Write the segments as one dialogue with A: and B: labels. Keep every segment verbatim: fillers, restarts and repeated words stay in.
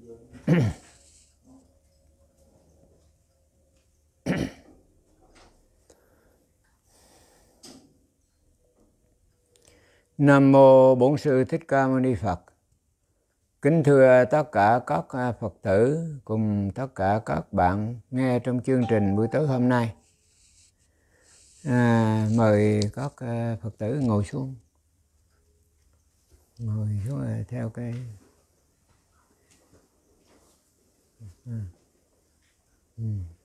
A: Nam mô Bổn Sư Thích Ca Mâu Ni Phật. Kính thưa tất cả các Phật tử cùng tất cả các bạn nghe trong chương trình buổi tối hôm nay. À, mời các Phật tử ngồi xuống. Ngồi xuống theo cái... À. Ừ.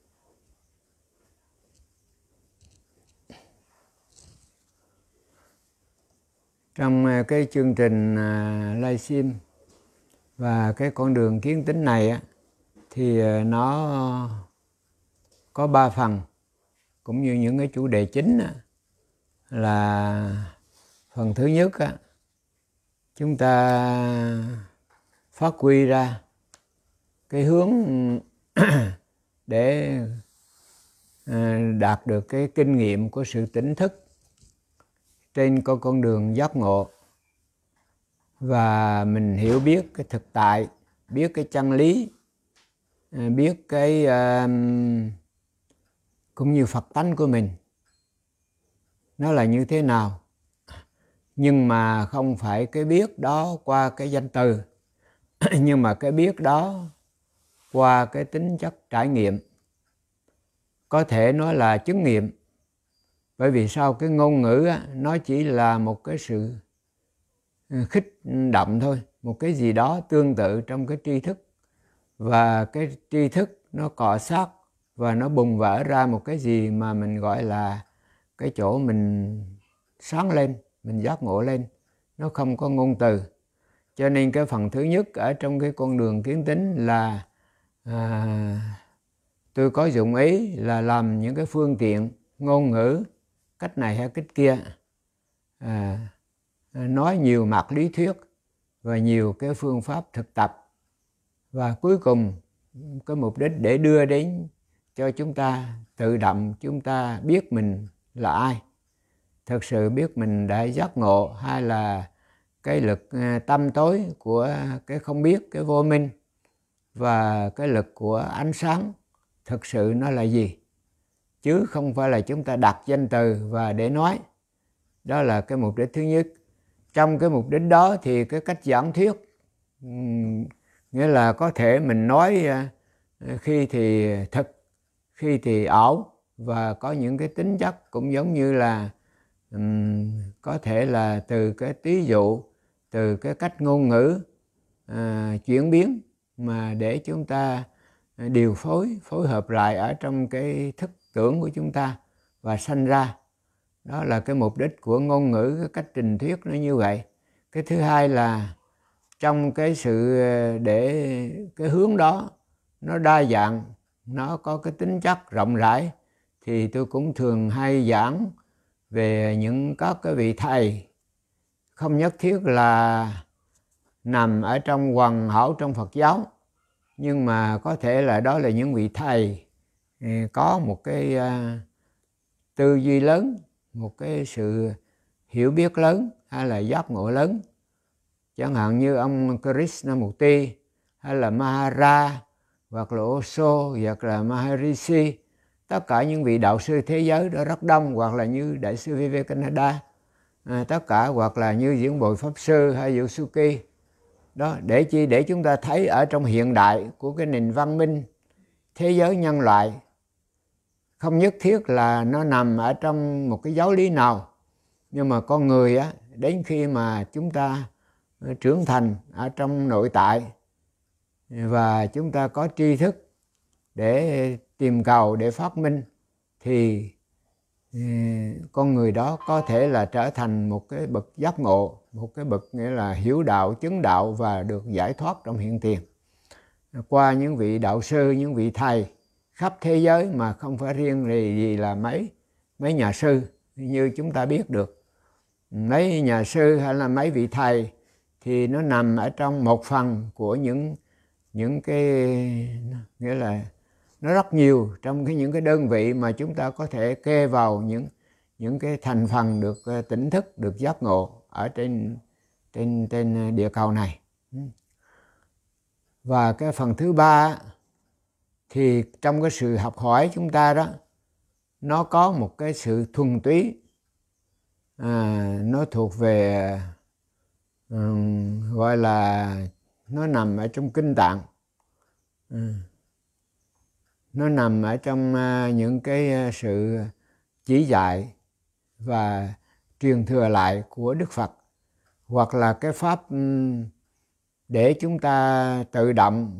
A: Trong cái chương trình livestream và cái con đường kiến tính này á, thì nó có ba phần, cũng như những cái chủ đề chính á, là phần thứ nhất á, chúng ta phát huy ra cái hướng để đạt được cái kinh nghiệm của sự tỉnh thức trên con con đường giác ngộ, và mình hiểu biết cái thực tại, biết cái chân lý, biết cái uh, cũng như Phật tánh của mình nó là như thế nào. Nhưng mà không phải cái biết đó qua cái danh từ nhưng mà cái biết đó qua cái tính chất trải nghiệm, có thể nói là chứng nghiệm. Bởi vì sao? Cái ngôn ngữ á, nó chỉ là một cái sự khích động thôi, một cái gì đó tương tự trong cái tri thức, và cái tri thức nó cọ sát và nó bùng vỡ ra một cái gì mà mình gọi là cái chỗ mình sáng lên, mình giác ngộ lên. Nó không có ngôn từ. Cho nên cái phần thứ nhất ở trong cái con đường kiến tính là à, tôi có dụng ý là làm những cái phương tiện ngôn ngữ cách này hay cách kia, à, nói nhiều mặt lý thuyết và nhiều cái phương pháp thực tập, và cuối cùng cái mục đích để đưa đến cho chúng ta tự động chúng ta biết mình là ai, thực sự biết mình đã giác ngộ, hay là cái lực tâm tối của cái không biết, cái vô minh, và cái lực của ánh sáng thực sự nó là gì, chứ không phải là chúng ta đặt danh từ và để nói. Đó là cái mục đích thứ nhất. Trong cái mục đích đó thì cái cách giảng thuyết, nghĩa là có thể mình nói khi thì thực, khi thì ảo, và có những cái tính chất cũng giống như là um, có thể là từ cái ví dụ, từ cái cách ngôn ngữ à, chuyển biến mà để chúng ta điều phối, phối hợp lại ở trong cái thức tưởng của chúng ta và sanh ra. Đó là cái mục đích của ngôn ngữ, cái cách trình thuyết nó như vậy. Cái thứ hai là trong cái sự để cái hướng đó nó đa dạng, nó có cái tính chất rộng rãi, thì tôi cũng thường hay giảng về những các cái vị thầy, không nhất thiết là nằm ở trong hoàn hảo trong Phật giáo, nhưng mà có thể là đó là những vị thầy có một cái tư duy lớn, một cái sự hiểu biết lớn, hay là giác ngộ lớn. Chẳng hạn như ông Krishnamurti, hay là Mahara, hoặc là Osho, hoặc là Maharishi. Tất cả những vị đạo sư thế giới đó rất đông, hoặc là như Đại sư Vivekananda, à, tất cả, hoặc là như Diễn Bồi Pháp Sư hay Yosuke. Đó, để chi? Để chúng ta thấy ở trong hiện đại của cái nền văn minh thế giới nhân loại, không nhất thiết là nó nằm ở trong một cái giáo lý nào, nhưng mà con người á, đến khi mà chúng ta trưởng thành ở trong nội tại và chúng ta có tri thức để tìm cầu, để phát minh, thì con người đó có thể là trở thành một cái bậc giác ngộ, một cái bậc nghĩa là hiểu đạo, chứng đạo và được giải thoát trong hiện tiền qua những vị đạo sư, những vị thầy khắp thế giới, mà không phải riêng gì là mấy mấy nhà sư như chúng ta biết được. Mấy nhà sư hay là mấy vị thầy thì nó nằm ở trong một phần của những những cái, nghĩa là nó rất nhiều trong cái những cái đơn vị mà chúng ta có thể kê vào những những cái thành phần được tỉnh thức, được giác ngộ ở trên trên trên địa cầu này. Và cái phần thứ ba thì trong cái sự học hỏi chúng ta đó, nó có một cái sự thuần túy, à, nó thuộc về um, gọi là nó nằm ở trong kinh tạng, ừ. Nó nằm ở trong uh, những cái sự chỉ dạy và truyền thừa lại của Đức Phật, hoặc là cái pháp um, để chúng ta tự động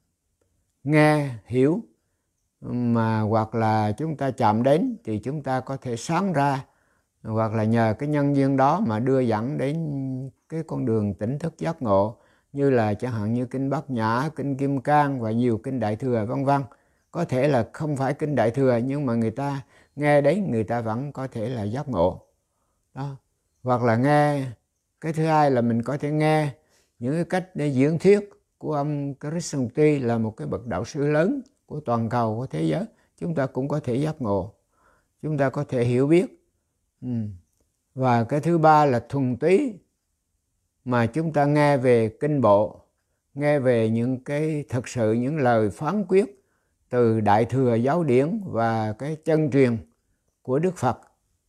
A: nghe hiểu, mà hoặc là chúng ta chạm đến thì chúng ta có thể sáng ra, hoặc là nhờ cái nhân duyên đó mà đưa dẫn đến cái con đường tỉnh thức giác ngộ, như là chẳng hạn như kinh Bát Nhã, kinh Kim Cang và nhiều kinh Đại Thừa vân vân. Có thể là không phải kinh Đại Thừa nhưng mà người ta nghe đấy, người ta vẫn có thể là giác ngộ đó. Hoặc là nghe, cái thứ hai là mình có thể nghe những cái cách để diễn thuyết của ông Krishnamurti, là một cái bậc đạo sư lớn của toàn cầu, của thế giới. Chúng ta cũng có thể giác ngộ, chúng ta có thể hiểu biết. ừ. Và cái thứ ba là thuần túy, mà chúng ta nghe về kinh bộ, nghe về những cái thực sự những lời phán quyết từ Đại Thừa giáo điển và cái chân truyền của Đức Phật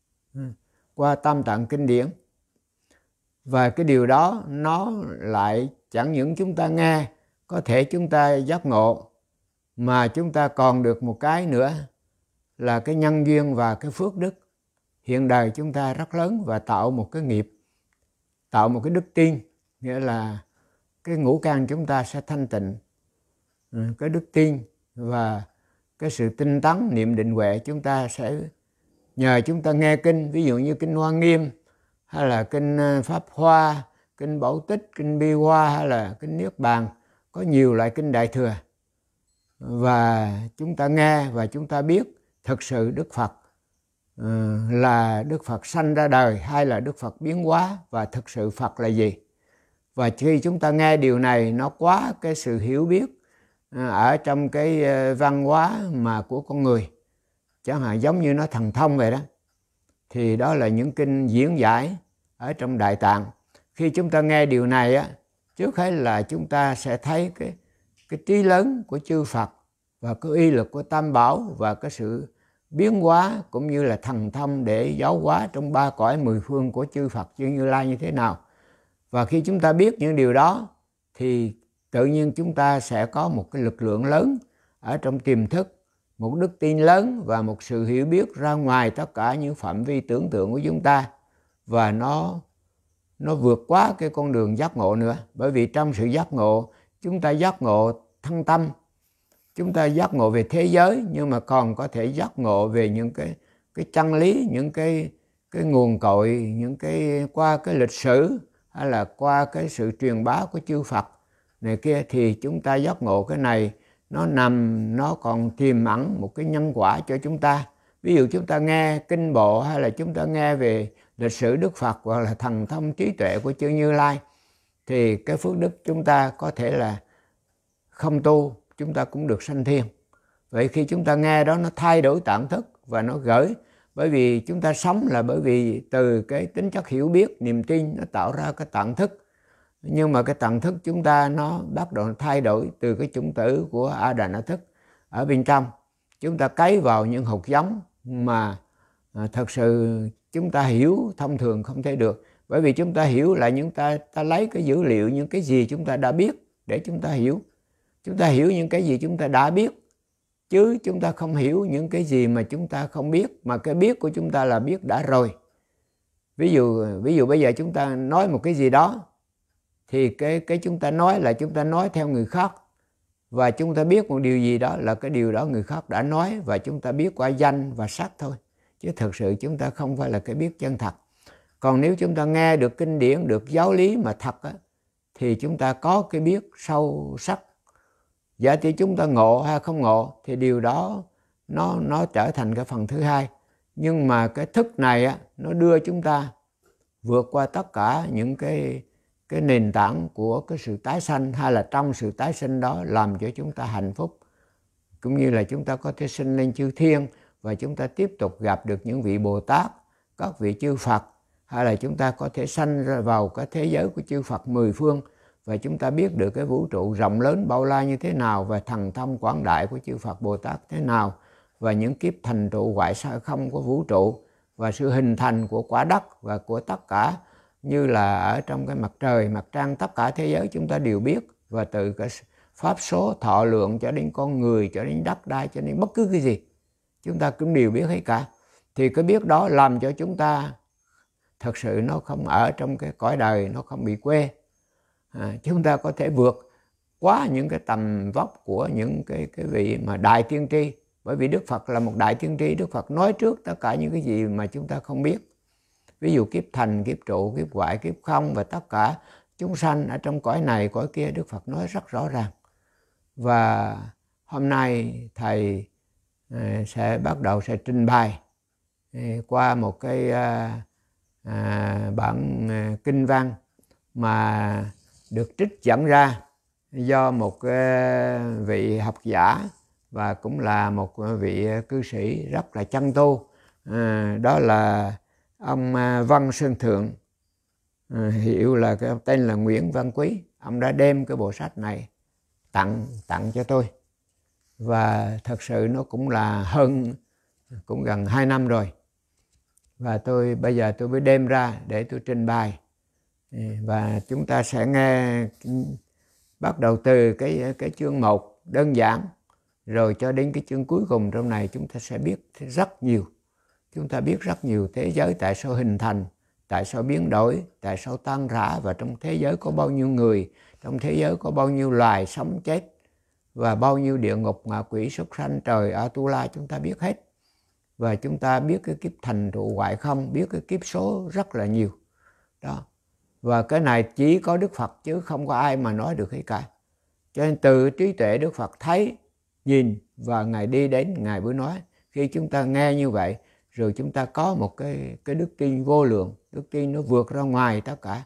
A: qua Tam Tạng kinh điển. Và cái điều đó nó lại chẳng những chúng ta nghe có thể chúng ta giác ngộ, mà chúng ta còn được một cái nữa là cái nhân duyên và cái phước đức hiện đời chúng ta rất lớn, và tạo một cái nghiệp, tạo một cái đức tin, nghĩa là cái ngũ căn chúng ta sẽ thanh tịnh. Cái đức tin và cái sự tinh tấn niệm định huệ chúng ta sẽ nhờ chúng ta nghe kinh, ví dụ như kinh Hoa Nghiêm, hay là kinh Pháp Hoa, kinh Bảo Tích, kinh Bi Hoa, hay là kinh Niết Bàn, có nhiều loại kinh Đại Thừa. Và chúng ta nghe và chúng ta biết thực sự Đức Phật uh, là Đức Phật sanh ra đời hay là Đức Phật biến hóa, và thực sự Phật là gì. Và khi chúng ta nghe điều này, nó quá cái sự hiểu biết uh, ở trong cái uh, văn hóa mà của con người, chẳng hạn giống như nó thần thông vậy đó, thì đó là những kinh diễn giải ở trong Đại Tạng. Khi chúng ta nghe điều này á, trước hết là chúng ta sẽ thấy cái cái trí lớn của chư Phật và cái uy lực của Tam Bảo và cái sự biến hóa cũng như là thần thông để giáo hóa trong ba cõi mười phương của chư Phật chư Như Lai như thế nào. Và khi chúng ta biết những điều đó thì tự nhiên chúng ta sẽ có một cái lực lượng lớn ở trong tiềm thức, một đức tin lớn và một sự hiểu biết ra ngoài tất cả những phạm vi tưởng tượng của chúng ta, và nó nó vượt quá cái con đường giác ngộ nữa. Bởi vì trong sự giác ngộ, chúng ta giác ngộ thân tâm, chúng ta giác ngộ về thế giới, nhưng mà còn có thể giác ngộ về những cái cái chân lý, những cái cái nguồn cội, những cái qua cái lịch sử hay là qua cái sự truyền bá của chư Phật này kia, thì chúng ta giác ngộ cái này nó nằm, nó còn tiềm ẩn một cái nhân quả cho chúng ta. Ví dụ chúng ta nghe kinh bộ hay là chúng ta nghe về lịch sử Đức Phật hoặc là thần thông trí tuệ của chư Như Lai, thì cái phước đức chúng ta có thể là không tu, chúng ta cũng được sanh thiên. Vậy khi chúng ta nghe đó, nó thay đổi tạng thức và nó gửi, bởi vì chúng ta sống là bởi vì từ cái tính chất hiểu biết, niềm tin nó tạo ra cái tạng thức. Nhưng mà cái tạng thức chúng ta nó bắt đầu thay đổi từ cái chủng tử của A Đà Na thức ở bên trong. Chúng ta cấy vào những hột giống mà à, thật sự chúng ta hiểu thông thường không thể được. Bởi vì chúng ta hiểu là những ta, ta lấy cái dữ liệu, những cái gì chúng ta đã biết để chúng ta hiểu. Chúng ta hiểu những cái gì chúng ta đã biết, chứ chúng ta không hiểu những cái gì mà chúng ta không biết, mà cái biết của chúng ta là biết đã rồi. Ví dụ ví dụ bây giờ chúng ta nói một cái gì đó, thì cái cái chúng ta nói là chúng ta nói theo người khác, và chúng ta biết một điều gì đó là cái điều đó người khác đã nói, và chúng ta biết qua danh và sắc thôi, chứ thực sự chúng ta không phải là cái biết chân thật. Còn nếu chúng ta nghe được kinh điển, được giáo lý mà thật á, thì chúng ta có cái biết sâu sắc. Giả tỷ chúng ta ngộ hay không ngộ thì điều đó nó nó trở thành cái phần thứ hai. Nhưng mà cái thức này á, nó đưa chúng ta vượt qua tất cả những cái cái nền tảng của cái sự tái sanh, hay là trong sự tái sinh đó làm cho chúng ta hạnh phúc, cũng như là chúng ta có thể sinh lên chư thiên, và chúng ta tiếp tục gặp được những vị Bồ Tát, các vị chư Phật, hay là chúng ta có thể sanh ra vào cái thế giới của chư Phật mười phương, và chúng ta biết được cái vũ trụ rộng lớn bao la như thế nào, và thần thông quảng đại của chư Phật Bồ Tát thế nào, và những kiếp thành trụ ngoại sao không của vũ trụ, và sự hình thành của quả đất và của tất cả, như là ở trong cái mặt trời, mặt trăng, tất cả thế giới chúng ta đều biết. Và từ cái pháp số, thọ lượng cho đến con người, cho đến đất đai, cho đến bất cứ cái gì chúng ta cũng đều biết hết cả. Thì cái biết đó làm cho chúng ta thật sự nó không ở trong cái cõi đời, nó không bị quê. À, chúng ta có thể vượt quá những cái tầm vóc của những cái, cái vị mà đại tiên tri. Bởi vì Đức Phật là một đại tiên tri, Đức Phật nói trước tất cả những cái gì mà chúng ta không biết. Ví dụ kiếp thành, kiếp trụ, kiếp hoại, kiếp không, và tất cả chúng sanh ở trong cõi này, cõi kia, Đức Phật nói rất rõ ràng. Và hôm nay Thầy sẽ bắt đầu sẽ trình bày qua một cái à, bản kinh văn mà được trích dẫn ra do một vị học giả và cũng là một vị cư sĩ rất là chân tu, à, đó là ông Văn Sơn Thượng, à, hiệu là cái tên là Nguyễn Văn Quý. Ông đã đem cái bộ sách này tặng tặng cho tôi, và thật sự nó cũng là hơn cũng gần hai năm rồi, và tôi bây giờ tôi mới đem ra để tôi trình bày. Và chúng ta sẽ nghe bắt đầu từ cái cái chương một đơn giản, rồi cho đến cái chương cuối cùng. Trong này chúng ta sẽ biết rất nhiều, chúng ta biết rất nhiều thế giới tại sao hình thành, tại sao biến đổi, tại sao tan rã, và trong thế giới có bao nhiêu người, trong thế giới có bao nhiêu loài sống chết, và bao nhiêu địa ngục, ngạ quỷ, súc sanh, trời, Atula, chúng ta biết hết. Và chúng ta biết cái kiếp thành trụ hoại không, biết cái kiếp số rất là nhiều đó. Và cái này chỉ có Đức Phật chứ không có ai mà nói được hết cả. Cho nên từ trí tuệ Đức Phật thấy, nhìn, và Ngài đi đến, Ngài mới nói. Khi chúng ta nghe như vậy, rồi chúng ta có một cái, cái đức tin vô lượng, đức tin nó vượt ra ngoài tất cả.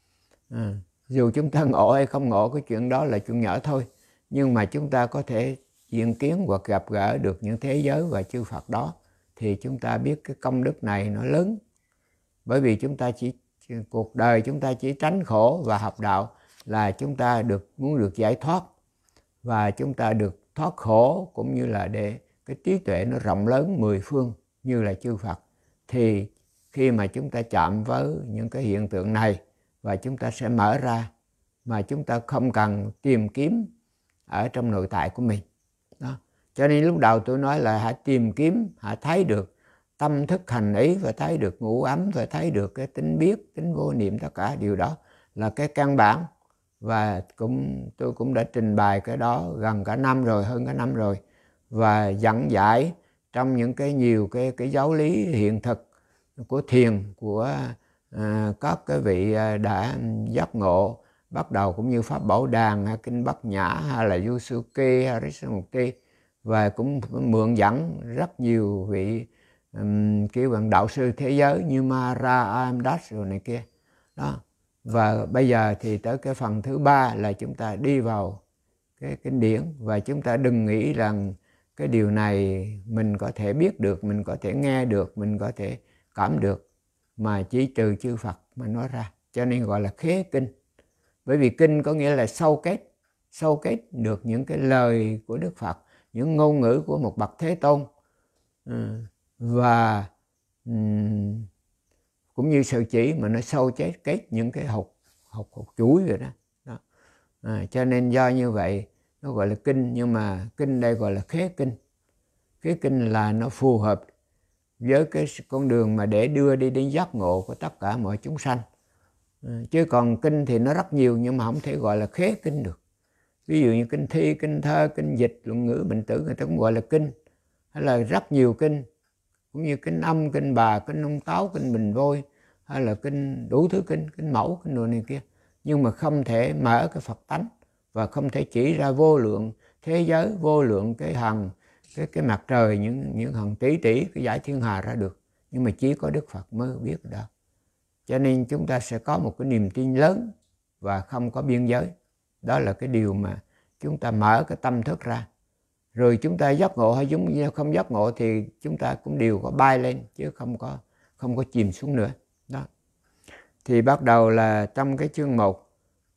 A: À, dù chúng ta ngộ hay không ngộ, cái chuyện đó là chuyện nhỏ thôi. Nhưng mà chúng ta có thể diện kiến hoặc gặp gỡ được những thế giới và chư Phật đó, thì chúng ta biết cái công đức này nó lớn. Bởi vì chúng ta chỉ, cuộc đời chúng ta chỉ tránh khổ và học đạo là chúng ta được muốn được giải thoát, và chúng ta được thoát khổ, cũng như là để cái trí tuệ nó rộng lớn mười phương như là chư Phật. Thì khi mà chúng ta chạm với những cái hiện tượng này, và chúng ta sẽ mở ra, mà chúng ta không cần tìm kiếm ở trong nội tại của mình đó. Cho nên lúc đầu tôi nói là hãy tìm kiếm, hãy thấy được tâm thức hành ý, và thấy được ngũ ấm, và thấy được cái tính biết, tính vô niệm, tất cả điều đó là cái căn bản. Và cũng tôi cũng đã trình bày cái đó gần cả năm rồi, hơn cả năm rồi, và dẫn giải trong những cái nhiều cái cái giáo lý hiện thực của thiền, của à, các cái vị đã giác ngộ bắt đầu, cũng như Pháp Bảo Đàn, hay Kinh Bát Nhã, hay là Yusuke, hay Rishamurti, và cũng mượn dẫn rất nhiều vị um, kiểu bằng đạo sư thế giới như Mara Amdas rồi này kia đó. Và bây giờ thì tới cái phần thứ ba là chúng ta đi vào cái kinh điển, và chúng ta đừng nghĩ rằng cái điều này mình có thể biết được, mình có thể nghe được, mình có thể cảm được, mà chỉ trừ chư Phật mà nói ra. Cho nên gọi là khế kinh. Bởi vì kinh có nghĩa là sâu kết, sâu kết được những cái lời của Đức Phật, những ngôn ngữ của một bậc Thế Tôn, và um, cũng như sự chỉ mà nó sâu chết kết những cái hột hột hột chuối rồi đó, đó. À, cho nên do như vậy nó gọi là kinh. Nhưng mà kinh đây gọi là khế kinh. Khế kinh là nó phù hợp với cái con đường mà để đưa đi đến giác ngộ của tất cả mọi chúng sanh. À, chứ còn kinh thì nó rất nhiều, nhưng mà không thể gọi là khế kinh được. Ví dụ như kinh thi, kinh thơ, kinh dịch, luận ngữ, bệnh tử, người ta cũng gọi là kinh. Hay là rất nhiều kinh, cũng như kinh âm, kinh bà, kinh ông táo, kinh bình vôi, hay là kinh đủ thứ kinh, kinh mẫu, kinh đồ này kia. Nhưng mà không thể mở cái Phật tánh, và không thể chỉ ra vô lượng thế giới, vô lượng cái hằng, cái cái mặt trời, những những hằng tỷ tỷ cái giải thiên hà ra được. Nhưng mà chỉ có Đức Phật mới biết được. Cho nên chúng ta sẽ có một cái niềm tin lớn và không có biên giới. Đó là cái điều mà chúng ta mở cái tâm thức ra. Rồi chúng ta giác ngộ hay chúng không giác ngộ thì chúng ta cũng đều có bay lên, chứ không có không có chìm xuống nữa. Đó. Thì bắt đầu là trong cái chương một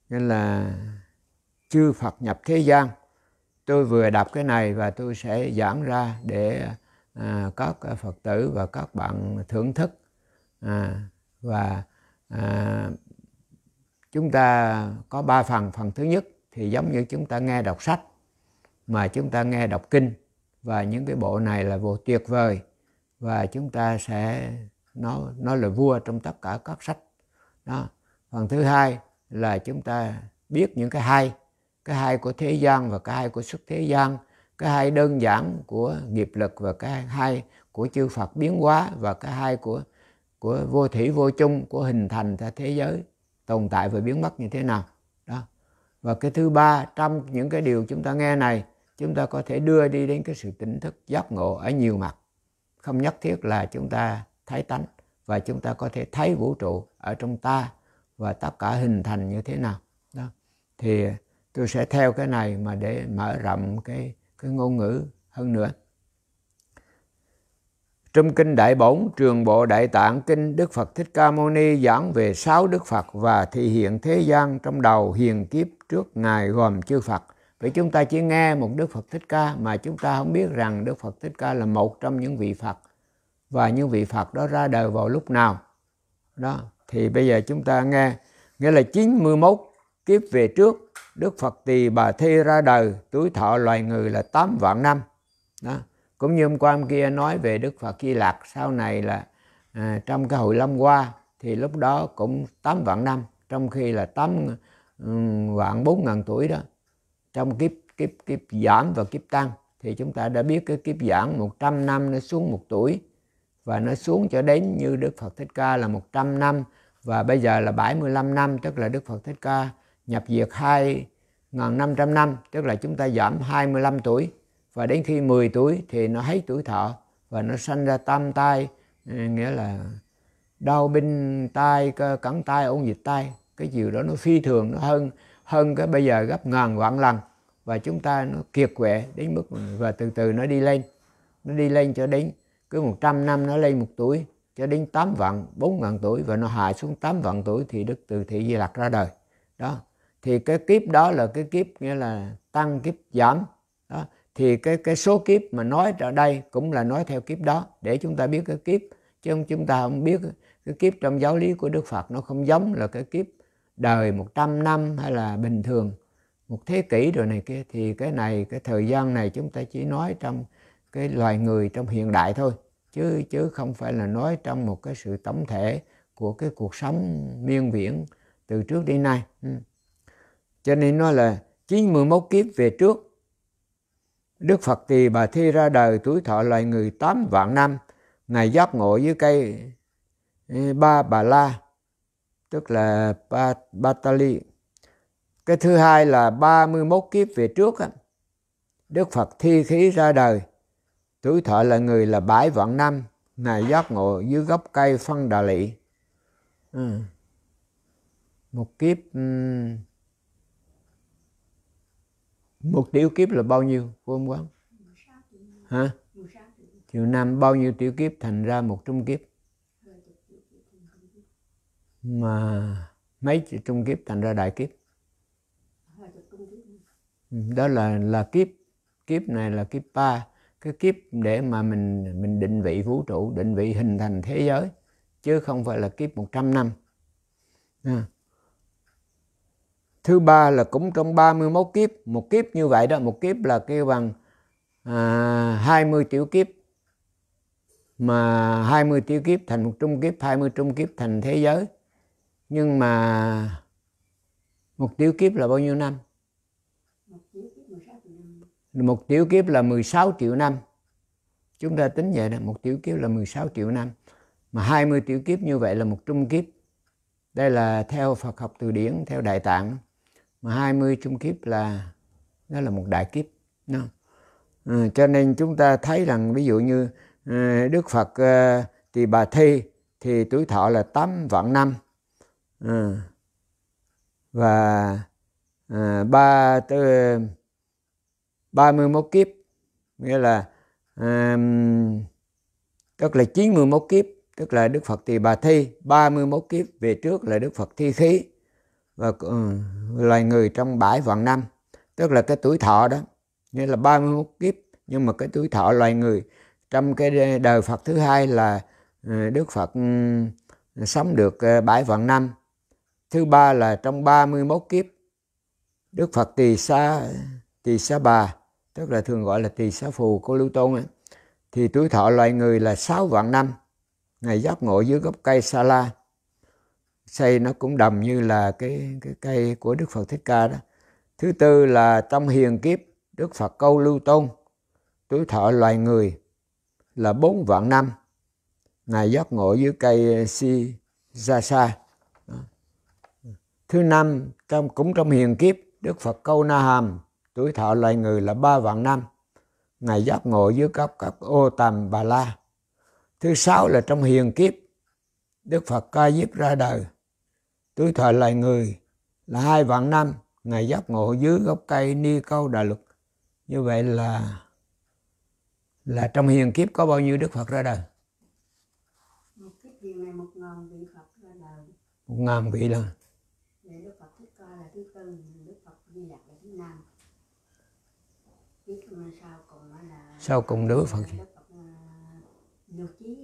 A: nên là chư Phật nhập thế gian. Tôi vừa đọc cái này và tôi sẽ giảng ra để à, các Phật tử và các bạn thưởng thức. À, và à, chúng ta có ba phần. Phần thứ nhất thì giống như chúng ta nghe đọc sách, mà chúng ta nghe đọc kinh, và những cái bộ này là bộ tuyệt vời, và chúng ta sẽ nó nó là vua trong tất cả các sách đó. Phần thứ hai là chúng ta biết những cái hay, cái hay của thế gian và cái hay của xuất thế gian, cái hay đơn giản của nghiệp lực và cái hay của chư Phật biến hóa, và cái hay của của vô thủy vô chung, của hình thành ra thế giới tồn tại và biến mất như thế nào đó. Và cái thứ ba, trong những cái điều chúng ta nghe này, chúng ta có thể đưa đi đến cái sự tỉnh thức giác ngộ ở nhiều mặt, không nhất thiết là chúng ta thấy tánh, và chúng ta có thể thấy vũ trụ ở trong ta và tất cả hình thành như thế nào đó. Thì tôi sẽ theo cái này mà để mở rộng cái cái ngôn ngữ hơn nữa. Trong kinh Đại Bổn Trường Bộ Đại Tạng Kinh, Đức Phật Thích Ca Mâu Ni giảng về sáu Đức Phật và thị hiện thế gian trong đầu hiền kiếp trước Ngài gồm chư Phật. Vậy chúng ta chỉ nghe một Đức Phật Thích Ca mà chúng ta không biết rằng Đức Phật Thích Ca là một trong những vị Phật, và những vị Phật đó ra đời vào lúc nào đó. Thì bây giờ chúng ta nghe, nghĩa là chín mươi mốt kiếp về trước, Đức Phật Tỳ Bà Thi ra đời, tuổi thọ loài người là tám vạn năm đó. Cũng như hôm qua hôm kia nói về Đức Phật Di Lặc, sau này là à, trong cái hội Lâm Hoa thì lúc đó cũng tám vạn năm, trong khi là tám vạn bốn ngàn tuổi đó. Trong kiếp kiếp kiếp giảm và kiếp tăng thì chúng ta đã biết cái kiếp giảm một trăm năm nó xuống một tuổi, và nó xuống cho đến như Đức Phật Thích Ca là một trăm năm, và bây giờ là bảy mươi lăm năm, tức là Đức Phật Thích Ca nhập diệt hai nghìn năm trăm năm, tức là chúng ta giảm hai mươi lăm tuổi. Và đến khi mười tuổi thì nó hết tuổi thọ và nó sanh ra tam tai, nghĩa là đau binh tai, cẳng tai, ôn dịch tai. Cái điều đó nó phi thường, nó hơn hơn cái bây giờ gấp ngàn vạn lần, và chúng ta nó kiệt quệ đến mức, và từ từ nó đi lên, nó đi lên cho đến cứ một trăm năm nó lên một tuổi, cho đến tám vạn bốn ngàn tuổi, và nó hạ xuống tám vạn tuổi thì Đức Từ Thị Di Lặc ra đời đó. Thì cái kiếp đó là cái kiếp nghĩa là tăng kiếp giảm đó. Thì cái cái số kiếp mà nói ở đây cũng là nói theo kiếp đó, để chúng ta biết cái kiếp, chứ không chúng ta không biết cái kiếp trong giáo lý của Đức Phật nó không giống là cái kiếp đời một trăm năm hay là bình thường một thế kỷ rồi này kia. Thì cái này, cái thời gian này chúng ta chỉ nói trong cái loài người trong hiện đại thôi, chứ chứ không phải là nói trong một cái sự tổng thể của cái cuộc sống miên viễn từ trước đến nay. Ừ. Cho nên nó là chín mươi mốt kiếp về trước, Đức Phật Tỳ Bà Thi ra đời, tuổi thọ loài người tám vạn năm. Ngài giác ngộ với cây Ba Bà La, tức là ba, Batali. Cái thứ hai là ba mươi mốt kiếp về trước á, Đức Phật Thi Khí ra đời, tuổi thọ là người là bảy vạn năm. Ngài giác ngộ dưới gốc cây Phân Đà Lị. Ừ. Một kiếp một tiểu kiếp là bao nhiêu cô ông Quán? Hả? Triệu năm bao nhiêu tiểu kiếp thành ra một trung kiếp? Mà mấy trung kiếp thành ra đại kiếp? Đó là là kiếp kiếp này là kiếp ba, cái kiếp để mà mình mình định vị vũ trụ, định vị hình thành thế giới, chứ không phải là kiếp một trăm năm. À. Thứ ba là cũng trong ba mươi mốt kiếp, một kiếp như vậy đó, một kiếp là kêu bằng à, hai mươi tiểu kiếp, mà hai mươi tiểu kiếp thành một trung kiếp, hai mươi trung kiếp thành thế giới. Nhưng mà một tiểu kiếp là bao nhiêu năm? Một tiểu kiếp là mười sáu triệu năm. Chúng ta tính vậy đó, một tiểu kiếp là mười sáu triệu năm. Mà hai mươi tiểu kiếp như vậy là một trung kiếp. Đây là theo Phật học từ điển, theo Đại Tạng. Mà hai mươi trung kiếp là đó là một đại kiếp. No. À, cho nên chúng ta thấy rằng ví dụ như à, Đức Phật à, Tỳ Bà Thi thì tuổi thọ là tám vạn năm. À, và à, ba tới ba mươi mốt kiếp, nghĩa là à, tức là chín mươi mốt kiếp, tức là Đức Phật Tỳ Bà Thi. Ba mươi mốt kiếp về trước là Đức Phật Thi Khí, và uh, loài người trong bảy vạn năm, tức là cái tuổi thọ đó, nghĩa là ba mươi mốt kiếp. Nhưng mà cái tuổi thọ loài người trong cái đời Phật thứ hai là uh, Đức Phật um, sống được uh, bảy vạn năm. Thứ ba là trong ba mươi mốt kiếp Đức Phật Tỳ Xá Tỳ Xá Bà, tức là thường gọi là Tỳ Xá Phù của Lưu Tôn ấy, thì tuổi thọ loài người là sáu vạn năm. Ngài giác ngộ dưới gốc cây Sa La. Xây nó cũng đầm như là cái, cái cây của Đức Phật Thích Ca đó. Thứ tư là trong hiền kiếp Đức Phật Câu Lưu Tôn, tuổi thọ loài người là bốn vạn năm. Ngài giác ngộ dưới cây Si Gia Sa. Thứ năm, trong cũng trong hiền kiếp Đức Phật Câu Na Hàm, tuổi thọ loài người là ba vạn năm. Ngài giác ngộ dưới gốc các Ô Tàm Bà La. Thứ sáu là trong hiền kiếp Đức Phật Ca Diếp ra đời, tuổi thọ loài người là hai vạn năm. Ngài giác ngộ dưới gốc cây Ni Câu Đà Luật. Như vậy là là trong hiền kiếp có bao nhiêu Đức Phật ra đời?
B: Một kiếp hiền này một ngàn vị Phật ra đời.
A: Một ngàn vị là.
B: Đức Phật Thích Ca là thứ tư, Đức Phật Di Lặc là thứ năm. Kiếp sau cùng là
A: sau cùng Đức Phật gì?
B: Nhiều chí.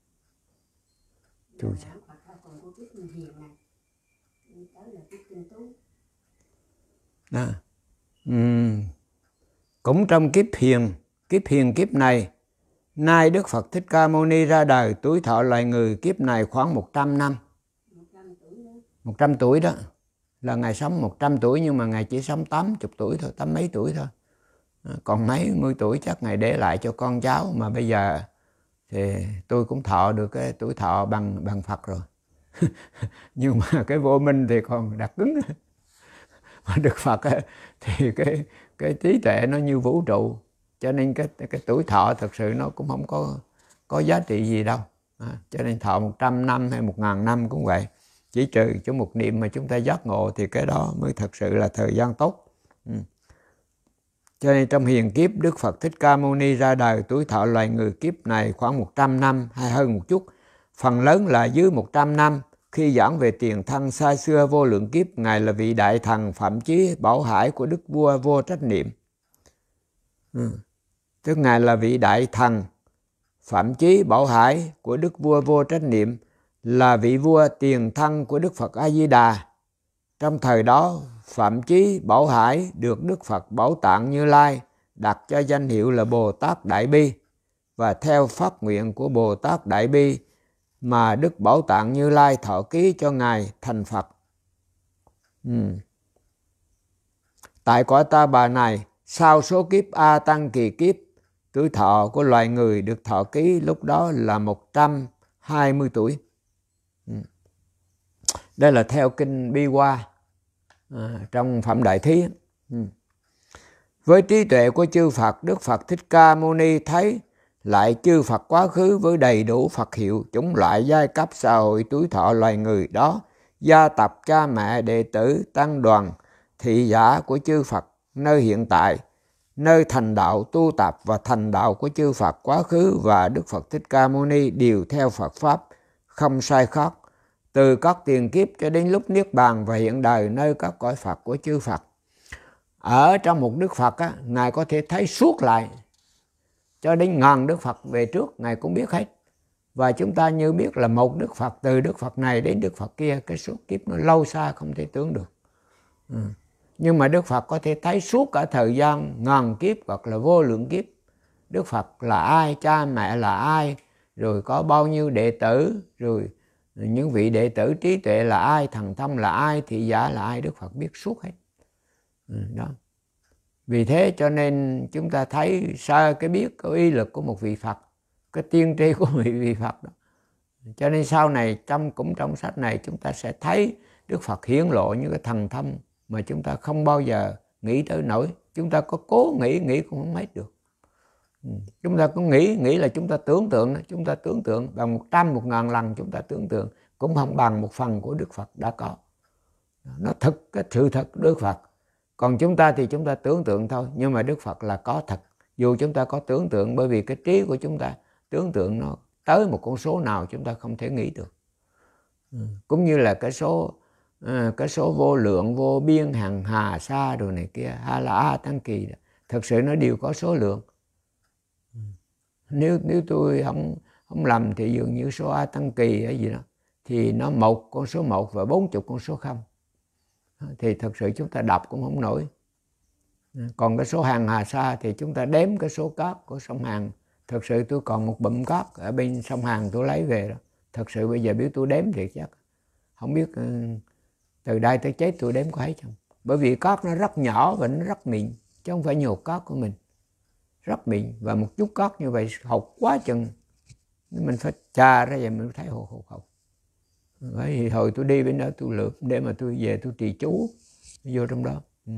A: Chú cha.
B: Phật sau cùng của kiếp hiền này. Tới là kiếp tinh tú.
A: Đó. Uhm. Cũng trong kiếp hiền, kiếp hiền kiếp này, nay Đức Phật Thích Ca Mâu Ni ra đời, tuổi thọ loài người kiếp này khoảng một trăm năm. một trăm tuổi đó. Là Ngài sống một trăm tuổi nhưng mà Ngài chỉ sống tám mươi tuổi thôi, tám mấy tuổi thôi. Còn mấy mươi tuổi chắc Ngài để lại cho con cháu, mà bây giờ thì tôi cũng thọ được cái tuổi thọ bằng bằng Phật rồi. Nhưng mà cái vô minh thì còn đặc cứng. Mà Đức Phật thì cái cái trí tuệ nó như vũ trụ, cho nên cái cái tuổi thọ thực sự nó cũng không có có giá trị gì đâu. À, cho nên thọ một trăm năm hay một ngàn năm cũng vậy, chỉ trừ cho một niệm mà chúng ta giác ngộ thì cái đó mới thật sự là thời gian tốt. Ừ. Cho nên trong hiền kiếp Đức Phật Thích Ca Mâu Ni ra đời, tuổi thọ loài người kiếp này khoảng một trăm năm hay hơn một chút, phần lớn là dưới một trăm năm. Khi giảng về tiền thân xa xưa vô lượng kiếp, Ngài là vị đại thần Phạm Chí Bảo Hải của Đức Vua Vô Trách Niệm. Ừ. Tức Ngài là vị đại thần Phạm Chí Bảo Hải của Đức Vua Vô Trách Niệm, là vị vua tiền thân của Đức Phật A Di Đà. Trong thời đó, Phạm Chí Bảo Hải được Đức Phật Bảo Tạng Như Lai đặt cho danh hiệu là Bồ Tát Đại Bi, và theo phát nguyện của Bồ Tát Đại Bi mà Đức Bảo Tạng Như Lai thọ ký cho Ngài thành Phật. Ừ. Tại cõi Ta Bà này, sau số kiếp A Tăng Kỳ kiếp, tuổi thọ của loài người được thọ ký lúc đó là một trăm hai mươi tuổi. Ừ. Đây là theo kinh Bi Hoa à, trong Phẩm Đại Thí. Ừ. Với trí tuệ của chư Phật, Đức Phật Thích Ca Mâu Ni thấy lại chư Phật quá khứ với đầy đủ Phật hiệu, chủng loại, giai cấp, xã hội, tuổi thọ loài người đó, gia tập, cha mẹ, đệ tử, tăng đoàn, thị giả của chư Phật nơi hiện tại, nơi thành đạo, tu tập và thành đạo của chư Phật quá khứ và Đức Phật Thích Ca Mâu Ni đều theo Phật Pháp, không sai khác, từ các tiền kiếp cho đến lúc Niết Bàn và hiện đời nơi các cõi Phật của chư Phật. Ở trong một Đức Phật, á, Ngài có thể thấy suốt lại, cho đến ngàn Đức Phật về trước, Ngài cũng biết hết. Và chúng ta như biết là một Đức Phật, từ Đức Phật này đến Đức Phật kia, cái số kiếp nó lâu xa không thể tưởng được. Ừ. Nhưng mà Đức Phật có thể thấy suốt cả thời gian ngàn kiếp hoặc là vô lượng kiếp. Đức Phật là ai, cha mẹ là ai, rồi có bao nhiêu đệ tử, rồi những vị đệ tử trí tuệ là ai, thần thông là ai, thị giả là ai, Đức Phật biết suốt hết. Ừ, đó. Vì thế cho nên chúng ta thấy sao cái biết cái uy lực của một vị Phật, cái tiên tri của một vị Phật đó. Cho nên sau này trong cũng trong sách này chúng ta sẽ thấy Đức Phật hiển lộ những cái thần thông mà chúng ta không bao giờ nghĩ tới nổi. Chúng ta có cố nghĩ, nghĩ cũng không hết được. Chúng ta có nghĩ, nghĩ là chúng ta tưởng tượng, chúng ta tưởng tượng bằng một trăm, một ngàn lần chúng ta tưởng tượng cũng không bằng một phần của Đức Phật đã có. Nó thực, cái sự thật Đức Phật. Còn chúng ta thì chúng ta tưởng tượng thôi, nhưng mà Đức Phật là có thật. Dù chúng ta có tưởng tượng, bởi vì cái trí của chúng ta tưởng tượng nó tới một con số nào chúng ta không thể nghĩ được. Ừ. Cũng như là cái số à, cái số vô lượng, vô biên, hằng hà sa rồi này kia, hay là A Tăng Kỳ, thực sự nó đều có số lượng. Nếu nếu tôi không không lầm thì dường như số A Tăng Kỳ hay gì đó thì nó một con số một và bốn chục con số không. Thì thật sự chúng ta đọc cũng không nổi. Còn cái số hằng hà sa thì chúng ta đếm cái số cát của sông Hàn. Thật sự tôi còn một bụm cát ở bên sông Hàn tôi lấy về đó. Thật sự bây giờ biết tôi đếm thì chắc không biết từ đây tới chết tôi đếm có hết không. Bởi vì cát nó rất nhỏ và nó rất mịn, chứ không phải nhiều cát của mình. Rất mịn, và một chút cát như vậy hột quá chừng, mình phải chà ra vậy mình thấy hột hột hột. Bởi vì hồi tôi đi bên đó tôi lượm để mà tôi về tôi trì chú vô trong đó. Ừ.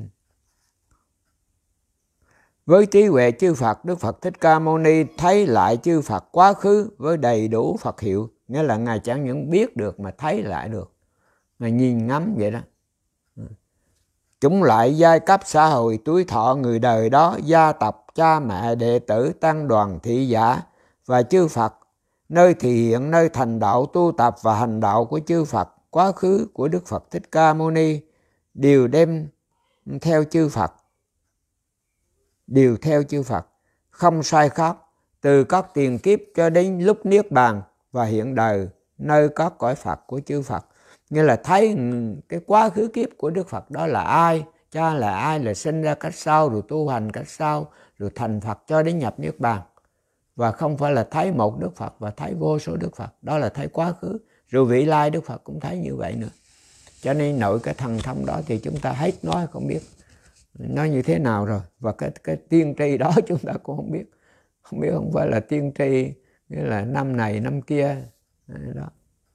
A: Với trí huệ chư Phật, Đức Phật Thích Ca Mâu Ni thấy lại chư Phật quá khứ với đầy đủ Phật hiệu. Nghĩa là Ngài chẳng những biết được mà thấy lại được. Ngài nhìn ngắm vậy đó. Chúng lại giai cấp xã hội tuổi thọ người đời đó, gia tộc, cha mẹ, đệ tử, tăng đoàn, thị giả và chư Phật, nơi thị hiện, nơi thành đạo, tu tập và hành đạo của chư Phật quá khứ của Đức Phật Thích Ca Mâu Ni đều đem theo chư Phật. Đều theo chư Phật, không sai khác, từ các tiền kiếp cho đến lúc niết bàn và hiện đời nơi các cõi Phật của chư Phật. Nghĩa là thấy cái quá khứ kiếp của Đức Phật đó là ai, cha là ai, là sinh ra cách sau, rồi tu hành cách sau, rồi thành Phật cho đến nhập niết bàn. Và không phải là thấy một Đức Phật và thấy vô số Đức Phật, đó là thấy quá khứ. Rồi vị lai Đức Phật cũng thấy như vậy nữa. Cho nên nội cái thần thông đó thì chúng ta hết nói không biết nó như thế nào rồi. Và cái, cái tiên tri đó chúng ta cũng không biết. Không biết không phải là tiên tri nghĩa là năm này năm kia đó.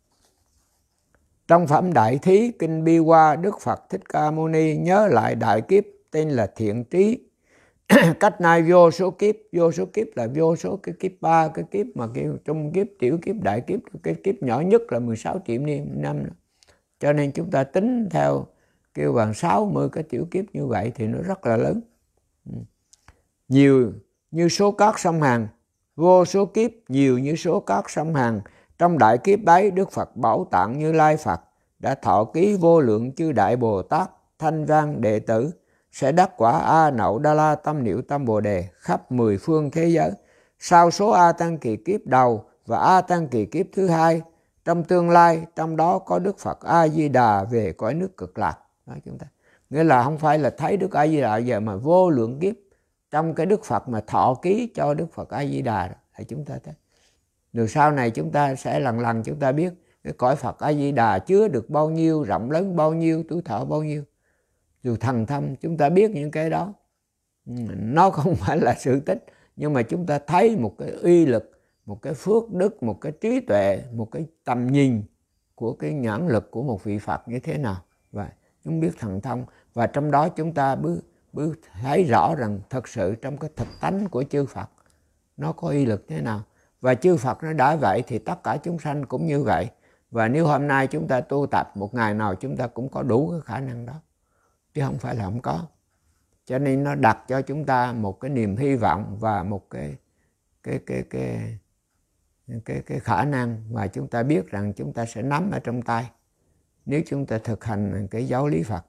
A: Trong phẩm Đại Thí Kinh Bi Hoa, Đức Phật Thích Ca Mâu Ni nhớ lại đại kiếp tên là thiện trí. Cách nay vô số kiếp, vô số kiếp là vô số cái kiếp ba, cái kiếp mà kêu trung kiếp, tiểu kiếp, đại kiếp, cái kiếp nhỏ nhất là mười sáu triệu năm. Cho nên chúng ta tính theo kêu bằng sáu mươi cái tiểu kiếp như vậy thì nó rất là lớn. Nhiều như số cát sông Hàn, vô số kiếp nhiều như số cát sông Hàn. Trong đại kiếp ấy, Đức Phật Bảo Tạng Như Lai Phật đã thọ ký vô lượng chư Đại Bồ Tát, Thanh Văn đệ tử sẽ đắc quả A Nậu Đa La Tâm Niệu Tâm Bồ Đề khắp mười phương thế giới. Sau số A Tăng Kỳ kiếp đầu và A Tăng Kỳ kiếp thứ hai, trong tương lai, trong đó có Đức Phật A Di Đà về cõi nước Cực Lạc. Đó, chúng ta nghĩa là không phải là thấy Đức A Di Đà giờ mà vô lượng kiếp trong cái Đức Phật mà thọ ký cho Đức Phật A Di Đà là chúng ta thấy. Rồi sau này chúng ta sẽ lần lần chúng ta biết cái cõi Phật A Di Đà chứa được bao nhiêu, rộng lớn bao nhiêu, tuổi thọ bao nhiêu. Dù thần thâm chúng ta biết những cái đó. Nó không phải là sự tích, nhưng mà chúng ta thấy một cái uy lực, một cái phước đức, một cái trí tuệ, một cái tầm nhìn của cái nhãn lực của một vị Phật như thế nào. Và chúng biết thần thông. Và trong đó chúng ta bước, bước thấy rõ rằng thật sự trong cái thực tánh của chư Phật nó có uy lực thế nào. Và chư Phật nó đã vậy thì tất cả chúng sanh cũng như vậy. Và nếu hôm nay chúng ta tu tập, một ngày nào chúng ta cũng có đủ cái khả năng đó, chứ không phải là không có. Cho nên nó đặt cho chúng ta một cái niềm hy vọng và một cái cái cái cái cái cái, cái khả năng mà chúng ta biết rằng chúng ta sẽ nắm ở trong tay nếu chúng ta thực hành cái giáo lý Phật.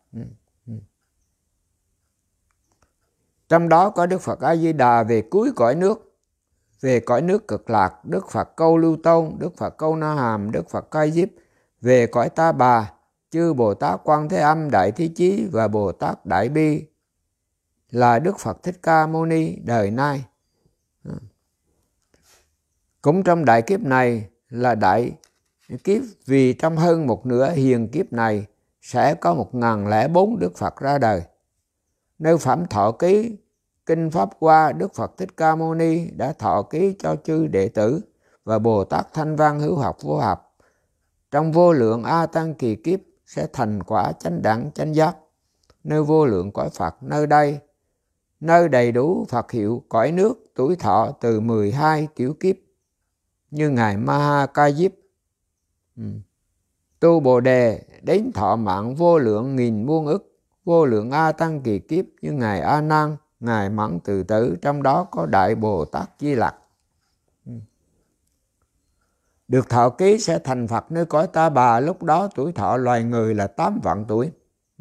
A: Trong đó có Đức Phật A Di Đà về cuối cõi nước, về cõi nước Cực Lạc, Đức Phật Câu Lưu Tôn, Đức Phật Câu Na Hàm, Đức Phật Cai Diếp về cõi Ta Bà, chư Bồ Tát Quan Thế Âm Đại Thí Chí và Bồ Tát Đại Bi là Đức Phật Thích Ca Mâu Ni đời nay. Cũng trong đại kiếp này là đại kiếp, vì trong hơn một nửa hiền kiếp này sẽ có một ngàn lẻ bốn Đức Phật ra đời. Nơi phẩm thọ ký Kinh Pháp Hoa, Đức Phật Thích Ca Mâu Ni đã thọ ký cho chư đệ tử và Bồ Tát Thanh Văn hữu học vô học. Trong vô lượng A Tăng Kỳ kiếp sẽ thành quả chánh đẳng chánh giác. Nơi vô lượng cõi Phật, nơi đây, nơi đầy đủ Phật hiệu, cõi nước, tuổi thọ từ mười hai tiểu kiếp, như Ngài Maha Ca Diếp. Ừ. Tu Bồ Đề đến thọ mạng vô lượng nghìn muôn ức, vô lượng A Tăng Kỳ kiếp, như Ngài A Nan, Ngài Mẫn Từ Tử, trong đó có Đại Bồ Tát Di Lặc. Ừ. được thọ ký sẽ thành Phật nơi cõi Ta Bà, lúc đó tuổi thọ loài người là tám vạn tuổi.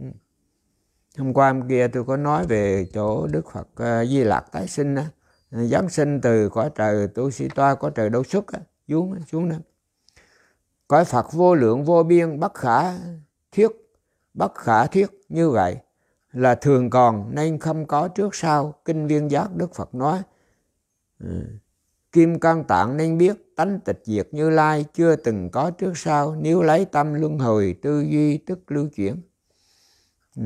A: Hôm qua hôm kia tôi có nói về chỗ Đức Phật uh, Di Lặc tái sinh á, giáng sinh từ cõi trời Tu Si Toa, cõi trời Đâu Xuất á, xuống xuống đó. Cõi Phật vô lượng vô biên, bất khả thuyết, bất khả thuyết như vậy là thường còn nên không có trước sau. Kinh Viên Giác Đức Phật nói, ừ, Kim Cang Tạng nên biết tánh tịch diệt Như Lai chưa từng có trước sau, nếu lấy tâm luân hồi tư duy tức lưu chuyển. Ừ.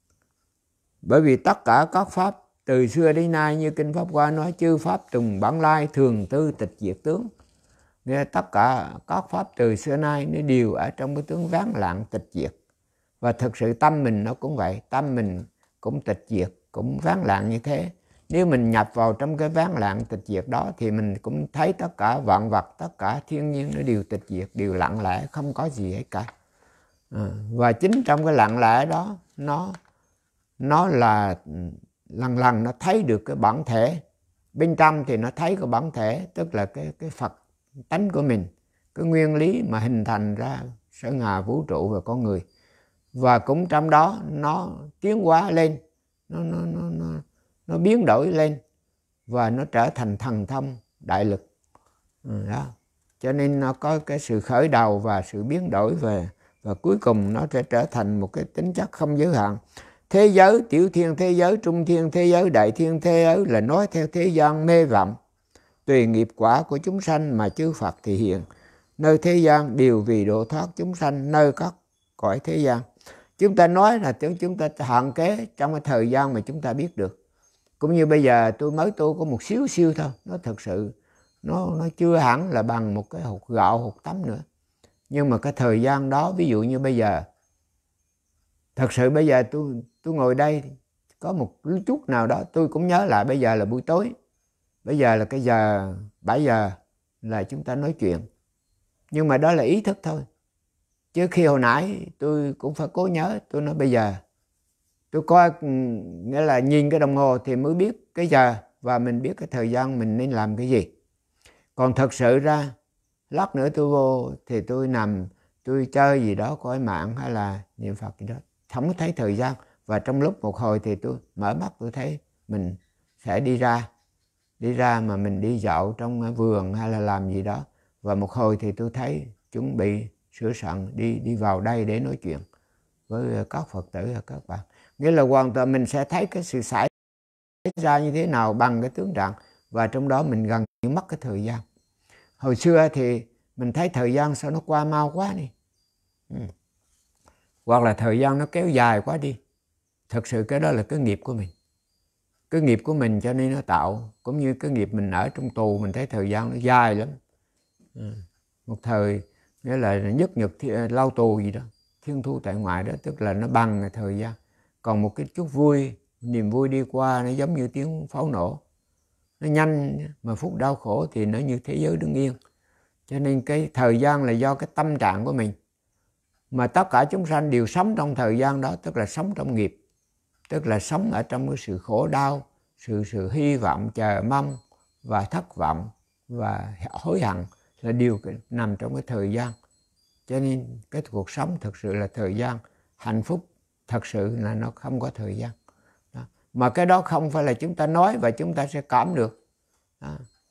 A: Bởi vì tất cả các pháp từ xưa đến nay như Kinh Pháp Hoa nói, chư pháp tùng bản lai thường tư tịch diệt tướng. Nghĩa tất cả các pháp từ xưa nay nó đều ở trong cái tướng ván lặng tịch diệt. Và thực sự tâm mình nó cũng vậy, tâm mình cũng tịch diệt, cũng ván lặng như thế. Nếu mình nhập vào trong cái ván lặng tịch diệt đó thì mình cũng thấy tất cả vạn vật, tất cả thiên nhiên nó đều tịch diệt, đều lặng lẽ, không có gì hết cả. À, và chính trong cái lặng lẽ đó nó nó là lần lần nó thấy được cái bản thể. Bên trong thì nó thấy cái bản thể, tức là cái cái Phật tánh của mình, cái nguyên lý mà hình thành ra sở ngà vũ trụ và con người. Và cũng trong đó nó tiến hóa lên, nó nó nó nó, nó biến đổi lên và nó trở thành thần thông đại lực. Ừ, đó. Cho nên nó có cái sự khởi đầu và sự biến đổi về, và cuối cùng nó sẽ trở thành một cái tính chất không giới hạn. Thế giới, tiểu thiên thế giới, trung thiên thế giới, đại thiên thế giới là nói theo thế gian mê vọng. Tùy nghiệp quả của chúng sanh mà chư Phật thì hiện. Nơi thế gian đều vì độ thoát chúng sanh nơi các cõi thế gian. Chúng ta nói là chúng ta hạn kế trong cái thời gian mà chúng ta biết được. Cũng như bây giờ tôi mới tu có một xíu xíu thôi. Nó thực sự nó, nó chưa hẳn là bằng một cái hột gạo, hột tắm nữa. Nhưng mà cái thời gian đó, ví dụ như bây giờ, thật sự bây giờ tôi, tôi ngồi đây, có một chút nào đó tôi cũng nhớ lại bây giờ là buổi tối. Bây giờ là cái giờ bảy giờ là chúng ta nói chuyện. Nhưng mà đó là ý thức thôi. Chứ khi hồi nãy tôi cũng phải cố nhớ, tôi nói bây giờ. Tôi coi, nghĩa là nhìn cái đồng hồ thì mới biết cái giờ và mình biết cái thời gian mình nên làm cái gì. Còn thật sự ra, lát nữa tôi vô thì tôi nằm, tôi chơi gì đó, coi mạng hay là niệm Phật gì đó. Không có thấy thời gian. Và trong lúc một hồi thì tôi mở mắt tôi thấy mình sẽ đi ra. Đi ra mà mình đi dạo trong vườn hay là làm gì đó. Và một hồi thì tôi thấy chuẩn bị sửa soạn đi đi vào đây để nói chuyện với các Phật tử và các bạn. Nghĩa là hoàn toàn mình sẽ thấy cái sự xảy ra như thế nào bằng cái tướng trạng. Và trong đó mình gần như mất cái thời gian. Hồi xưa thì mình thấy thời gian sao nó qua mau quá đi. Ừ. Hoặc là thời gian nó kéo dài quá đi. Thật sự cái đó là cái nghiệp của mình. Cái nghiệp của mình cho nên nó tạo. Cũng như cái nghiệp mình ở trong tù, mình thấy thời gian nó dài lắm. Ừ. Một thời, nghĩa là nhất nhật lao tù gì đó, thiên thu tại ngoại đó, tức là nó bằng thời gian. Còn một cái chút vui, niềm vui đi qua nó giống như tiếng pháo nổ. Nó nhanh, mà phút đau khổ thì nó như thế giới đứng yên. Cho nên cái thời gian là do cái tâm trạng của mình. Mà tất cả chúng sanh đều sống trong thời gian đó, tức là sống trong nghiệp. Tức là sống ở trong cái sự khổ đau, sự sự hy vọng, chờ mong và thất vọng và hối hận là điều nằm trong cái thời gian. Cho nên cái cuộc sống thực sự là thời gian. Hạnh phúc thật sự là nó không có thời gian. Đó. Mà cái đó không phải là chúng ta nói và chúng ta sẽ cảm được. Đó.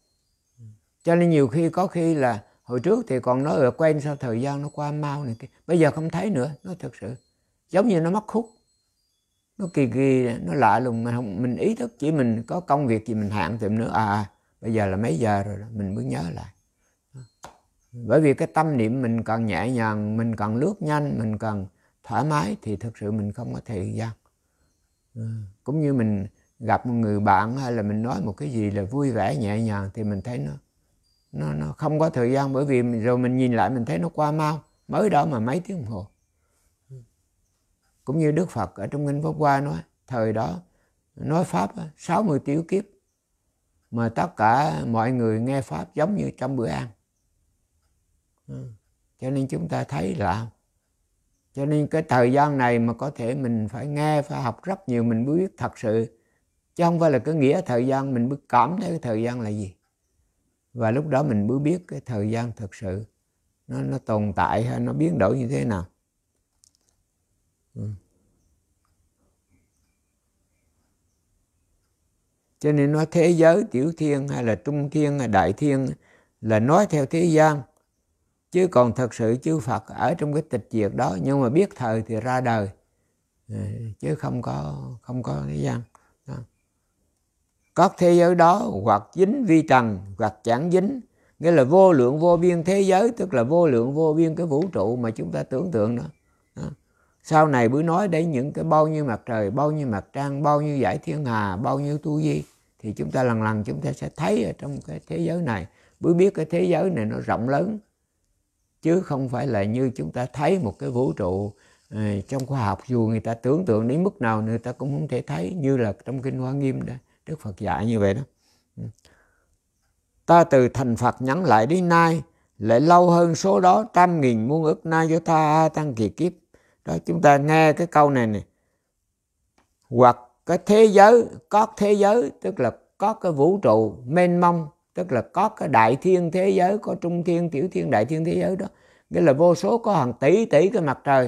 A: Cho nên nhiều khi có khi là hồi trước thì còn nói ở quen sao thời gian nó qua mau này kia. Bây giờ không thấy nữa, nó thực sự giống như nó mất hút. Nó kỳ kỳ, nó lạ lùng, mình không mình ý thức, chỉ mình có công việc gì mình hạn thì mình nữa à bây giờ là mấy giờ rồi đó, mình mới nhớ lại. Bởi vì cái tâm niệm mình càng nhẹ nhàng, mình càng lướt nhanh, mình càng thoải mái thì thực sự mình không có thời gian. Ừ. Cũng như mình gặp một người bạn hay là mình nói một cái gì là vui vẻ nhẹ nhàng thì mình thấy nó nó nó không có thời gian, bởi vì rồi mình nhìn lại mình thấy nó qua mau, mới đó mà mấy tiếng đồng hồ. Cũng như Đức Phật ở trong Kinh Pháp Hoa nói, thời đó nói Pháp sáu mươi tiểu kiếp, mà tất cả mọi người nghe Pháp giống như trong bữa ăn. Ừ. Cho nên chúng ta thấy là, cho nên cái thời gian này mà có thể mình phải nghe, phải học rất nhiều mình mới biết thật sự. Chứ không phải là cái nghĩa thời gian, mình mới cảm thấy cái thời gian là gì. Và lúc đó mình mới biết cái thời gian thực sự nó, nó tồn tại hay nó biến đổi như thế nào. Ừ. Cho nên nói thế giới, tiểu thiên hay là trung thiên hay đại thiên là nói theo thế gian, chứ còn thật sự chư Phật ở trong cái tịch diệt đó, nhưng mà biết thời thì ra đời, chứ không có không có thế gian đó. Các thế giới đó hoặc dính vi trần hoặc chẳng dính, nghĩa là vô lượng vô biên thế giới, tức là vô lượng vô biên cái vũ trụ mà chúng ta tưởng tượng đó, đó. Sau này mới nói đến những cái bao nhiêu mặt trời, bao nhiêu mặt trăng, bao nhiêu dải thiên hà, bao nhiêu tu vi, thì chúng ta lần lần chúng ta sẽ thấy ở trong cái thế giới này, mới biết cái thế giới này nó rộng lớn, chứ không phải là như chúng ta thấy một cái vũ trụ à, trong khoa học, dù người ta tưởng tượng đến mức nào người ta cũng không thể thấy, như là trong Kinh Hoa Nghiêm đó, Đức Phật dạy như vậy đó. Ta từ thành Phật nhắn lại đến nay, lại lâu hơn số đó trăm nghìn muôn ức nay cho ta tăng kỳ kiếp. Đó, chúng ta nghe cái câu này này. Hoặc cái thế giới, có thế giới, tức là có cái vũ trụ mênh mông, tức là có cái đại thiên thế giới, có trung thiên, tiểu thiên, đại thiên thế giới đó. Nghĩa là vô số, có hàng tỷ tỷ cái mặt trời.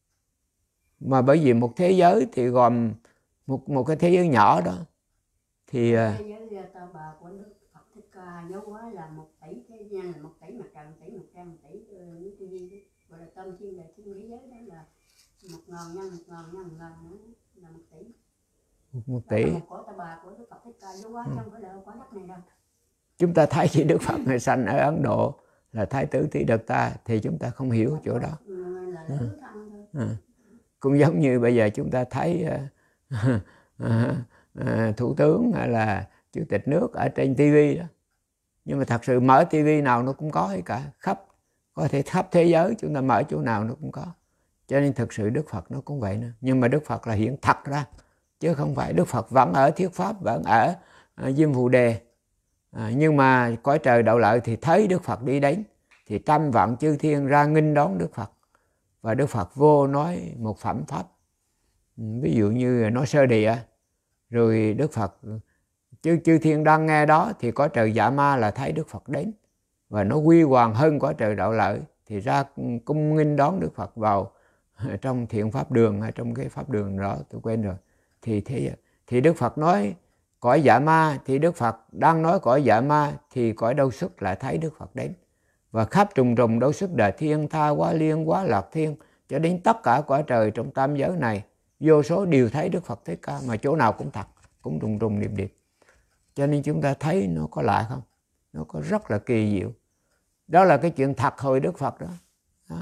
A: Mà bởi vì một thế giới thì gồm một, một cái thế giới nhỏ đó. Thì
B: thế giới ta bà của Đức Phật Thích Ca dấu hóa là một tỷ thế gian, là một tỷ mặt trời, một tỷ mặt trăng, một tỷ những cái gì gọi là tâm thiên đại thiên thế giới đó là một ngàn nhân, một ngàn nhân, một ngàn nữa là một tỷ.
A: Một tỷ.
B: Đó là một cõi ta bà của Đức Phật Thích Ca dấu hóa, chứ không phải là quả đất này đâu.
A: Chúng ta thấy khi Đức Phật ngày sanh ở Ấn Độ là Thái tử Tỷ Đợt Ta, thì chúng ta không hiểu chỗ đó.
B: Là ừ.
A: Ừ. Cũng giống như bây giờ chúng ta thấy uh, uh, uh, thủ tướng hay là chủ tịch nước ở trên ti vi đó, nhưng mà thật sự mở ti vi nào nó cũng có hết cả, khắp có thể khắp thế giới, chúng ta mở chỗ nào nó cũng có. Cho nên thực sự Đức Phật nó cũng vậy nữa. Nhưng mà Đức Phật là hiện thật ra, chứ không phải Đức Phật vẫn ở thuyết pháp, vẫn ở uh, Diêm Phù Đề. À, nhưng mà cõi trời Đạo Lợi thì thấy Đức Phật đi đến, thì trăm vạn chư thiên ra nghênh đón Đức Phật, và Đức Phật vô nói một phẩm pháp, ví dụ như nói sơ địa, rồi Đức Phật chư chư thiên đang nghe đó, thì cõi trời Dạ Ma là thấy Đức Phật đến và nó huy hoàng hơn cõi trời Đạo Lợi, thì ra cung nghênh đón Đức Phật vào trong thiện pháp đường hay trong cái pháp đường đó tôi quên rồi. Thì thế thì Đức Phật nói cõi Dạ Ma, thì Đức Phật đang nói cõi Dạ Ma, thì cõi Đâu Xuất lại thấy Đức Phật đến. Và khắp trùng trùng Đâu Xuất Đà Thiên, Tha Quá Liên, Quá Lạc Thiên, cho đến tất cả cõi trời trong tam giới này, vô số đều thấy Đức Phật Thích Ca, mà chỗ nào cũng thật, cũng trùng trùng điệp điệp. Cho nên chúng ta thấy nó có lạ không? Nó có rất là kỳ diệu. Đó là cái chuyện thật hồi Đức Phật đó. đó.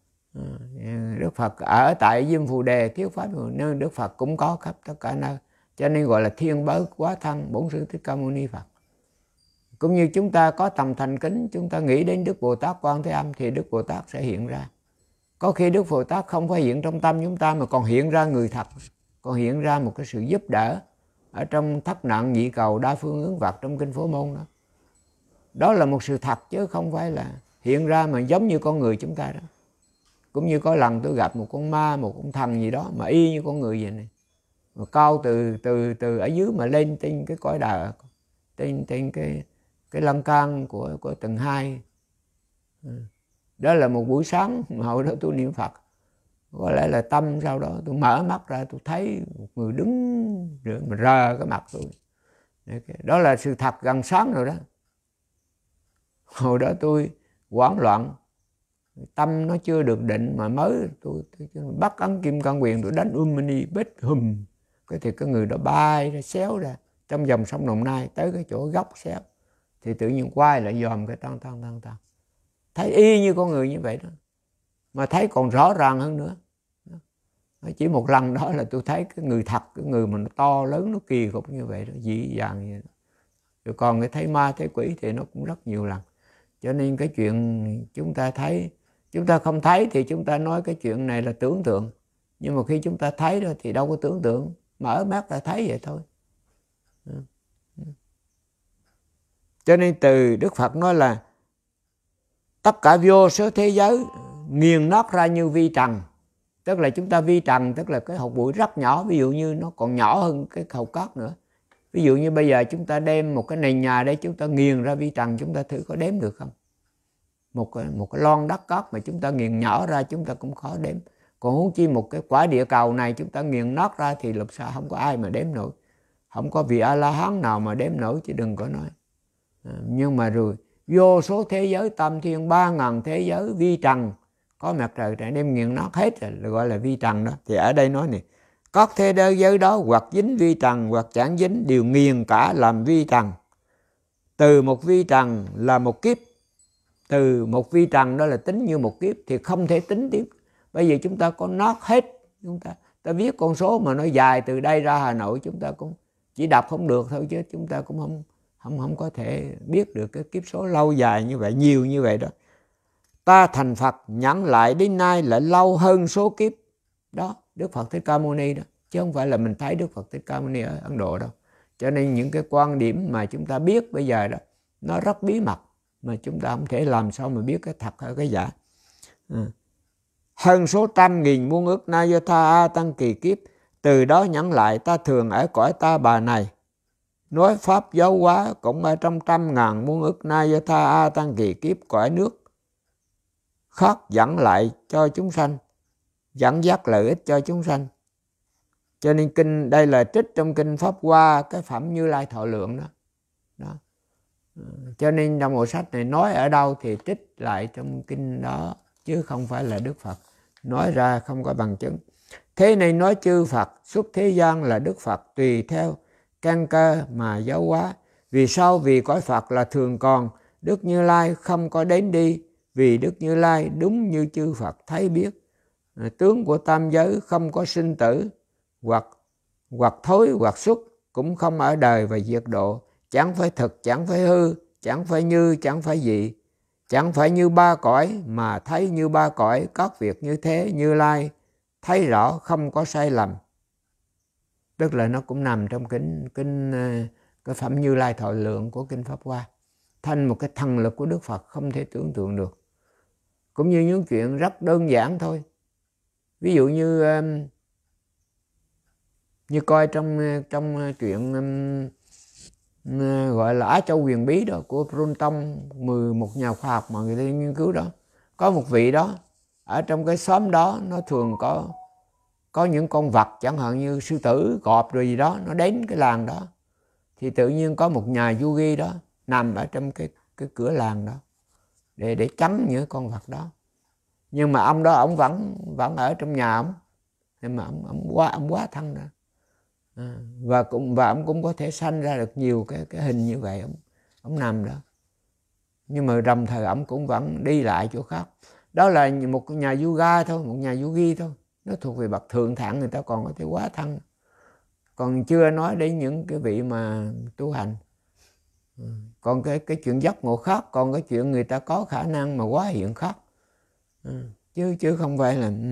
A: Đức Phật ở tại Diêm Phù Đề thuyết pháp, nên Đức Phật cũng có khắp tất cả nơi. Cho nên gọi là thiên bới quá thân Bổn Sư Thích Ca Mâu Ni Phật. Cũng như chúng ta có tầm thành kính, chúng ta nghĩ đến Đức Bồ Tát Quan Thế Âm, thì Đức Bồ Tát sẽ hiện ra. Có khi Đức Bồ Tát không phải hiện trong tâm chúng ta, mà còn hiện ra người thật, còn hiện ra một cái sự giúp đỡ ở trong thất nạn nhị cầu đa phương ứng vật trong Kinh Phổ Môn đó. Đó là một sự thật, chứ không phải là hiện ra mà giống như con người chúng ta đó. Cũng như có lần tôi gặp một con ma, một con thần gì đó mà y như con người vậy này, mà cao từ từ từ ở dưới mà lên trên cái cõi đà, trên trên cái cái lăng can của của tầng hai. Đó là một buổi sáng mà hồi đó tôi niệm Phật, có lẽ là tâm sau đó tôi mở mắt ra, tôi thấy một người đứng rồi mà rờ cái mặt tôi. Đó là sự thật gần sáng rồi đó. Hồi đó tôi hoảng loạn, tâm nó chưa được định, mà mới tôi, tôi, tôi bắt ấn kim cang quyền, tôi đánh um mani bết hùm, cái thì cái người đó bay ra xéo ra trong dòng sông Đồng Nai tới cái chỗ góc xéo, thì tự nhiên quay lại dòm cái tăng tăng tăng tăng, thấy y như con người như vậy đó, mà thấy còn rõ ràng hơn nữa. Chỉ một lần đó là tôi thấy cái người thật, cái người mà nó to lớn, nó kỳ cục như vậy đó, dị dạng như đó. Rồi còn cái thấy ma thấy quỷ thì nó cũng rất nhiều lần. Cho nên cái chuyện chúng ta thấy, chúng ta không thấy thì chúng ta nói cái chuyện này là tưởng tượng. Nhưng mà khi chúng ta thấy đó thì đâu có tưởng tượng, mở mắt là thấy vậy thôi. Cho nên từ Đức Phật nói là tất cả vô số thế giới nghiền nát ra như vi trần. Tức là chúng ta vi trần, tức là cái hột bụi rất nhỏ, ví dụ như nó còn nhỏ hơn cái hột cát nữa. Ví dụ như bây giờ chúng ta đem một cái nền nhà để chúng ta nghiền ra vi trần, chúng ta thử có đếm được không? một cái, một cái lon đất cát mà chúng ta nghiền nhỏ ra chúng ta cũng khó đếm. Còn huống chi một cái quả địa cầu này chúng ta nghiền nát ra thì làm sao không có ai mà đếm nổi. Không có vị A-la-hán nào mà đếm nổi chứ đừng có nói. À, nhưng mà rồi vô số thế giới tam thiên, ba ngàn thế giới vi trần, có mặt trời trời đem nghiền nát hết rồi, gọi là vi trần đó. Thì ở đây nói này, các thế giới đó hoặc dính vi trần hoặc chẳng dính đều nghiền cả làm vi trần. Từ một vi trần là một kiếp. Từ một vi trần đó là tính như một kiếp thì không thể tính tiếp. Bây giờ chúng ta có nát hết. Chúng ta, ta viết con số mà nó dài từ đây ra Hà Nội chúng ta cũng chỉ đọc không được thôi, chứ chúng ta cũng không không không có thể biết được cái kiếp số lâu dài như vậy, nhiều như vậy đó. Ta thành Phật nhẫn lại đến nay lại lâu hơn số kiếp đó Đức Phật Thích Ca Mâu Ni đó, chứ không phải là mình thấy Đức Phật Thích Ca Mâu Ni ở Ấn Độ đâu. Cho nên những cái quan điểm mà chúng ta biết bây giờ đó nó rất bí mật, mà chúng ta không thể làm sao mà biết cái thật hay cái giả. À. Hơn số trăm nghìn muôn ức na do tha a tăng kỳ kiếp, từ đó nhẫn lại ta thường ở cõi ta bà này, nói pháp giáo hóa cũng ở trong trăm ngàn muôn ức na do tha a tăng kỳ kiếp cõi nước khác dẫn lại cho chúng sanh, dẫn dắt lợi ích cho chúng sanh. Cho nên kinh đây là trích trong kinh Pháp Hoa, cái phẩm Như Lai Thọ Lượng đó. Đó. Cho nên trong bộ sách này nói ở đâu thì trích lại trong kinh đó, chứ không phải là Đức Phật nói ra không có bằng chứng. Thế nên nói chư Phật xuất thế gian là Đức Phật tùy theo căn cơ mà giáo hóa. Vì sao? Vì cõi Phật là thường còn, Đức Như Lai không có đến đi. Vì Đức Như Lai đúng như chư Phật thấy biết, tướng của tam giới không có sinh tử, hoặc hoặc thối hoặc xuất, cũng không ở đời và diệt độ, chẳng phải thực, chẳng phải hư, chẳng phải như, chẳng phải dị, chẳng phải như ba cõi mà thấy như ba cõi. Các việc như thế Như Lai thấy rõ không có sai lầm. Tức là nó cũng nằm trong kinh kinh cái phẩm Như Lai Thọ Lượng của kinh Pháp Hoa, thành một cái thần lực của Đức Phật không thể tưởng tượng được. Cũng như những chuyện rất đơn giản thôi. Ví dụ như như coi trong trong chuyện gọi là Á Châu Huyền Bí đó của Brunton, mười một nhà khoa học mà người ta nghiên cứu đó. Có một vị đó ở trong cái xóm đó, nó thường có có những con vật chẳng hạn như sư tử, cọp rồi gì đó, nó đến cái làng đó. Thì tự nhiên có một nhà yogi đó nằm ở trong cái cái cửa làng đó để để chấm những con vật đó. Nhưng mà ông đó ông vẫn vẫn ở trong nhà ông, nhưng mà ông ông quá ông quá thân ra. À, và cũng và ông cũng có thể sanh ra được nhiều cái cái hình như vậy, ông ông nằm đó. Nhưng mà đồng thời ông cũng vẫn đi lại chỗ khác. Đó là một nhà yoga thôi, một nhà yogi thôi. Nó thuộc về bậc thượng thẳng, người ta còn có thể quá thân. Còn chưa nói đến những cái vị mà tu hành. Còn cái cái chuyện giấc ngộ khác, còn cái chuyện người ta có khả năng mà quá hiện khác. Ừ, chứ chứ không phải là ừ.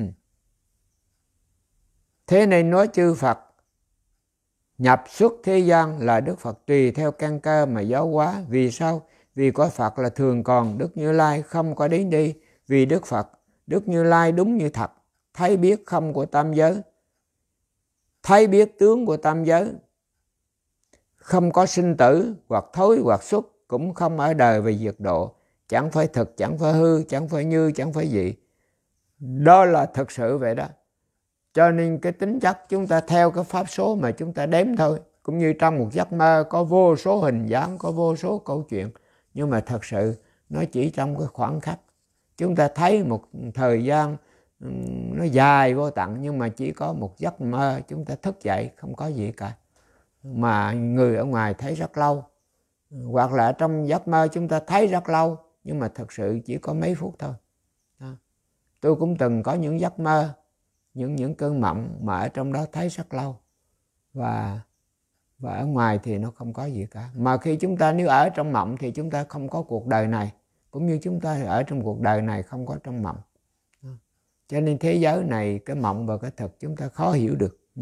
A: Thế nên nói chư Phật nhập xuất thế gian là Đức Phật tùy theo căn cơ mà giáo hóa. Vì sao? Vì cõi Phật là thường còn, Đức Như Lai không có đến đi. Vì Đức Phật, Đức Như Lai đúng như thật, thấy biết không của tam giới, thấy biết tướng của tam giới, không có sinh tử, hoặc thối hoặc xuất, cũng không ở đời và diệt độ, chẳng phải thực, chẳng phải hư, chẳng phải như, chẳng phải dị. Đó là thực sự vậy đó. Cho nên cái tính chất chúng ta theo cái pháp số mà chúng ta đếm thôi. Cũng như trong một giấc mơ có vô số hình dáng, có vô số câu chuyện. Nhưng mà thật sự nó chỉ trong cái khoảng khắc. Chúng ta thấy một thời gian nó dài vô tận, nhưng mà chỉ có một giấc mơ chúng ta thức dậy không có gì cả. Mà người ở ngoài thấy rất lâu. Hoặc là trong giấc mơ chúng ta thấy rất lâu, nhưng mà thật sự chỉ có mấy phút thôi. Đó. Tôi cũng từng có những giấc mơ, những những cơn mộng mà ở trong đó thấy rất lâu. Và và ở ngoài thì nó không có gì cả. Mà khi chúng ta nếu ở trong mộng thì chúng ta không có cuộc đời này. Cũng như chúng ta ở trong cuộc đời này không có trong mộng. Cho nên thế giới này, cái mộng và cái thực chúng ta khó hiểu được. Ừ.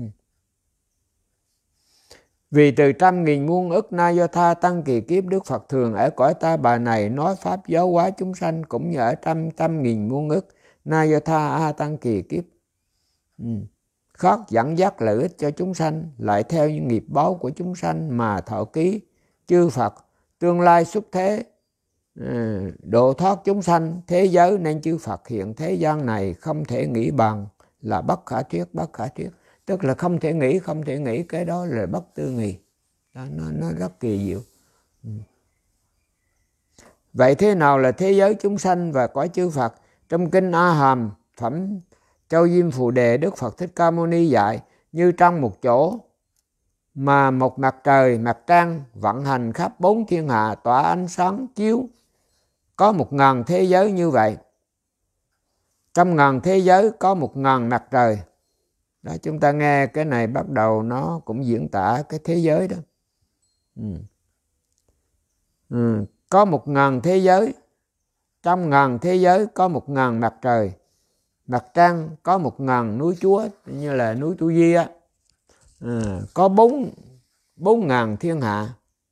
A: Vì từ trăm nghìn muôn ức na do tha tăng kỳ kiếp, Đức Phật thường ở cõi ta bà này nói pháp giáo hóa chúng sanh, cũng như ở trăm trăm nghìn muôn ức na do tha a tăng kỳ kiếp. Ừ. Khác dẫn dắt lợi ích cho chúng sanh, lại theo những nghiệp báo của chúng sanh mà thọ ký chư Phật tương lai xuất thế độ thoát chúng sanh thế giới, nên chư Phật hiện thế gian này không thể nghĩ bàn, là bất khả thuyết. Bất khả thuyết tức là không thể nghĩ, không thể nghĩ, cái đó là bất tư nghị. Đó, nó, nó rất kỳ diệu. Vậy thế nào là thế giới chúng sanh và cõi chư Phật? Trong kinh A Hàm Phẩm Châu Diêm Phù Đề, Đức Phật Thích Ca Mâu Ni dạy: như trong một chỗ mà một mặt trời, mặt trăng vận hành khắp bốn thiên hạ, tỏa ánh sáng chiếu, có một ngàn thế giới như vậy. Trong ngàn thế giới có một ngàn mặt trời. Đó, chúng ta nghe cái này bắt đầu nó cũng diễn tả cái thế giới đó. Ừ. Ừ. Có một ngàn thế giới. Trong ngàn thế giới có một ngàn mặt trời, mặt trăng, có một ngàn núi Chúa, như là núi Tu Di á. À, có bốn bốn ngàn thiên hạ.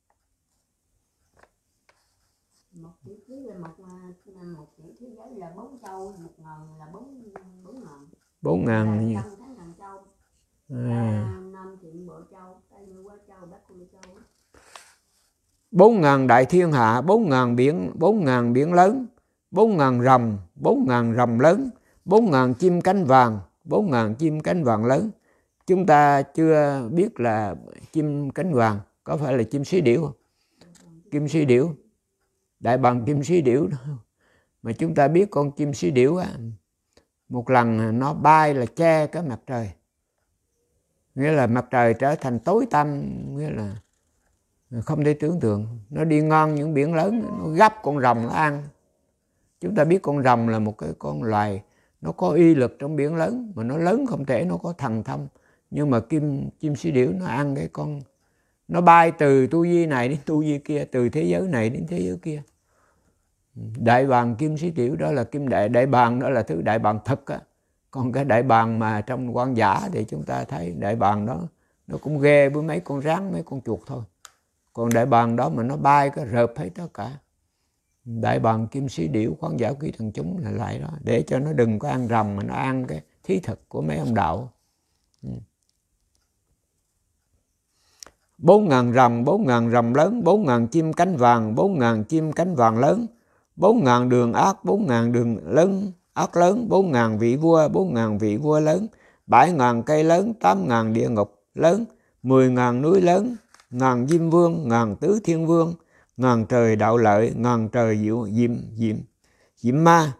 B: Một tiểu thế là một một tiểu thế giới là bốn châu, một ngàn là bốn bốn ngàn.
A: Bốn ngàn như.
B: Trăm tháng ngàn châu.
A: À.
B: Nam Thiện Bộ Châu, Tây Nguyên Quá Châu, Bắc Côn Châu.
A: Bốn ngàn đại thiên hạ, bốn ngàn biển, bốn ngàn biển lớn, bốn ngàn rồng, bốn ngàn rồng lớn, bốn ngàn chim cánh vàng, bốn ngàn chim cánh vàng lớn. Chúng ta chưa biết là chim cánh vàng có phải là chim sý điểu không? Chim sý điểu, đại bàng chim sý điểu đó. Mà chúng ta biết con chim sý điểu á, một lần nó bay là che cái mặt trời, nghĩa là mặt trời trở thành tối tăm, nghĩa là không thể tưởng tượng. Nó đi ngang những biển lớn, nó gắp con rồng nó ăn. Chúng ta biết con rồng là một cái con loài nó có uy lực trong biển lớn, mà nó lớn không thể nó có thần thông. Nhưng mà kim chim sý điểu nó ăn cái con, nó bay từ tu di này đến tu di kia, từ thế giới này đến thế giới kia. Đại bàng kim sý điểu đó là kim đại đại bàng, đó là thứ đại bàng thực á. Còn cái đại bàng mà trong hoang dã thì chúng ta thấy đại bàng đó nó cũng ghê với mấy con rắn, mấy con chuột thôi. Còn đại bàng đó mà nó bay cái rợp hết tất cả. Đại bàng kim sý điểu khoáng giải quý thần chúng là lại đó, để cho nó đừng có ăn rồng mà nó ăn cái thí thực của mấy ông đạo. Bốn ngàn rồng, bốn ngàn rồng lớn, bốn ngàn chim cánh vàng, bốn ngàn chim cánh vàng lớn, bốn ngàn đường ác, bốn ngàn đường lớn ác lớn, bốn ngàn vị vua, bốn ngàn vị vua lớn, bảy ngàn cây lớn, tám ngàn địa ngục lớn, mười ngàn núi lớn, ngàn diêm vương, ngàn tứ thiên vương, ngàn trời đạo lợi, ngàn trời diệu diệm diệm diệm ma,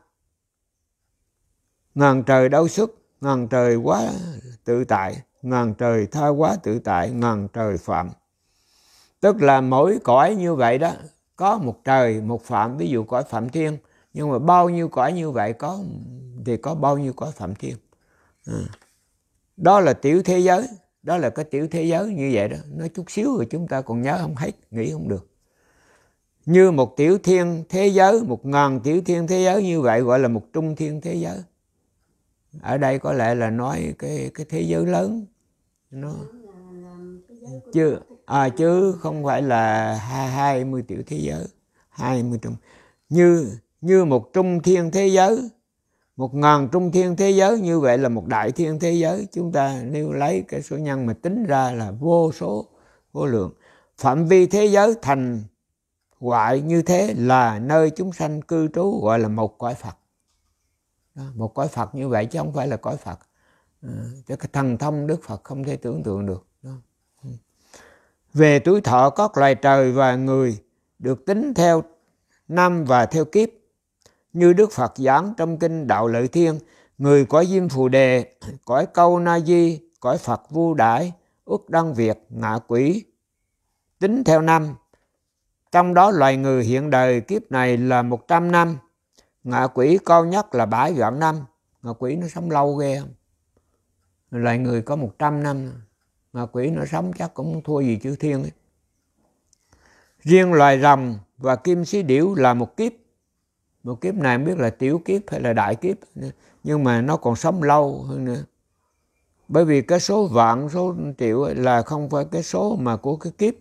A: ngàn trời đau xuất, ngàn trời quá tự tại, ngàn trời tha quá tự tại, ngàn trời phạm. Tức là mỗi cõi như vậy đó có một trời một phạm. Ví dụ cõi phạm thiên, nhưng mà bao nhiêu cõi như vậy có thì có bao nhiêu cõi phạm thiên. À. Đó là tiểu thế giới. Đó là cái tiểu thế giới như vậy đó. Nói chút xíu rồi chúng ta còn nhớ không hết, nghĩ không được. Như một tiểu thiên thế giới, một ngàn tiểu thiên thế giới như vậy gọi là một trung thiên thế giới. Ở đây có lẽ là nói cái cái thế giới lớn nó chứ à, chứ không phải là hai mươi tiểu thế giới, hai mươi trung. Như như một trung thiên thế giới, một ngàn trung thiên thế giới như vậy là một đại thiên thế giới. Chúng ta nếu lấy cái số nhân mà tính ra là vô số vô lượng. Phạm vi thế giới thành hoại như thế là nơi chúng sanh cư trú, gọi là một cõi Phật. Đó, một cõi Phật như vậy chứ không phải là cõi Phật. À, cái thần thông Đức Phật không thể tưởng tượng được. Đó. Về tuổi thọ các loài trời và người được tính theo năm và theo kiếp. Như Đức Phật giảng trong kinh Đạo Lợi Thiên, người cõi Diêm Phù Đề, cõi Câu Na Di, cõi Phật Vu Đãi, Uất Đăng Việt, ngạ quỷ tính theo năm. Trong đó loài người hiện đời kiếp này là một trăm năm, ngạ quỷ cao nhất là bảy vạn năm. Ngạ quỷ nó sống lâu ghê không? Loài người có một trăm năm, ngạ quỷ nó sống chắc cũng thua gì chư thiên ấy. Riêng loài rồng và kim sĩ điểu là một kiếp. Một kiếp này không biết là tiểu kiếp hay là đại kiếp, nhưng mà nó còn sống lâu hơn nữa. Bởi vì cái số vạn, số triệu là không phải cái số mà của cái kiếp.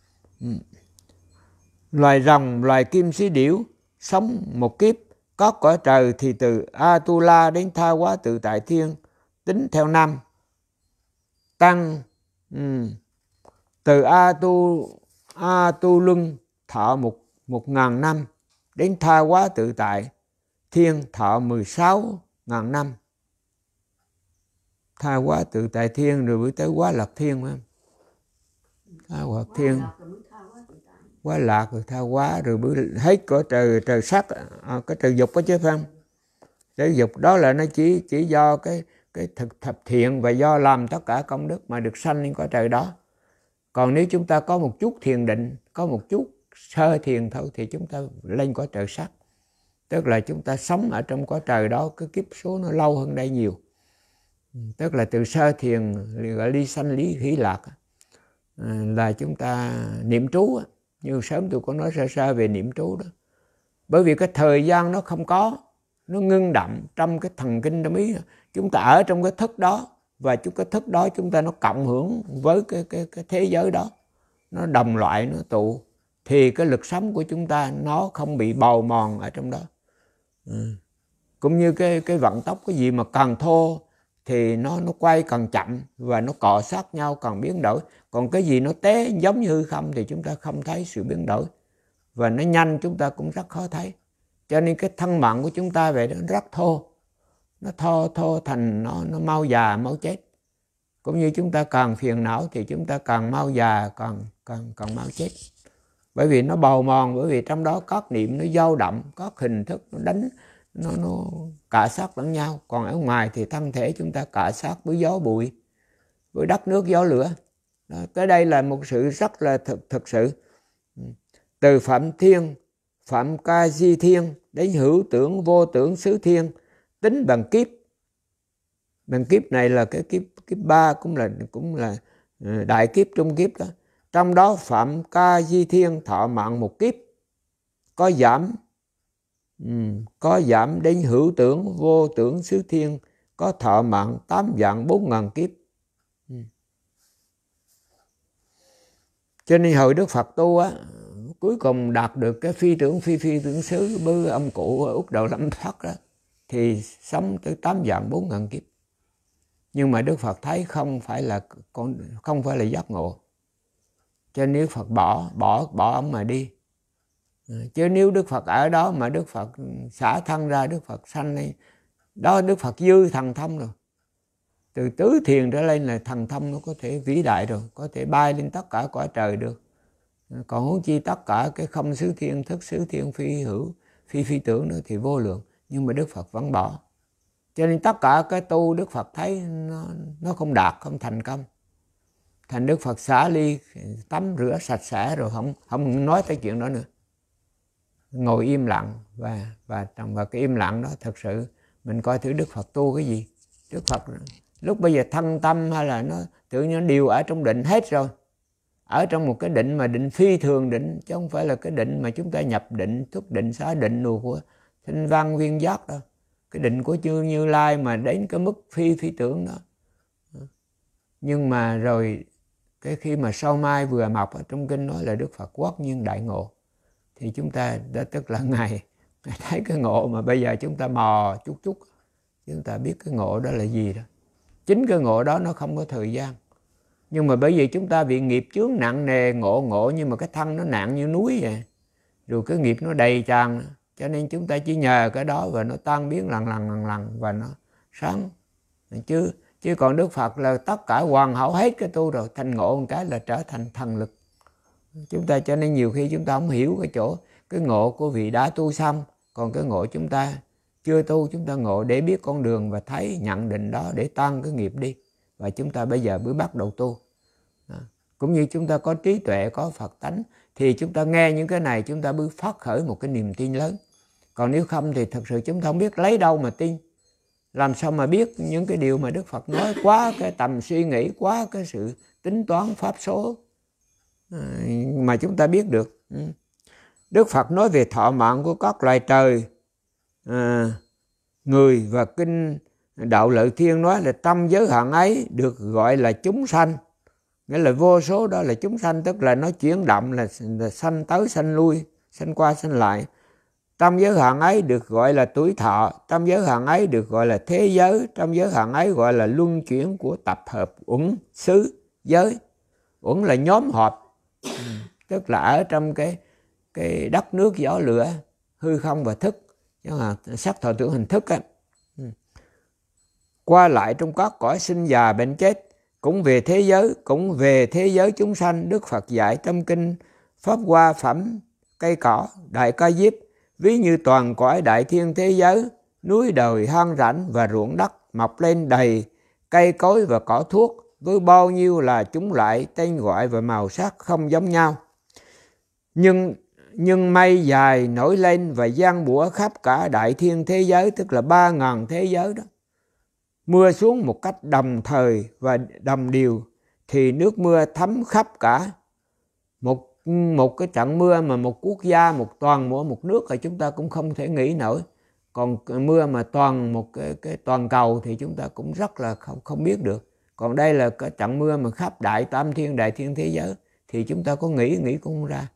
A: Loài rồng, loài kim sĩ điểu sống một kiếp. Các cõi trời thì từ Atula đến Tha Hóa Tự Tại Thiên tính theo năm. Tăng um, từ Atu Atu Luân thọ một một ngàn năm, đến tha hóa tự tại thiên thọ mười sáu ngàn năm. Tha hóa tự tại thiên rồi mới tới hóa lạc thiên phải không? Tha hóa thiên, hóa lạc rồi tha hóa rồi mới hết có trời trời sắc, à, cái trời dục có chứ phải không? Trời dục đó là nó chỉ chỉ do cái cái thực thập thiện và do làm tất cả công đức mà được sanh lên cõi trời đó. Còn nếu chúng ta có một chút thiền định, có một chút sơ thiền thôi thì chúng ta lên cõi trời sắc. Tức là chúng ta sống ở trong cõi trời đó, cái kiếp số nó lâu hơn đây nhiều. Tức là từ sơ thiền gọi ly sanh lý hỷ lạc là chúng ta niệm trú. Như sớm tôi có nói sơ sơ về niệm trú đó. Bởi vì cái thời gian nó không có, nó ngưng đậm trong cái thần kinh tâm ý. Chúng ta ở trong cái thức đó, và chúng cái thức đó chúng ta nó cộng hưởng với cái, cái, cái thế giới đó, nó đồng loại, nó tụ, thì cái lực sống của chúng ta nó không bị bào mòn ở trong đó. Ừ. Cũng như cái, cái vận tốc, cái gì mà càng thô thì nó, nó quay càng chậm và nó cọ sát nhau càng biến đổi. Còn cái gì nó tế giống như hư không thì chúng ta không thấy sự biến đổi. Và nó nhanh chúng ta cũng rất khó thấy. Cho nên cái thân mạng của chúng ta vậy đó rất thô. Nó thô thô thành nó, nó mau già mau chết. Cũng như chúng ta càng phiền não thì chúng ta càng mau già, càng, càng, càng mau chết. Bởi vì nó bào mòn, bởi vì trong đó các niệm nó dao động, các hình thức nó đánh, nó, nó cạ sát lẫn nhau. Còn ở ngoài thì thân thể chúng ta cạ sát với gió bụi, với đất nước gió lửa. Đó, cái đây là một sự rất là thực, thực sự. Từ phạm thiên, phạm ca di thiên đến hữu tưởng vô tưởng xứ thiên, tính bằng kiếp. Bằng kiếp này là cái kiếp kiếp ba, cũng là cũng là đại kiếp trung kiếp đó. Trong đó phạm ca di thiên thọ mạng một kiếp, có giảm um, có giảm đến hữu tưởng vô tưởng xứ thiên, có thọ mạng tám vạn bốn ngàn kiếp. um. Cho nên hồi Đức Phật tu á, cuối cùng đạt được cái phi tưởng phi phi tưởng xứ với ông cụ ở Úc Đầu Lâm Phát đó, thì sống tới tám vạn bốn ngàn kiếp. Nhưng mà Đức Phật thấy không phải là con không phải là giác ngộ, cho nên Đức Phật bỏ bỏ bỏ ông mà đi. Chứ nếu Đức Phật ở đó mà Đức Phật xả thân ra, Đức Phật sanh lên đó, Đức Phật dư thần thông rồi. Từ tứ thiền trở lên là thần thông nó có thể vĩ đại rồi, có thể bay lên tất cả cõi trời được. Còn huống chi tất cả cái không xứ thiên, thức xứ thiên, phi hữu, phi phi tưởng nữa thì vô lượng. Nhưng mà Đức Phật vẫn bỏ. Cho nên tất cả cái tu Đức Phật thấy nó, nó không đạt, không thành công. Thành Đức Phật xả ly, tắm rửa sạch sẽ rồi không không nói tới chuyện đó nữa. Ngồi im lặng và và trong và cái im lặng đó thật sự mình coi thử Đức Phật tu cái gì. Đức Phật lúc bây giờ thân tâm hay là nó tự nhiên đều ở trong định hết rồi. Ở trong một cái định mà định phi thường định, chứ không phải là cái định mà chúng ta nhập định, thúc định, xá định đồ của Thanh Văn Viên Giác đâu. Cái định của Chư Như Lai mà đến cái mức phi phi tưởng đó. Nhưng mà rồi cái khi mà sau mai vừa mọc ở trong kinh nói là Đức Phật quát nhiên đại ngộ, thì chúng ta đã tức là Ngài, Ngài thấy cái ngộ mà bây giờ chúng ta mò chút chút, chúng ta biết cái ngộ đó là gì đó. Chính cái ngộ đó nó không có thời gian. Nhưng mà bởi vì chúng ta bị nghiệp chướng nặng nề, ngộ ngộ nhưng mà cái thân nó nặng như núi vậy. Rồi cái nghiệp nó đầy tràn, cho nên chúng ta chỉ nhờ cái đó và nó tan biến lần lần lần lần và nó sáng. Chứ chứ còn Đức Phật là tất cả hoàn hảo hết cái tu rồi, thành ngộ một cái là trở thành thần lực. Chúng ta cho nên nhiều khi chúng ta không hiểu cái chỗ cái ngộ của vị đã tu xong, còn cái ngộ chúng ta chưa tu, chúng ta ngộ để biết con đường và thấy nhận định đó để tan cái nghiệp đi. Và chúng ta bây giờ mới bắt đầu tu. Đó. Cũng như chúng ta có trí tuệ, có Phật tánh, thì chúng ta nghe những cái này chúng ta mới phát khởi một cái niềm tin lớn. Còn nếu không thì thật sự chúng ta không biết lấy đâu mà tin. Làm sao mà biết những cái điều mà Đức Phật nói quá cái tầm suy nghĩ, quá cái sự tính toán pháp số mà chúng ta biết được. Đức Phật nói về thọ mạng của các loài trời, à, người và kinh Đạo Lợi Thiên nói là trong giới hạn ấy được gọi là chúng sanh. Nghĩa là vô số đó là chúng sanh, tức là nó chuyển động là, là sanh tới sanh lui, sanh qua sanh lại. Trong giới hạn ấy được gọi là tuổi thọ, trong giới hạn ấy được gọi là thế giới, trong giới hạn ấy gọi là luân chuyển của tập hợp uẩn xứ giới. Uẩn là nhóm họp, tức là ở trong cái, cái đất nước gió lửa, hư không và thức, chứ là sắc thọ tưởng hành thức á. Qua lại trong các cõi sinh già bệnh chết, cũng về thế giới, cũng về thế giới chúng sanh. Đức Phật dạy trong kinh Pháp Hoa Phẩm Cây Cỏ Đại Ca Diếp, ví như toàn cõi đại thiên thế giới, núi đồi hang rãnh và ruộng đất mọc lên đầy cây cối và cỏ thuốc, với bao nhiêu là chúng loại, tên gọi và màu sắc không giống nhau. Nhưng nhưng mây dài nổi lên và giăng bủa khắp cả đại thiên thế giới, tức là ba ngàn thế giới đó, mưa xuống một cách đồng thời và đồng đều, thì nước mưa thấm khắp cả. Một một cái trận mưa mà một quốc gia, một toàn bộ một nước thì chúng ta cũng không thể nghĩ nổi. Còn mưa mà toàn một cái, cái toàn cầu thì chúng ta cũng rất là không không biết được. Còn đây là cái trận mưa mà khắp đại tam thiên đại thiên thế giới thì chúng ta có nghĩ nghĩ cũng không ra.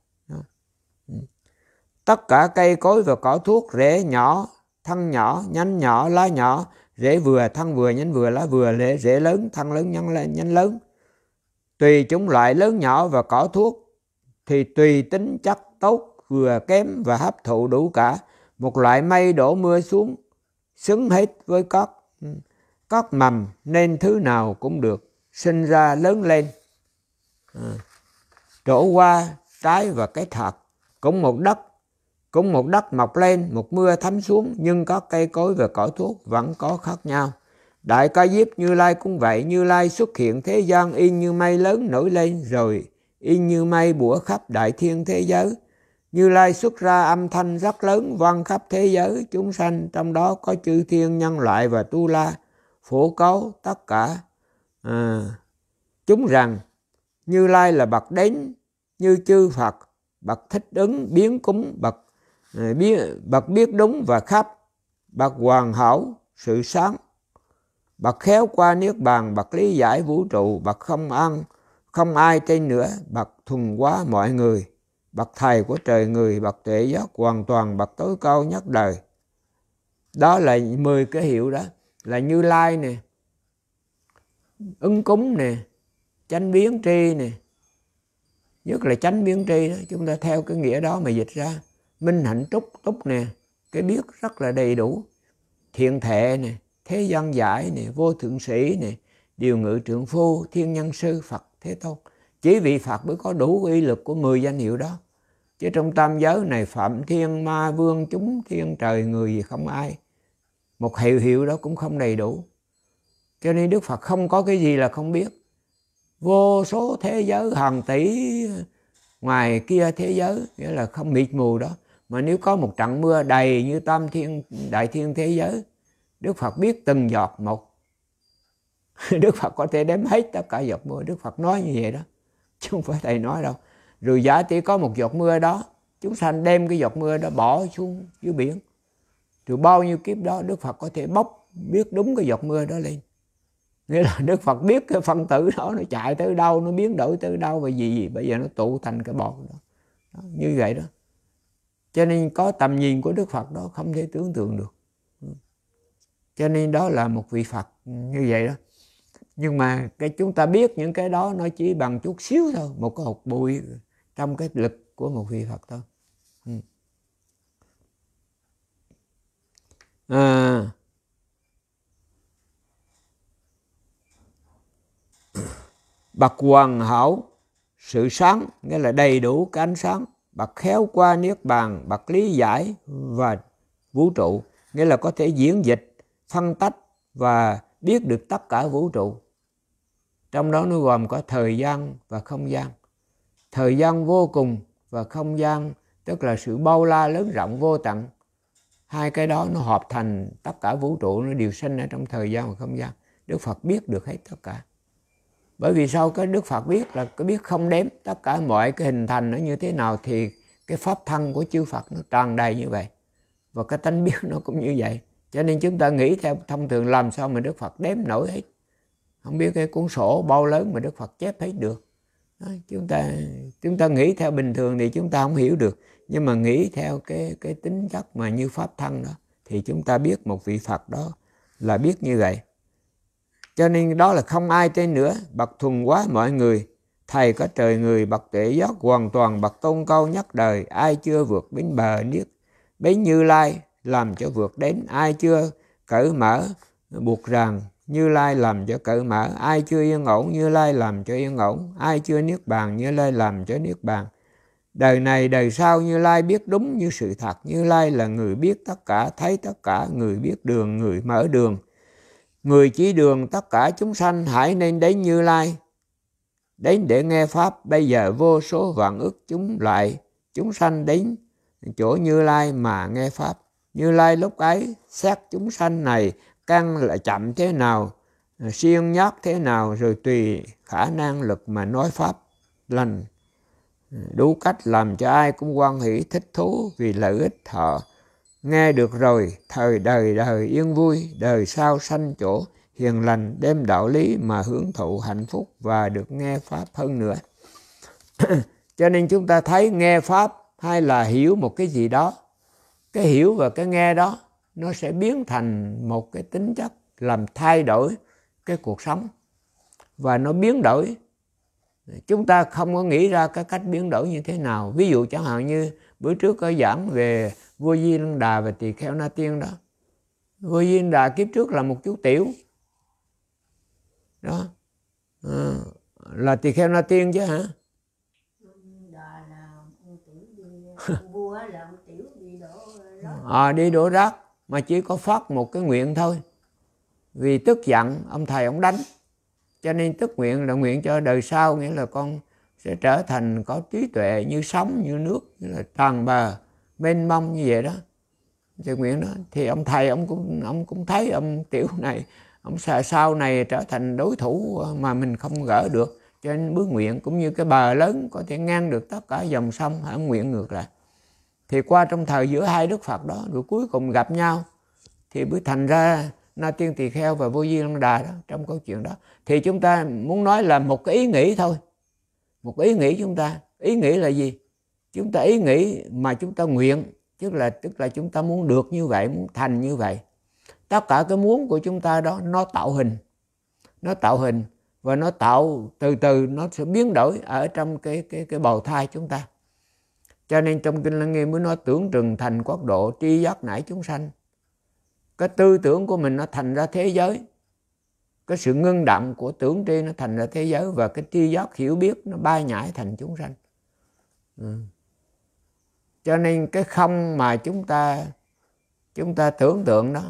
A: Tất cả cây cối và cỏ thuốc, rễ nhỏ, thân nhỏ, nhánh nhỏ, lá nhỏ, rễ vừa, thân vừa, nhánh vừa, lá vừa, rễ, rễ lớn, thân lớn, nhánh, nhánh lớn. Tùy chúng loại lớn nhỏ và cỏ thuốc thì tùy tính chất tốt vừa kém và hấp thụ đủ cả. Một loại mây đổ mưa xuống, xứng hết với các, các mầm, nên thứ nào cũng được sinh ra lớn lên, à, trổ qua trái và kết hạt. Cũng một đất, cũng một đất mọc lên, một mưa thấm xuống, nhưng các cây cối và cỏ thuốc vẫn có khác nhau. Đại Ca Diếp Như Lai cũng vậy. Như Lai xuất hiện thế gian y như mây lớn nổi lên, rồi y như mây bủa khắp đại thiên thế giới. Như Lai xuất ra âm thanh rất lớn vang khắp thế giới chúng sanh, trong đó có chư thiên, nhân loại và tu la, phổ cấu tất cả à, chúng rằng Như Lai là bậc đến như chư Phật, bậc thích ứng biến cúng, bậc à, biết, bậc biết đúng và khắp, bậc hoàn hảo sự sáng, bậc khéo qua niết bàn, bậc lý giải vũ trụ, bậc không ăn không ai trên nữa, bậc thuần hóa mọi người, bậc thầy của trời người, bậc tuệ giác hoàn toàn, bậc tối cao nhất đời. Đó là mười cái hiệu đó, là Như Lai nè, ứng cúng nè, chánh biến tri nè, nhất là chánh biến tri đó, chúng ta theo cái nghĩa đó mà dịch ra. Minh hạnh trúc túc nè, cái biết rất là đầy đủ. Thiện thệ nè, thế gian giải nè, vô thượng sĩ nè, điều ngự trượng phu, thiên nhân sư, Phật Thế Tôn. Chỉ vị Phật mới có đủ uy lực của mười danh hiệu đó. Chứ trong tam giới này phạm thiên ma vương chúng thiên trời người gì không ai. Một hiệu hiệu đó cũng không đầy đủ. Cho nên Đức Phật không có cái gì là không biết. Vô số thế giới hàng tỷ ngoài kia thế giới, nghĩa là không mịt mù đó. Mà nếu có một trận mưa đầy như tam thiên đại thiên thế giới, Đức Phật biết từng giọt một. Đức Phật có thể đếm hết tất cả giọt mưa. Đức Phật nói như vậy đó, chứ không phải thầy nói đâu. Rồi giả tỷ có một giọt mưa đó, chúng sanh đem cái giọt mưa đó bỏ xuống dưới biển, rồi bao nhiêu kiếp đó Đức Phật có thể bốc biết đúng cái giọt mưa đó lên. Nghĩa là Đức Phật biết cái phân tử đó nó chạy tới đâu, nó biến đổi tới đâu và gì gì, bây giờ nó tụ thành cái bọt đó. Đó, như vậy đó. Cho nên có tầm nhìn của Đức Phật đó không thể tưởng tượng được. Cho nên đó là một vị Phật như vậy đó. Nhưng mà cái chúng ta biết những cái đó nó chỉ bằng chút xíu thôi, một cái hột bụi trong cái lực của một vị Phật thôi. Ừ. À, bậc hoàn hảo sự sáng, nghĩa là đầy đủ cái ánh sáng. Bậc khéo qua niết bàn, bậc lý giải và vũ trụ, nghĩa là có thể diễn dịch, phân tách và biết được tất cả vũ trụ. Trong đó nó gồm có thời gian và không gian. Thời gian vô cùng và không gian tức là sự bao la lớn rộng vô tận. Hai cái đó nó hợp thành tất cả vũ trụ, nó đều sinh ở trong thời gian và không gian. Đức Phật biết được hết tất cả. Bởi vì sao? Cái Đức Phật biết là cái biết không đếm tất cả mọi cái hình thành nó như thế nào, thì cái pháp thân của chư Phật nó tràn đầy như vậy. Và cái tánh biết nó cũng như vậy. Cho nên chúng ta nghĩ theo thông thường làm sao mà Đức Phật đếm nổi hết. Không biết cái cuốn sổ bao lớn mà Đức Phật chép hết được. Đó, chúng ta chúng ta nghĩ theo bình thường thì chúng ta không hiểu được. Nhưng mà nghĩ theo cái, cái tính chất mà như pháp thân đó, thì chúng ta biết một vị Phật đó là biết như vậy. Cho nên đó là không ai trên nữa, bậc thuần hóa mọi người, thầy có trời người, bậc tuệ giác hoàn toàn, bậc tôn cao nhất đời, ai chưa vượt bến bờ niết bấy Như Lai làm cho vượt đến. Ai chưa cởi mở buộc ràng, Như Lai làm cho cởi mở. Ai chưa yên ổn, Như Lai làm cho yên ổn. Ai chưa niết bàn, Như Lai làm cho niết bàn. Đời này đời sau Như Lai biết đúng như sự thật. Như Lai là người biết tất cả, thấy tất cả, người biết đường, người mở đường, người chỉ đường tất cả chúng sanh. Hãy nên đến Như Lai, đến để nghe Pháp. Bây giờ vô số vạn ức chúng lại chúng sanh đến chỗ Như Lai mà nghe Pháp. Như Lai lúc ấy xét chúng sanh này căn là chậm thế nào, siêng nhắc thế nào, rồi tùy khả năng lực mà nói Pháp lành đủ cách, làm cho ai cũng hoan hỷ thích thú vì lợi ích họ nghe được rồi. Thời đời đời yên vui, đời sau sanh chỗ hiền lành, đem đạo lý mà hưởng thụ hạnh phúc và được nghe Pháp hơn nữa. Cho nên chúng ta thấy nghe Pháp hay là hiểu một cái gì đó, cái hiểu và cái nghe đó nó sẽ biến thành một cái tính chất làm thay đổi cái cuộc sống, và nó biến đổi. Chúng ta không có nghĩ ra cái cách biến đổi như thế nào. Ví dụ chẳng hạn như bữa trước có giảng về vua Di Lăng Đà và Tỳ Kheo Na Tiên đó. Vua Di Lăng Đà kiếp trước là một chú tiểu đó, à, là Tỳ Kheo Na Tiên chứ hả? À, đi đổ rác mà chỉ có phát một cái nguyện thôi. Vì tức giận ông thầy ông đánh, cho nên tức nguyện là nguyện cho đời sau, nghĩa là con sẽ trở thành có trí tuệ như sóng, như nước, như là tràn bờ mênh mông như vậy đó. Thì nguyện đó thì ông thầy ông cũng ông cũng thấy ông tiểu này ông sợ sau này trở thành đối thủ mà mình không gỡ được, cho nên bước nguyện cũng như cái bờ lớn có thể ngăn được tất cả dòng sông, ông nguyện ngược lại. Thì qua trong thời giữa hai Đức Phật đó, rồi cuối cùng gặp nhau thì mới thành ra Na Tiên Tỳ Kheo và Vô Di Lăng Đà đó. Trong câu chuyện đó thì chúng ta muốn nói là một cái ý nghĩ thôi, một ý nghĩ. Chúng ta ý nghĩ là gì? Chúng ta ý nghĩ mà chúng ta nguyện, tức là tức là chúng ta muốn được như vậy, muốn thành như vậy. Tất cả cái muốn của chúng ta đó nó tạo hình, nó tạo hình và nó tạo từ từ nó sẽ biến đổi ở trong cái cái cái bào thai chúng ta. Cho nên trong Kinh Lăng Nghiêm mới nói tưởng trừng thành quốc độ, tri giác nải chúng sanh. Cái tư tưởng của mình nó thành ra thế giới, cái sự ngưng động của tưởng tri nó thành ra thế giới, và cái tri giác hiểu biết nó bay nhảy thành chúng sanh. Ừ. Cho nên cái không mà chúng ta chúng ta tưởng tượng đó,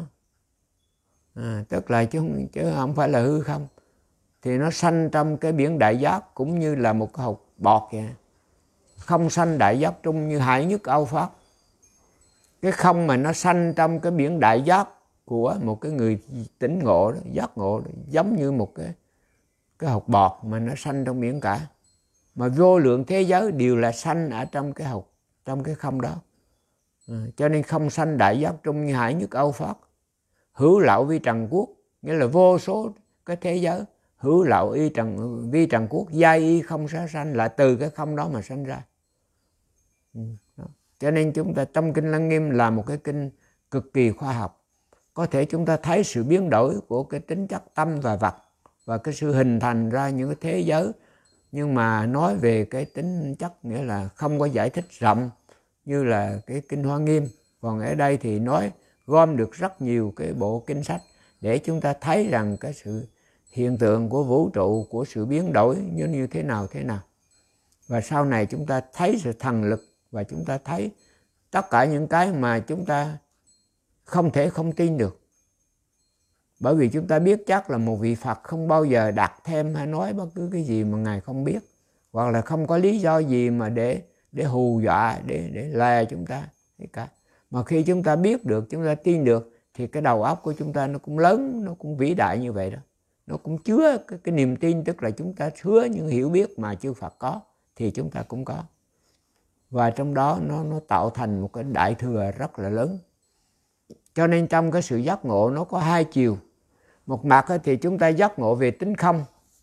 A: à, tức là chứ, chứ không phải là hư không, thì nó sanh trong cái biển đại giác cũng như là một cái hột bọt vậy. Không sanh đại giác trung như hải nhất Âu Pháp. Cái không mà nó sanh trong cái biển đại giác của một cái người tỉnh ngộ đó, giác ngộ đó, giống như một cái cái hột bọt mà nó sanh trong biển cả. Mà vô lượng thế giới đều là sanh ở trong cái hột, trong cái không đó. À, cho nên không sanh đại giác trung như hải nhất Âu Pháp. Hữu lậu vi trần quốc, nghĩa là vô số cái thế giới. Hữu lậu y trần vi trần quốc, giai y không xá sanh, là từ cái không đó mà sanh ra. Ừ, đó. Cho nên chúng ta trong Kinh Lăng Nghiêm là một cái kinh cực kỳ khoa học. Có thể chúng ta thấy sự biến đổi của cái tính chất tâm và vật, và cái sự hình thành ra những cái thế giới. Nhưng mà nói về cái tính chất, nghĩa là không có giải thích rộng như là cái Kinh Hoa Nghiêm. Còn ở đây thì nói gom được rất nhiều cái bộ kinh sách để chúng ta thấy rằng cái sự hiện tượng của vũ trụ, của sự biến đổi như như thế nào thế nào. Và sau này chúng ta thấy sự thần lực, và chúng ta thấy tất cả những cái mà chúng ta không thể không tin được. Bởi vì chúng ta biết chắc là một vị Phật không bao giờ đặt thêm hay nói bất cứ cái gì mà Ngài không biết, hoặc là không có lý do gì mà để để hù dọa, để để lè chúng ta cả. Mà khi chúng ta biết được, chúng ta tin được, thì cái đầu óc của chúng ta nó cũng lớn, nó cũng vĩ đại như vậy đó. Nó cũng chứa cái, cái niềm tin, tức là chúng ta chứa những hiểu biết mà chư Phật có thì chúng ta cũng có. Và trong đó nó, nó tạo thành một cái đại thừa rất là lớn. Cho nên trong cái sự giác ngộ nó có hai chiều. Một mặt thì chúng ta giác ngộ về tính không,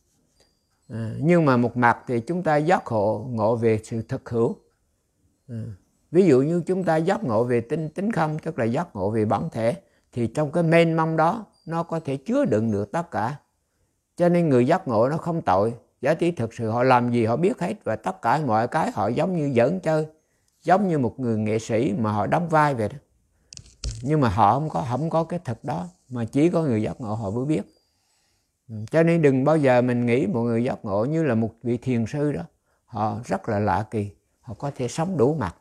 A: à, nhưng mà một mặt thì chúng ta giác ngộ, ngộ về sự thực hữu. À, ví dụ như chúng ta giác ngộ về tính, tính không, tức là giác ngộ về bản thể, thì trong cái mênh mông đó nó có thể chứa đựng được tất cả. Cho nên người giác ngộ nó không tội. Giá trị thực sự họ làm gì họ biết hết, và tất cả mọi cái họ giống như giỡn chơi. giống như một người nghệ sĩ mà họ đóng vai vậy đó. Nhưng mà họ không có không có cái thực đó, mà chỉ có người giác ngộ họ mới biết. Cho nên đừng bao giờ mình nghĩ một người giác ngộ như là một vị thiền sư đó. Họ rất là lạ kỳ, họ có thể sống đủ mặt.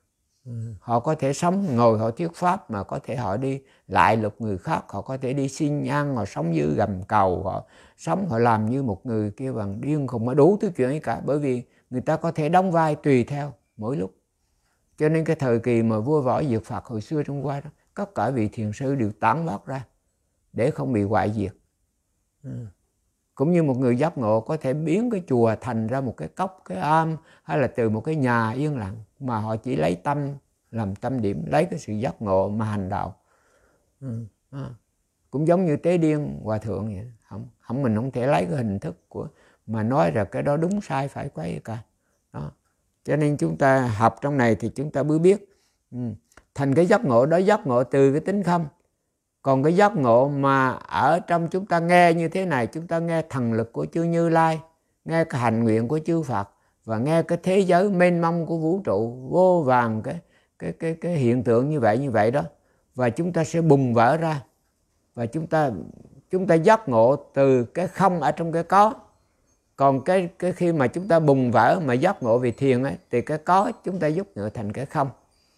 A: Họ có thể sống ngồi họ thuyết pháp, mà có thể họ đi lại lục người khác, họ có thể đi xin ăn, họ sống dưới gầm cầu, họ sống họ làm như một người kia bằng điên không có đủ thứ chuyện ấy cả, bởi vì người ta có thể đóng vai tùy theo mỗi lúc. Cho nên cái thời kỳ mà vua Võ diệt Phật hồi xưa Trung Hoa đó, tất cả vị thiền sư đều tản mát ra để không bị hoại diệt. Ừ. Cũng như một người giác ngộ có thể biến cái chùa thành ra một cái cốc, cái am, hay là từ một cái nhà yên lặng, mà họ chỉ lấy tâm làm tâm điểm, lấy cái sự giác ngộ mà hành đạo. Ừ. À. Cũng giống như Tế Điên Hòa Thượng vậy. Không, không mình không thể lấy cái hình thức của mà nói là cái đó đúng sai phải quấy cả. Đó. Cho nên chúng ta học trong này thì chúng ta mới biết. Ừ. Thành cái giác ngộ đó, giác ngộ từ cái tính không. Còn cái giác ngộ mà ở trong chúng ta nghe như thế này, chúng ta nghe thần lực của chư Như Lai, nghe cái hành nguyện của chư Phật, và nghe cái thế giới mênh mông của vũ trụ, vô vàn cái, cái, cái, cái hiện tượng như vậy như vậy đó. Và chúng ta sẽ bùng vỡ ra. Và chúng ta chúng ta giác ngộ từ cái không ở trong cái có. Còn cái, cái khi mà chúng ta bùng vỡ mà giác ngộ về thiền ấy, thì cái có chúng ta giúp ngộ thành cái không.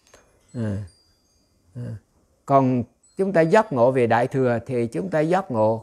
A: À. À. Còn chúng ta giác ngộ về Đại Thừa thì chúng ta giác ngộ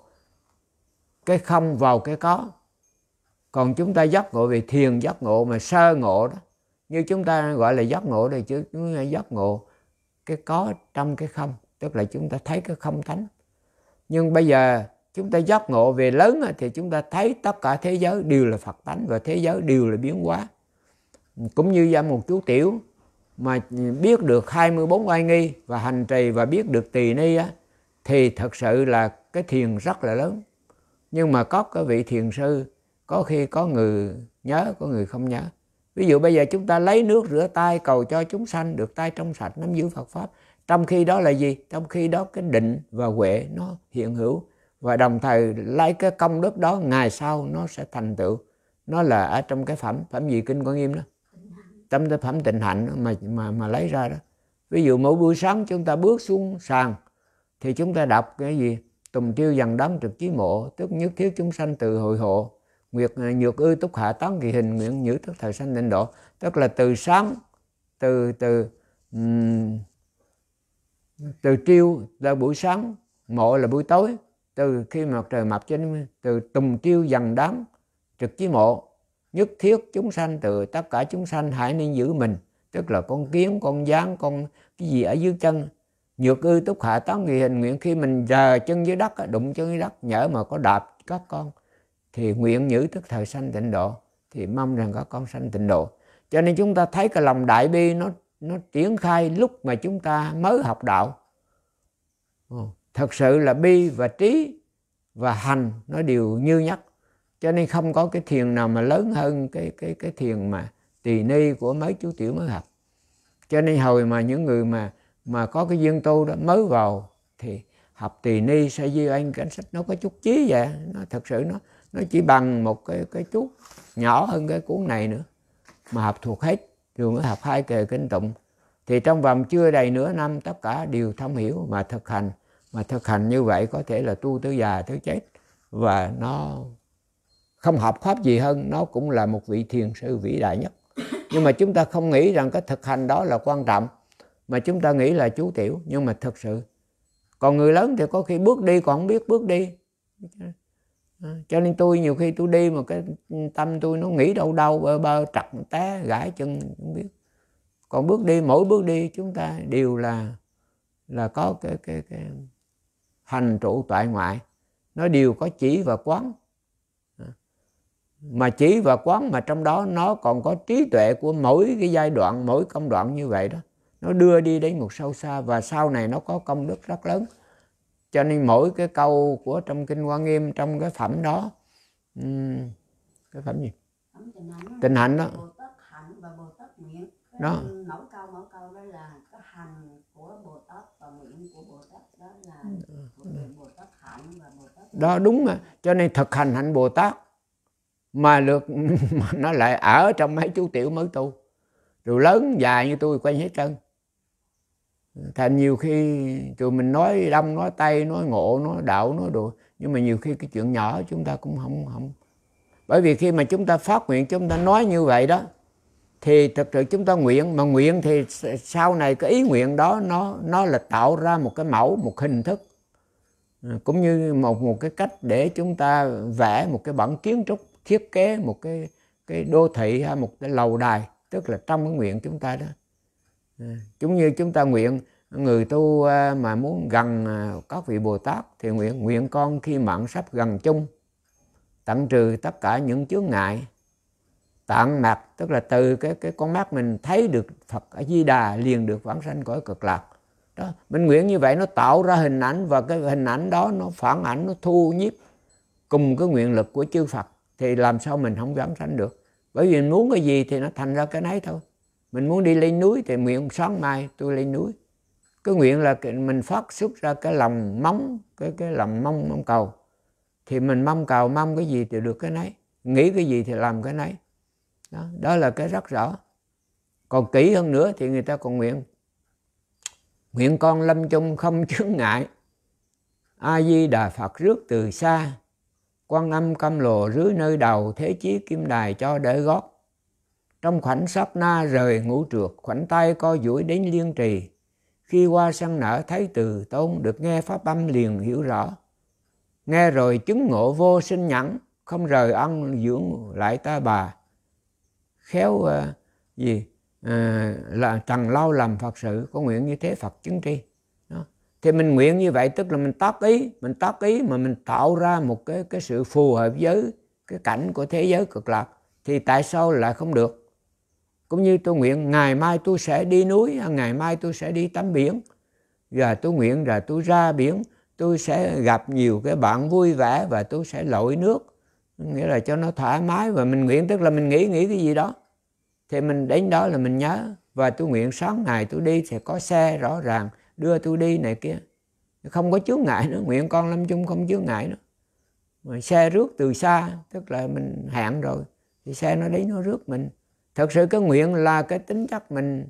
A: cái không vào cái có. Còn chúng ta giác ngộ về thiền, giác ngộ mà sơ ngộ đó, như chúng ta gọi là giác ngộ đây, chứ chúng ta giác ngộ cái có trong cái không, tức là chúng ta thấy cái không thánh. Nhưng bây giờ chúng ta giác ngộ về lớn thì chúng ta thấy tất cả thế giới đều là Phật tánh, và thế giới đều là biến hóa. Cũng như ra một chú tiểu mà biết được hai mươi bốn oai nghi và hành trì và biết được tỳ ni á, thì thật sự là cái thiền rất là lớn. Nhưng mà có cái vị thiền sư, có khi có người nhớ, có người không nhớ. Ví dụ bây giờ chúng ta lấy nước rửa tay cầu cho chúng sanh được tay trong sạch, nắm giữ Phật Pháp. Trong khi đó là gì? Trong khi đó cái định và huệ nó hiện hữu. Và đồng thời lấy cái công đức đó ngày sau nó sẽ thành tựu. Nó là ở trong cái phẩm, phẩm gì Kinh Quan Nghiêm đó. Trong cái phẩm Tịnh Hạnh mà, mà, mà lấy ra đó. Ví dụ mỗi buổi sáng chúng ta bước xuống sàn thì chúng ta đọc cái gì? Tùng tiêu dần đón trực chí mộ, tức nhất thiết chúng sanh từ hội hộ. Nguyệt nhược ư túc hạ tán kỳ hình, nguyện nhữ tức thời sanh tịnh độ. Tức là từ sáng, từ từ um, từ triêu là buổi sáng, mộ là buổi tối. Từ khi mặt trời mọc trên, từ tùng triêu dần đón trực chí mộ, nhất thiết chúng sanh từ tất cả chúng sanh hãy nên giữ mình. Tức là con kiến, con gián, con cái gì ở dưới chân. Nhược ư túc hạ tán kỳ hình, nguyện khi mình giờ chân dưới đất, đụng chân dưới đất, nhỡ mà có đạp các con thì nguyện nhữ tức thời sanh tịnh độ, thì mong rằng các con sanh tịnh độ. Cho nên chúng ta thấy cái lòng đại bi nó nó triển khai lúc mà chúng ta mới học đạo. Thật sự là bi và trí và hành nó đều như nhất. Cho nên không có cái thiền nào mà lớn hơn cái cái cái thiền mà tỳ ni của mấy chú tiểu mới học. Cho nên hồi mà những người mà mà có cái duyên tu đó mới vào thì học tỳ ni sa di anh cảnh sách nó có chút chí vậy, nó thật sự nó nó chỉ bằng một cái cái chút nhỏ hơn cái cuốn này nữa mà học thuộc hết, rồi mới học hai kề kinh tụng. Thì trong vòng chưa đầy nửa năm tất cả đều thông hiểu mà thực hành. Mà thực hành như vậy có thể là tu tới già tới chết. Và nó không học pháp gì hơn, nó cũng là một vị thiền sư vĩ đại nhất. Nhưng mà chúng ta không nghĩ rằng cái thực hành đó là quan trọng, mà chúng ta nghĩ là chú tiểu. Nhưng mà thật sự, còn người lớn thì có khi bước đi còn không biết bước đi. Cho nên tôi nhiều khi tôi đi mà cái tâm tôi nó nghĩ đâu đâu bơ bơ trật té gãi chân không biết. Còn bước đi, mỗi bước đi chúng ta đều là là có cái cái cái hành trụ toại ngoại, nó đều có chỉ và quán. Mà chỉ và quán mà trong đó nó còn có trí tuệ của mỗi cái giai đoạn, mỗi công đoạn như vậy đó. Nó đưa đi đến một sâu xa và sau này nó có công đức rất lớn. Cho nên mỗi cái câu của trong Kinh Hoa Nghiêm, trong cái phẩm đó, um, cái phẩm gì? Phẩm Tịnh Hạnh, Tịnh Hạnh đó.
B: Bồ Tát hạnh và Bồ Tát nguyện.
A: Đó.
B: Mỗi câu mỗi câu đó là cái hành của Bồ Tát và nguyện của Bồ Tát, đó là Bồ Tát hạnh và Bồ Tát nguyện.
A: Đó đúng mà. Cho nên thực hành hạnh Bồ Tát mà được mà nó lại ở trong mấy chú tiểu mới tu. rồi lớn dài như tôi quên hết trơn. Thành nhiều khi tụi mình nói đông, nói tây, nói ngộ, nói đạo, nói đồ, nhưng mà nhiều khi cái chuyện nhỏ chúng ta cũng không không bởi vì khi mà chúng ta phát nguyện, chúng ta nói như vậy đó, thì thực sự chúng ta nguyện, mà nguyện thì sau này cái ý nguyện đó nó nó là tạo ra một cái mẫu, một hình thức, cũng như một một cái cách để chúng ta vẽ một cái bản kiến trúc, thiết kế một cái cái đô thị hay một cái lầu đài, tức là trong cái nguyện chúng ta đó. Giống như chúng ta nguyện, người tu mà muốn gần các vị Bồ Tát thì nguyện nguyện con khi mạng sắp gần chung, tận trừ tất cả những chướng ngại, tạng mặt, tức là từ cái cái con mắt mình thấy được Phật A Di Đà, liền được vãng sanh cõi Cực Lạc. Đó, mình nguyện như vậy nó tạo ra hình ảnh, và cái hình ảnh đó nó phản ảnh, nó thu nhiếp cùng cái nguyện lực của chư Phật, thì làm sao mình không vãng sanh được? Bởi vì mình muốn cái gì thì nó thành ra cái nấy thôi. Mình muốn đi lên núi thì nguyện sáng mai tôi lên núi. Cái nguyện là mình phát xuất ra cái lòng mong, cái cái lòng mong mong cầu, thì mình mong cầu mong cái gì thì được cái nấy, nghĩ cái gì thì làm cái nấy. Đó, đó là cái rất rõ. Còn kỹ hơn nữa thì người ta còn nguyện nguyện con lâm chung không chướng ngại, A Di Đà Phật rước từ xa, Quan Âm cam lồ rưới nơi đầu, thế chí kim đài cho đỡ gót. Trong khoảnh sát na rời ngũ trượt, khoảnh tay co duỗi đến liên trì. Khi hoa sân nở thấy từ tôn, được nghe pháp âm liền hiểu rõ. Nghe rồi chứng ngộ vô sinh nhẫn, không rời ăn dưỡng lại ta bà. Khéo uh, gì uh, là trần lâu làm Phật sự, có nguyện như thế Phật chứng tri. Đó. Thì mình nguyện như vậy tức là mình tác ý, mình tác ý mà mình tạo ra một cái, cái sự phù hợp với cái cảnh của thế giới Cực Lạc, thì tại sao lại không được? Cũng như tôi nguyện ngày mai tôi sẽ đi núi, ngày mai tôi sẽ đi tắm biển, và tôi nguyện là tôi ra biển, tôi sẽ gặp nhiều cái bạn vui vẻ và tôi sẽ lội nước, nghĩa là cho nó thoải mái. Và mình nguyện tức là mình nghĩ nghĩ cái gì đó, thì mình đến đó là mình nhớ. Và tôi nguyện sáng ngày tôi đi thì có xe rõ ràng đưa tôi đi này kia, không có chướng ngại nữa. Nguyện con lâm chung không chướng ngại nữa. Mà xe rước từ xa, tức là mình hẹn rồi thì xe nó đến nó rước mình. Thật sự cái nguyện là cái tính chất mình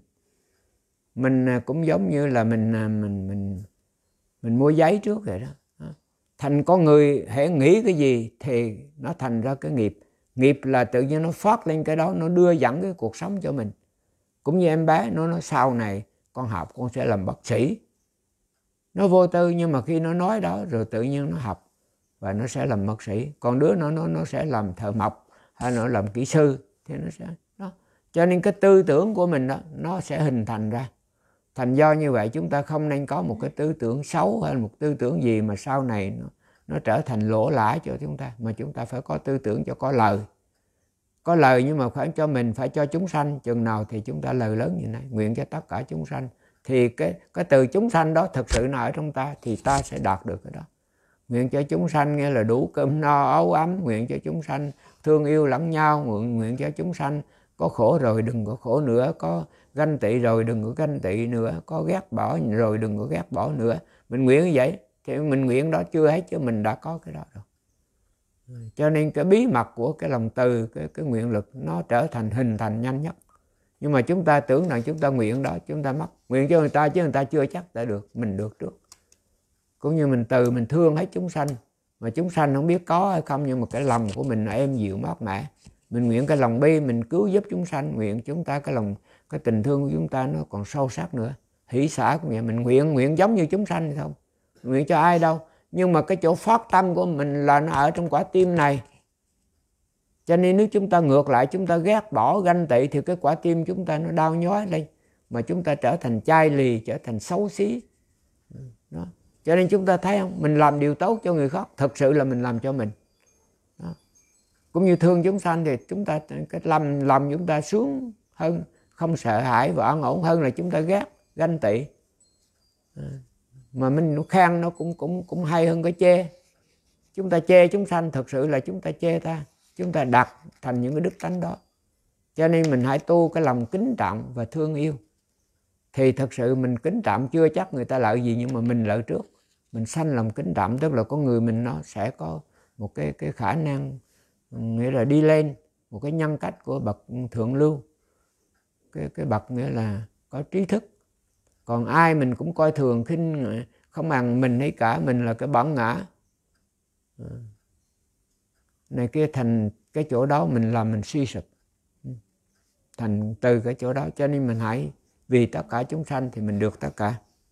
A: mình cũng giống như là mình mình mình mình mua giấy trước vậy đó. Thành con người hễ nghĩ cái gì thì nó thành ra cái nghiệp. Nghiệp là tự nhiên nó phát lên cái đó, nó đưa dẫn cái cuộc sống cho mình. Cũng như em bé nó nói sau này con học con sẽ làm bác sĩ. Nó vô tư, nhưng mà khi nó nói đó rồi tự nhiên nó học và nó sẽ làm bác sĩ. Còn đứa nó nó nó sẽ làm thợ mộc hay nó làm kỹ sư thì nó sẽ đó. Cho nên cái tư tưởng của mình đó nó sẽ hình thành ra. Thành do như vậy chúng ta không nên có một cái tư tưởng xấu hay một tư tưởng gì mà sau này nó, nó trở thành lỗ lã cho chúng ta. Mà chúng ta phải có tư tưởng cho có lời. Có lời nhưng mà phải cho mình, phải cho chúng sanh. Chừng nào thì chúng ta lời lớn như này, nguyện cho tất cả chúng sanh. Thì cái, cái từ chúng sanh đó thực sự nó ở trong ta, thì ta sẽ đạt được cái đó. Nguyện cho chúng sanh nghĩa là đủ cơm no áo ấm. Nguyện cho chúng sanh thương yêu lẫn nhau. Nguyện, nguyện cho chúng sanh có khổ rồi đừng có khổ nữa, có ganh tị rồi đừng có ganh tị nữa, có ghét bỏ rồi đừng có ghét bỏ nữa. Mình nguyện như vậy thì mình nguyện đó chưa hết chứ mình đã có cái đó rồi. Cho nên cái bí mật của cái lòng từ, cái, cái nguyện lực nó trở thành hình thành nhanh nhất. Nhưng mà chúng ta tưởng rằng chúng ta nguyện đó, chúng ta mất. Nguyện cho người ta chứ người ta chưa chắc đã được, mình được trước. Cũng như mình từ, mình thương hết chúng sanh, mà chúng sanh không biết có hay không, nhưng mà cái lòng của mình là êm dịu mát mẻ. Mình nguyện cái lòng bi, mình cứu giúp chúng sanh. Nguyện chúng ta cái lòng, cái tình thương của chúng ta nó còn sâu sắc nữa. Hỷ xả cũng vậy, mình nguyện, nguyện giống như chúng sanh không. Nguyện cho ai đâu. Nhưng mà cái chỗ phát tâm của mình là nó ở trong quả tim này. Cho nên nếu chúng ta ngược lại, chúng ta ghét bỏ, ganh tị, thì cái quả tim chúng ta nó đau nhói lên. Mà chúng ta trở thành chai lì, trở thành xấu xí. Đó. Cho nên chúng ta thấy không, mình làm điều tốt cho người khác, thật sự là mình làm cho mình. Đó. Cũng như thương chúng sanh thì chúng ta cái làm, làm chúng ta sướng hơn, không sợ hãi và an ổn hơn là chúng ta ghét, ganh tị. Mà mình khen nó cũng cũng cũng hay hơn cái chê. Chúng ta chê chúng sanh, thật sự là chúng ta chê ta. Chúng ta đặt thành những cái đức tánh đó. Cho nên mình hãy tu cái lòng kính trọng và thương yêu. Thì thật sự mình kính trọng chưa chắc người ta lợi gì, nhưng mà mình lợi trước. Mình sanh lòng kính trọng, tức là con người mình nó sẽ có một cái, cái khả năng, nghĩa là đi lên, một cái nhân cách của bậc thượng lưu. cái cái bậc nghĩa là có trí thức. Còn ai mình cũng coi thường khinh, không bằng mình hay cả, mình là cái bản ngã này kia, thành cái chỗ đó mình làm mình suy sụp. Thành từ cái chỗ đó, cho nên mình hãy vì tất cả chúng sanh thì mình được tất cả.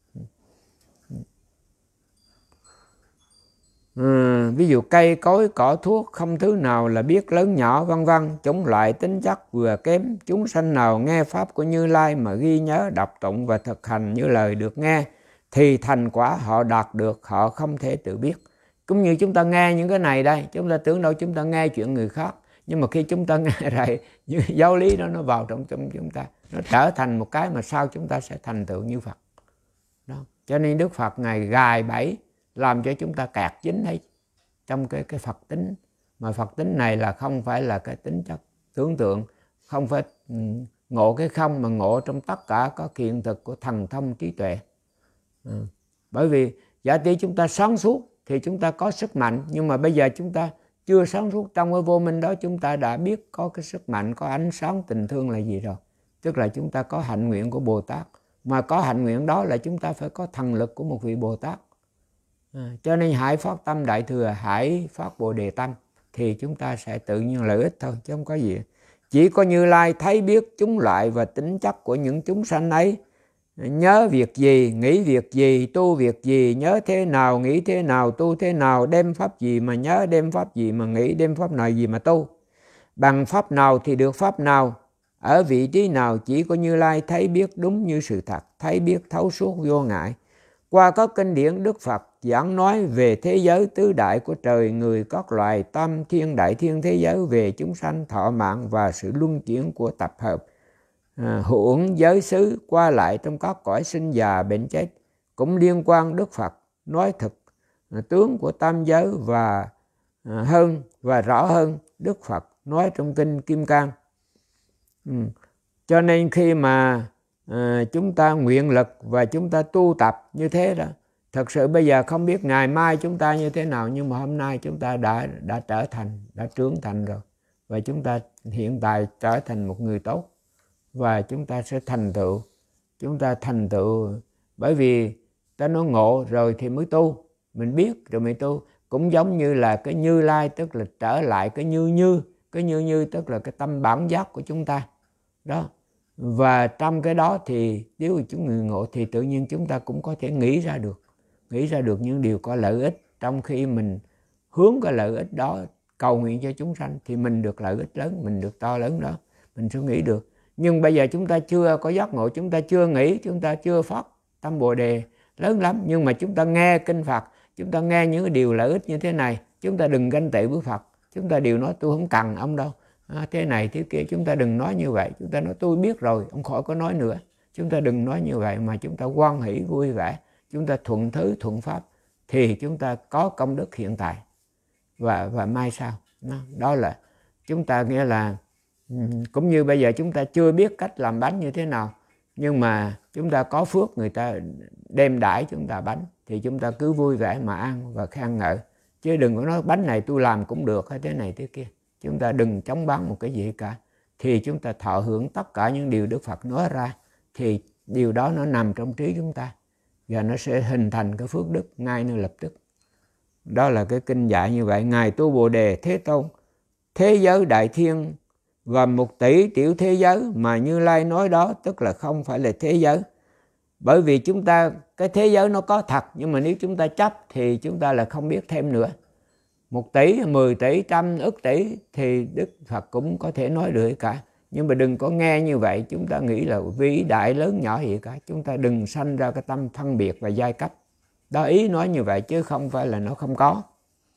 A: Ừ, ví dụ cây cối cỏ thuốc không thứ nào là biết lớn nhỏ vân vân, chúng lại tính chất vừa kém. Chúng sanh nào nghe pháp của Như Lai mà ghi nhớ đọc tụng và thực hành như lời được nghe thì thành quả họ đạt được họ không thể tự biết. Cũng như chúng ta nghe những cái này đây, chúng ta tưởng đâu chúng ta nghe chuyện người khác, nhưng mà khi chúng ta nghe rồi những giáo lý đó nó vào trong trong chúng ta, nó trở thành một cái mà sau chúng ta sẽ thành tựu như Phật đó. Cho nên Đức Phật Ngài gài bẫy làm cho chúng ta kẹt dính hết trong cái cái Phật tính, mà Phật tính này là không phải là cái tính chất tưởng tượng, không phải ngộ cái không, mà ngộ trong tất cả các hiện thực của thần thông trí tuệ. Ừ. Bởi vì giả tỷ chúng ta sáng suốt thì chúng ta có sức mạnh, nhưng mà bây giờ chúng ta chưa sáng suốt, trong cái vô minh đó chúng ta đã biết có cái sức mạnh, có ánh sáng tình thương là gì rồi. Tức là chúng ta có hạnh nguyện của Bồ Tát, mà có hạnh nguyện đó là chúng ta phải có thần lực của một vị Bồ Tát. À, cho nên hãy phát tâm Đại Thừa, hãy phát Bồ Đề tâm thì chúng ta sẽ tự nhiên lợi ích thôi, chứ không có gì. Chỉ có Như Lai thấy biết chúng loại và tính chất của những chúng sanh ấy, nhớ việc gì, nghĩ việc gì, tu việc gì, nhớ thế nào, nghĩ thế nào, tu thế nào, đem pháp gì mà nhớ, đem pháp gì mà nghĩ, đem pháp nào gì mà tu. Bằng pháp nào thì được pháp nào, ở vị trí nào, chỉ có Như Lai thấy biết đúng như sự thật, thấy biết thấu suốt vô ngại. Qua các kinh điển Đức Phật giảng nói về thế giới tứ đại của trời người, các loài tam thiên đại thiên thế giới, về chúng sanh thọ mạng và sự luân chuyển của tập hợp, à, hưởng giới xứ qua lại trong các cõi sinh già bệnh chết, cũng liên quan Đức Phật nói thực à, tướng của tam giới và à, hơn và rõ hơn Đức Phật nói trong kinh Kim Cang. Ừ. Cho nên khi mà à, chúng ta nguyện lực và chúng ta tu tập như thế đó, thật sự bây giờ không biết ngày mai chúng ta như thế nào, nhưng mà hôm nay chúng ta đã đã trở thành, đã trưởng thành rồi, và chúng ta hiện tại trở thành một người tốt, và chúng ta sẽ thành tựu, chúng ta thành tựu bởi vì ta nói ngộ rồi thì mới tu, mình biết rồi mới tu. Cũng giống như là cái Như Lai, tức là trở lại cái như như, cái như như tức là cái tâm bản giác của chúng ta đó. Và trong cái đó thì nếu chúng người ngộ thì tự nhiên chúng ta cũng có thể nghĩ ra được, nghĩ ra được những điều có lợi ích. Trong khi mình hướng cái lợi ích đó cầu nguyện cho chúng sanh thì mình được lợi ích lớn, mình được to lớn đó, mình sẽ nghĩ được. Nhưng bây giờ chúng ta chưa có giác ngộ, chúng ta chưa nghĩ, chúng ta chưa phát tâm Bồ Đề lớn lắm, nhưng mà chúng ta nghe kinh Phật, chúng ta nghe những cái điều lợi ích như thế này, chúng ta đừng ganh tị với Phật. Chúng ta đều nói tôi không cần ông đâu, à, thế này thế kia, chúng ta đừng nói như vậy. Chúng ta nói tôi biết rồi, ông khỏi có nói nữa. Chúng ta đừng nói như vậy, mà chúng ta hoan hỷ vui vẻ, chúng ta thuận thứ thuận pháp, thì chúng ta có công đức hiện tại và và mai sau. Đó là chúng ta nghĩa là cũng như bây giờ chúng ta chưa biết cách làm bánh như thế nào, nhưng mà chúng ta có phước, người ta đem đãi chúng ta bánh thì chúng ta cứ vui vẻ mà ăn và khen ngợi, chứ đừng có nói bánh này tôi làm cũng được hay thế này thế kia. Chúng ta đừng chống bán một cái gì cả, thì chúng ta thọ hưởng tất cả những điều Đức Phật nói ra, thì điều đó nó nằm trong trí chúng ta và nó sẽ hình thành cái phước đức ngay nơi lập tức. Đó là cái kinh dạy như vậy. Ngài Tu Bồ Đề Thế Tôn, thế giới đại thiên gồm một tỷ tiểu thế giới mà Như Lai nói đó, tức là không phải là thế giới. Bởi vì chúng ta, cái thế giới nó có thật, nhưng mà nếu chúng ta chấp thì chúng ta là không biết thêm nữa. Một tỷ, mười tỷ, trăm, ức tỷ thì Đức Phật cũng có thể nói được cả. Nhưng mà đừng có nghe như vậy, chúng ta nghĩ là vĩ đại lớn nhỏ gì cả. Chúng ta đừng sanh ra cái tâm phân biệt và giai cấp. Đó, ý nói như vậy chứ không phải là nó không có.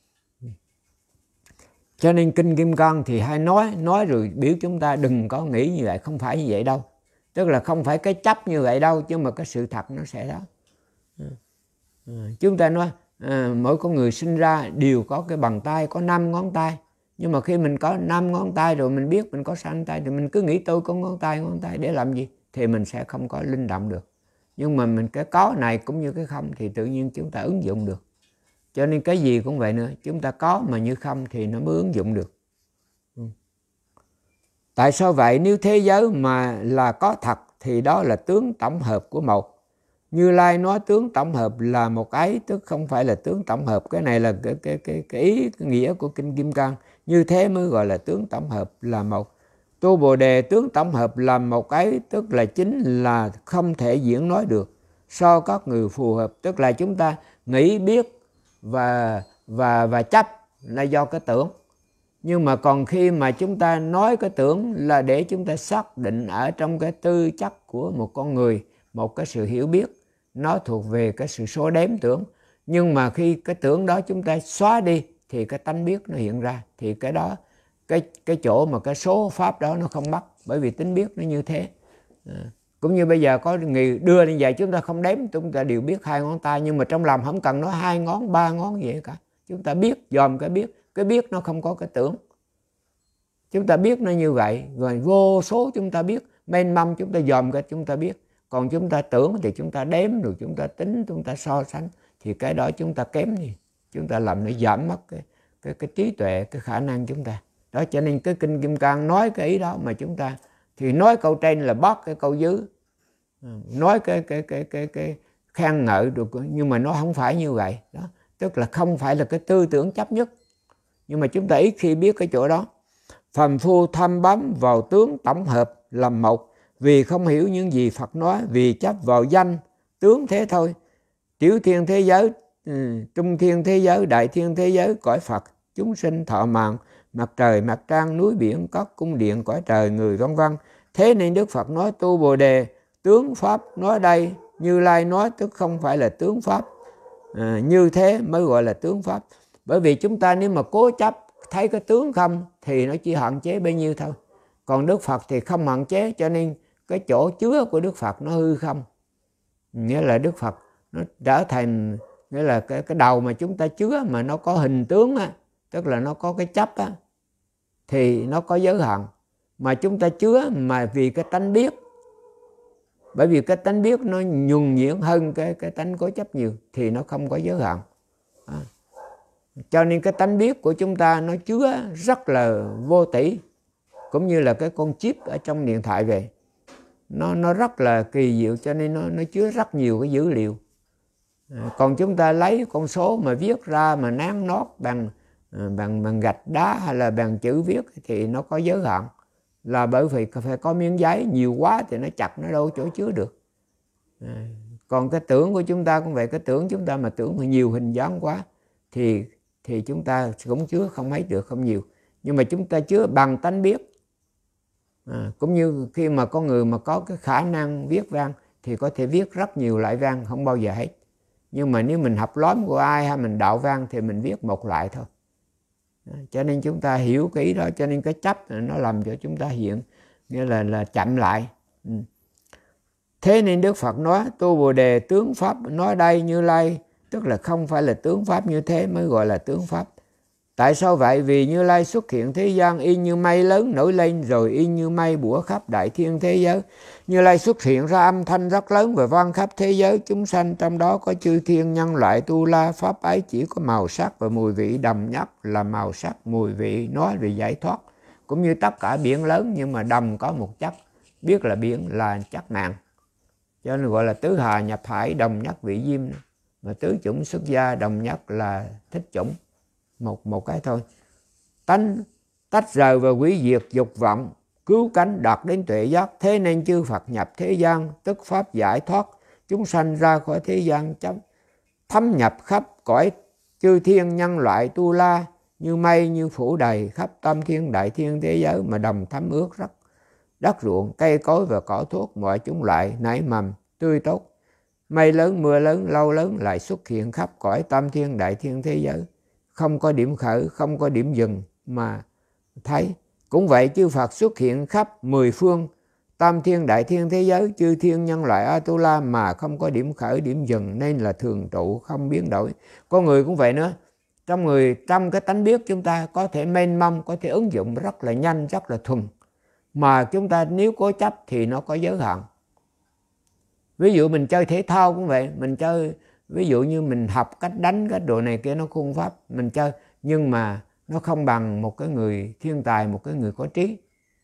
A: Cho nên kinh Kim Cang thì hay nói, nói rồi biểu chúng ta đừng có nghĩ như vậy, không phải như vậy đâu. Tức là không phải cái chấp như vậy đâu, nhưng mà cái sự thật nó sẽ đó. À, chúng ta nói à, mỗi con người sinh ra đều có cái bàn tay, có năm ngón tay. Nhưng mà khi mình có năm ngón tay rồi, mình biết mình có sanh tay, thì mình cứ nghĩ tôi có ngón tay, ngón tay để làm gì? Thì mình sẽ không có linh động được. Nhưng mà mình cái có này cũng như cái không thì tự nhiên chúng ta ứng dụng được. Cho nên cái gì cũng vậy nữa, chúng ta có mà như không thì nó mới ứng dụng được. Tại sao vậy? Nếu thế giới mà là có thật thì đó là tướng tổng hợp của một. Như Lai nói tướng tổng hợp là một ấy, tức không phải là tướng tổng hợp. Cái này là cái, cái, cái, cái ý, cái nghĩa của Kinh Kim Cang. Như thế mới gọi là tướng tổng hợp là một. Tu Bồ Đề tướng tổng hợp là một ấy, tức là chính là không thể diễn nói được so các người phù hợp. Tức là chúng ta nghĩ biết và, và, và chấp là do cái tưởng. Nhưng mà còn khi mà chúng ta nói cái tưởng là để chúng ta xác định ở trong cái tư chất của một con người, một cái sự hiểu biết, nó thuộc về cái sự số đếm tưởng. Nhưng mà khi cái tưởng đó chúng ta xóa đi thì cái tánh biết nó hiện ra. Thì cái đó, cái, cái chỗ mà cái số pháp đó nó không bắt, bởi vì tính biết nó như thế. À, cũng như bây giờ có người đưa như vậy, chúng ta không đếm, chúng ta đều biết hai ngón tay, nhưng mà trong lòng không cần nói hai ngón, ba ngón gì cả. Chúng ta biết, dòm cái biết, cái biết nó không có cái tưởng. Chúng ta biết nó như vậy, rồi vô số chúng ta biết, mênh mông chúng ta dòm cái chúng ta biết. Còn chúng ta tưởng thì chúng ta đếm, rồi chúng ta tính, chúng ta so sánh, thì cái đó chúng ta kém đi. Chúng ta làm nó giảm mất cái, cái, cái trí tuệ, cái khả năng chúng ta. Đó, cho nên cái Kinh Kim Cang nói cái ý đó mà chúng ta, thì nói câu trên là bớt cái câu dưới. Nói cái, cái, cái, cái, cái khen ngợi được, nhưng mà nó không phải như vậy. Đó, tức là không phải là cái tư tưởng chấp nhất. Nhưng mà chúng ta ít khi biết cái chỗ đó. Phàm phu thăm bám vào tướng tổng hợp làm một, vì không hiểu những gì Phật nói, vì chấp vào danh tướng thế thôi. Tiểu thiên thế giới, trung thiên thế giới, đại thiên thế giới, cõi Phật, chúng sinh thọ mạng, mặt trời, mặt trăng, núi biển, các cung điện, cõi trời, người vân vân. Thế nên Đức Phật nói tu Bồ Đề, tướng pháp nói đây, Như Lai nói tức không phải là tướng pháp. À, như thế mới gọi là tướng pháp. Bởi vì chúng ta nếu mà cố chấp thấy cái tướng không thì nó chỉ hạn chế bấy nhiêu thôi. Còn Đức Phật thì không hạn chế, cho nên cái chỗ chứa của Đức Phật nó hư không. Nghĩa là Đức Phật nó trở thành, nghĩa là cái, cái đầu mà chúng ta chứa mà nó có hình tướng á, tức là nó có cái chấp á, thì nó có giới hạn. Mà chúng ta chứa mà vì cái tánh biết, bởi vì cái tánh biết nó nhuần nhuyễn hơn cái, cái tánh cố chấp nhiều, thì nó không có giới hạn. À. Cho nên cái tánh biết của chúng ta nó chứa rất là vô tỷ. Cũng như là cái con chip ở trong điện thoại về, nó, nó rất là kỳ diệu, cho nên nó, nó chứa rất nhiều cái dữ liệu. À, còn chúng ta lấy con số mà viết ra mà nán nót bằng, bằng, bằng gạch đá hay là bằng chữ viết thì nó có giới hạn. Là bởi vì phải có miếng giấy nhiều quá thì nó chặt, nó đâu chỗ chứa được. À, còn cái tưởng của chúng ta cũng vậy, cái tưởng chúng ta mà tưởng nhiều hình dáng quá thì, thì chúng ta cũng chứa không mấy được, không nhiều. Nhưng mà chúng ta chứa bằng tánh biết. À, cũng như khi mà con người mà có cái khả năng viết văn thì có thể viết rất nhiều loại văn, không bao giờ hết. Nhưng mà nếu mình học lóm của ai hay mình đạo văn thì mình viết một loại thôi. À, cho nên chúng ta hiểu cái ý đó, cho nên cái chấp nó làm cho chúng ta hiện, nghĩa là, là chậm lại. Ừ. Thế nên Đức Phật nói tu Bồ Đề tướng pháp nói đây Như Lai, tức là không phải là tướng pháp như thế mới gọi là tướng pháp. Tại sao vậy? Vì Như Lai xuất hiện thế gian y như mây lớn nổi lên, rồi y như mây bủa khắp đại thiên thế giới. Như Lai xuất hiện ra âm thanh rất lớn và vang khắp thế giới chúng sanh, trong đó có chư thiên nhân loại tu la. Pháp ấy chỉ có màu sắc và mùi vị đầm nhất là màu sắc, mùi vị nói về giải thoát. Cũng như tất cả biển lớn nhưng mà đầm có một chất, biết là biển là chất mạng. Cho nên gọi là tứ hà nhập hải đồng nhất vị diêm. Mà tứ chủng xuất gia đồng nhất là thích chủng. Một, một cái thôi. Tánh tách rời và hủy diệt dục vọng, cứu cánh đạt đến tuệ giác. Thế nên chư Phật nhập thế gian, tức pháp giải thoát chúng sanh ra khỏi thế gian, chấm thâm nhập khắp cõi chư thiên nhân loại tu la, như mây như phủ đầy khắp tam thiên đại thiên thế giới, mà đồng thấm ướt rất đất ruộng, cây cối và cỏ thuốc mọi chúng loại nảy mầm tươi tốt. Mây lớn mưa lớn lâu lớn lại xuất hiện khắp cõi tam thiên đại thiên thế giới, không có điểm khởi, không có điểm dừng mà thấy. Cũng vậy chư Phật xuất hiện khắp mười phương tam thiên đại thiên thế giới, chư thiên nhân loại Atula mà không có điểm khởi, điểm dừng, nên là thường trụ không biến đổi. Con người cũng vậy nữa. Trong người, trong cái tánh biết chúng ta có thể mênh mông, có thể ứng dụng rất là nhanh, rất là thuần. Mà chúng ta nếu cố chấp thì nó có giới hạn. Ví dụ mình chơi thể thao cũng vậy, mình chơi, ví dụ như mình học cách đánh cái đồ này kia, nó khuôn pháp, mình chơi, nhưng mà nó không bằng một cái người thiên tài, một cái người có trí.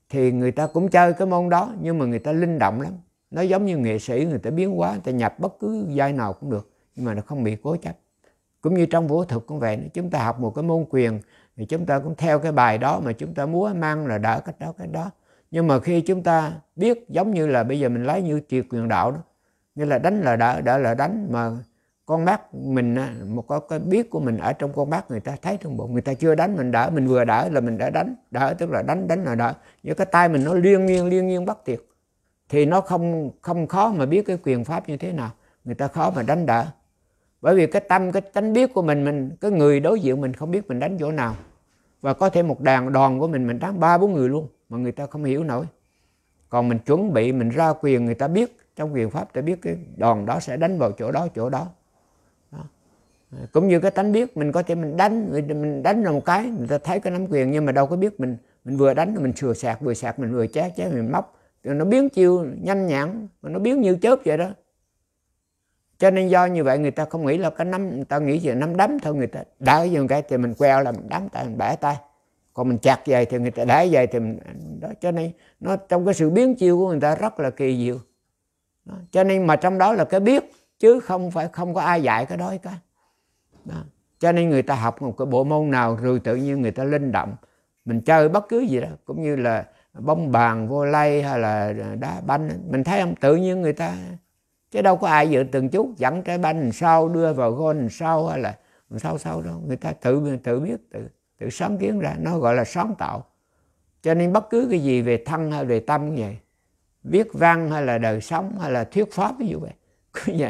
A: thì người ta cũng chơi cái môn đó, nhưng mà người ta linh động lắm. Nó giống như nghệ sĩ, người ta biến hóa, người ta nhập bất cứ vai nào cũng được, nhưng mà nó không bị cố chấp. Cũng như trong vũ thuật cũng vậy, chúng ta học một cái môn quyền thì chúng ta cũng theo cái bài đó mà chúng ta múa mang là đỡ cách đó cách đó. Nhưng mà khi chúng ta biết, giống như là bây giờ mình lấy như triệt quyền đạo đó, nghĩa là đánh là đỡ, đỡ là đánh, mà con mắt mình, một cái, cái biết của mình ở trong con mắt, người ta thấy trong bụng, người ta chưa đánh mình đỡ, mình vừa đỡ là mình đã đánh, đỡ tức là đánh, đánh là đỡ. Với cái tay mình nó liên nghiêng liên nghiêng bất tuyệt, thì nó không không khó mà biết cái quyền pháp như thế nào, người ta khó mà đánh đỡ. Bởi vì cái tâm, cái tánh biết của mình, mình cái người đối diện mình không biết mình đánh chỗ nào, và có thể một đàn đòn của mình mình đánh ba bốn người luôn mà người ta không hiểu nổi. Còn mình chuẩn bị, mình ra quyền, người ta biết trong quyền pháp, ta biết cái đòn đó sẽ đánh vào chỗ đó chỗ đó, đó. Cũng như cái tánh biết, mình có thể mình đánh mình đánh ra một cái, người ta thấy cái nắm quyền, nhưng mà đâu có biết mình mình vừa đánh mình sửa sạc vừa sạc, mình vừa chát chát mình móc, nó biến chiêu nhanh nhãn, nó biến như chớp vậy đó. Cho nên do như vậy người ta không nghĩ là cái nắm, người ta nghĩ về nắm đấm thôi, người ta đá vô cái thì mình queo là mình đấm tay, mình bẻ tay. Còn mình chặt vậy thì người ta đá vậy thì mình đó. Cho nên nó trong cái sự biến chiêu của người ta rất là kỳ diệu đó. Cho nên mà trong đó là cái biết, chứ không phải không có ai dạy cái đó cả đó. Cho nên người ta học một cái bộ môn nào rồi tự nhiên người ta linh động. Mình chơi bất cứ gì đó, cũng như là bóng bàn, vô lay hay là đá banh, mình thấy không, tự nhiên người ta, chứ đâu có ai dự từng chút dẫn trái banh làm sao, đưa vào gôn làm sao, hay là làm sao sao đâu. Người ta tự tự biết, tự tự sáng kiến ra, nó gọi là sáng tạo. Cho nên bất cứ cái gì về thân hay về tâm cũng vậy, viết văn hay là đời sống hay là thuyết pháp ví dụ vậy, cứ vậy.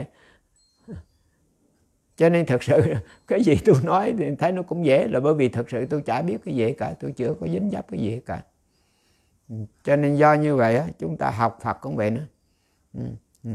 A: Cho nên thật sự cái gì tôi nói thì thấy nó cũng dễ, là bởi vì thật sự tôi chả biết cái gì cả, tôi chưa có dính dấp cái gì cả. Cho nên do như vậy á, chúng ta học Phật cũng vậy nữa. Ừ, ừ.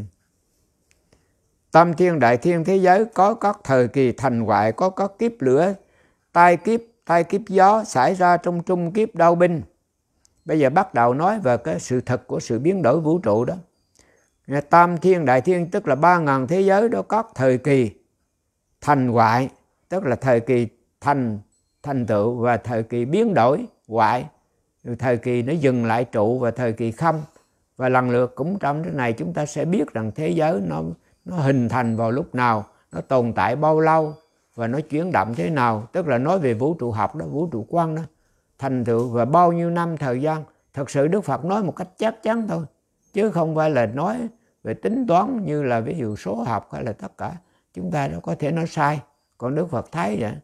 A: Tam thiên đại thiên thế giới có các thời kỳ thành hoại, có các kiếp lửa, tai kiếp, tai kiếp gió xảy ra trong trung kiếp đao binh. Bây giờ bắt đầu nói về cái sự thật của sự biến đổi vũ trụ đó. Tam thiên đại thiên tức là ba ngàn thế giới đó, có thời kỳ thành hoại, tức là thời kỳ thành thành tựu, và thời kỳ biến đổi hoại, thời kỳ nó dừng lại trụ, và thời kỳ không. Và lần lượt cũng trong cái này chúng ta sẽ biết rằng thế giới nó nó hình thành vào lúc nào, nó tồn tại bao lâu, và nó chuyển động thế nào. Tức là nói về vũ trụ học đó, vũ trụ quan đó, thành tựu và bao nhiêu năm thời gian. Thật sự Đức Phật nói một cách chắc chắn thôi, chứ không phải là nói về tính toán như là ví dụ số học hay là tất cả. Chúng ta đâu có thể nói sai, còn Đức Phật thấy vậy.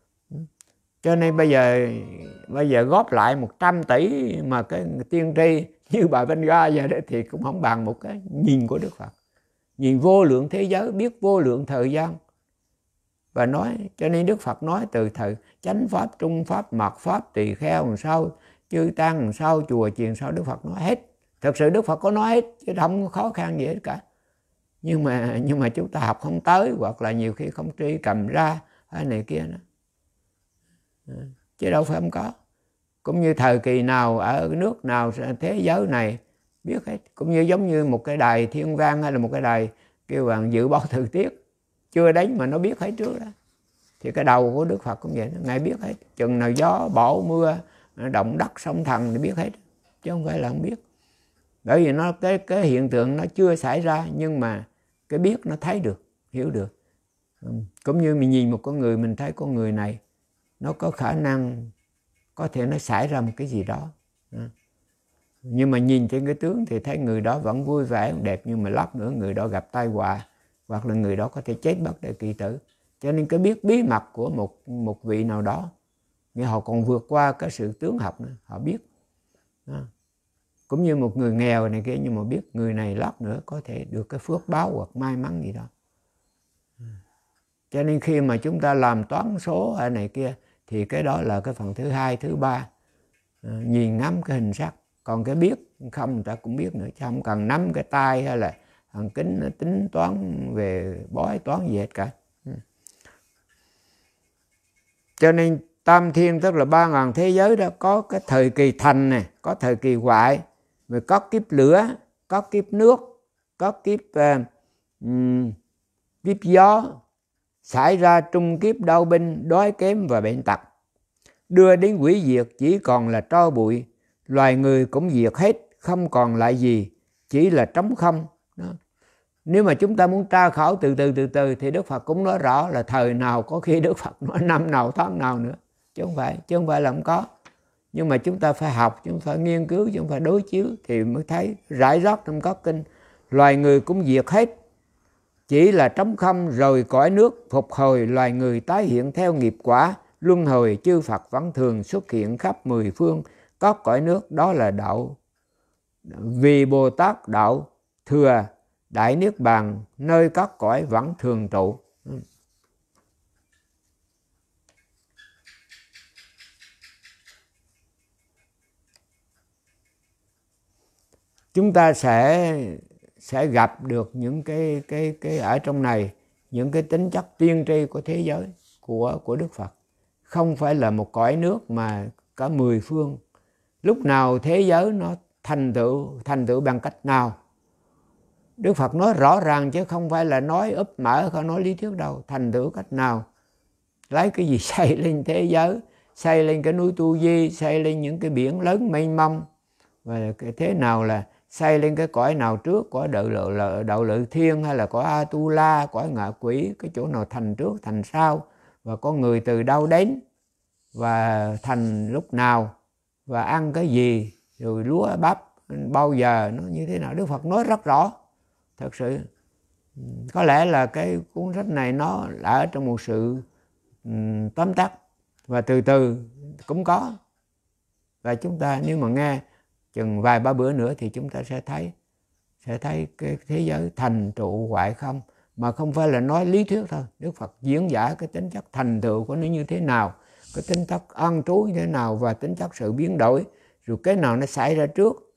A: Cho nên bây giờ bây giờ góp lại một trăm tỷ mà cái tiên tri như bà Vanga vậy đó, thì cũng không bằng một cái nhìn của Đức Phật. Nhìn vô lượng thế giới, biết vô lượng thời gian và nói. Cho nên Đức Phật nói từ thời chánh pháp, trung pháp, mạt pháp, tỳ kheo làm sao, chư tăng làm sao, chùa chiền sao, Đức Phật nói hết. Thật sự Đức Phật có nói hết, chứ không có khó khăn gì hết cả. Nhưng mà nhưng mà chúng ta học không tới, hoặc là nhiều khi không tri cầm ra hay này kia nữa, chứ đâu phải không có. Cũng như thời kỳ nào, ở nước nào, thế giới này biết hết. Cũng như giống như một cái đài thiên vang hay là một cái đài kêu bằng dự báo thời tiết, chưa đến mà nó biết hết trước đó. Thì cái đầu của Đức Phật cũng vậy, Ngài biết hết. Chừng nào gió, bão, mưa, động đất, sóng thần thì biết hết, chứ không phải là không biết. Bởi vì nó cái, cái hiện tượng nó chưa xảy ra, nhưng mà cái biết nó thấy được, hiểu được. Cũng như mình nhìn một con người, mình thấy con người này nó có khả năng, có thể nó xảy ra một cái gì đó. Nhưng mà nhìn trên cái tướng thì thấy người đó vẫn vui vẻ, đẹp, nhưng mà lát nữa người đó gặp tai họa, hoặc là người đó có thể chết bất đắc kỳ tử. Cho nên cái biết bí mật của một, một vị nào đó, nhưng họ còn vượt qua cái sự tướng học nữa, họ biết. Đó. Cũng như một người nghèo này kia, nhưng mà biết người này lát nữa có thể được cái phước báo hoặc may mắn gì đó. Cho nên khi mà chúng ta làm toán số hay này kia, thì cái đó là cái phần thứ hai, thứ ba, nhìn ngắm cái hình sắc. Còn cái biết không, người ta cũng biết nữa, chứ không cần nắm cái tay hay là thằng kính tính toán về bói toán gì hết cả. Cho nên tam thiên tức là ba ngàn thế giới đó, có cái thời kỳ thành này, có thời kỳ hoại, rồi có kiếp lửa, có kiếp nước, có kiếp uh, um, kiếp gió, xảy ra trung kiếp đau binh, đói kém và bệnh tật, đưa đến hủy diệt chỉ còn là tro bụi. loài người cũng diệt hết, không còn lại gì, chỉ là trống không. Đó. Nếu mà chúng ta muốn tra khảo từ từ từ từ thì Đức Phật cũng nói rõ là thời nào có khi Đức Phật nói năm nào tháng nào nữa, chứ không phải chứ không phải là không có. Nhưng mà chúng ta phải học, chúng ta phải nghiên cứu, chúng ta phải đối chiếu thì mới thấy rải rác trong các kinh. Loài người cũng diệt hết, chỉ là trống không, rồi cõi nước phục hồi, loài người tái hiện theo nghiệp quả luân hồi, chư Phật vẫn thường xuất hiện khắp mười phương các cõi nước. Đó là đạo vì Bồ Tát đạo thừa đại niết bàn, nơi các cõi vẫn thường trụ. Chúng ta sẽ sẽ gặp được những cái cái cái ở trong này, những cái tính chất tiên tri của thế giới của của Đức Phật. Không phải là một cõi nước mà cả mười phương. Lúc nào thế giới nó thành tựu thành tựu bằng cách nào? Đức Phật nói rõ ràng chứ không phải là nói úp mở, không nói lý thuyết đâu. Thành tựu cách nào? Lấy cái gì xây lên thế giới, xây lên cái núi Tu Di, xây lên những cái biển lớn mênh mông, và cái thế nào là xây lên cái cõi nào trước, cõi đậu lự, đậu lự thiên hay là cõi Atula, cõi ngạ quỷ, cái chỗ nào thành trước thành sau, và con người từ đâu đến và thành lúc nào và ăn cái gì, rồi lúa bắp bao giờ nó như thế nào. Đức Phật nói rất rõ. Thật sự có lẽ là cái cuốn sách này nó ở trong một sự um, tóm tắt và từ từ cũng có. Và chúng ta nếu mà nghe chừng vài ba bữa nữa thì chúng ta sẽ thấy sẽ thấy cái thế giới thành trụ hoại không, mà không phải là nói lý thuyết thôi. Đức Phật diễn giải cái tính chất thành tựu của nó như thế nào, cái tính chất an trú như thế nào, và tính chất sự biến đổi, rồi cái nào nó xảy ra trước,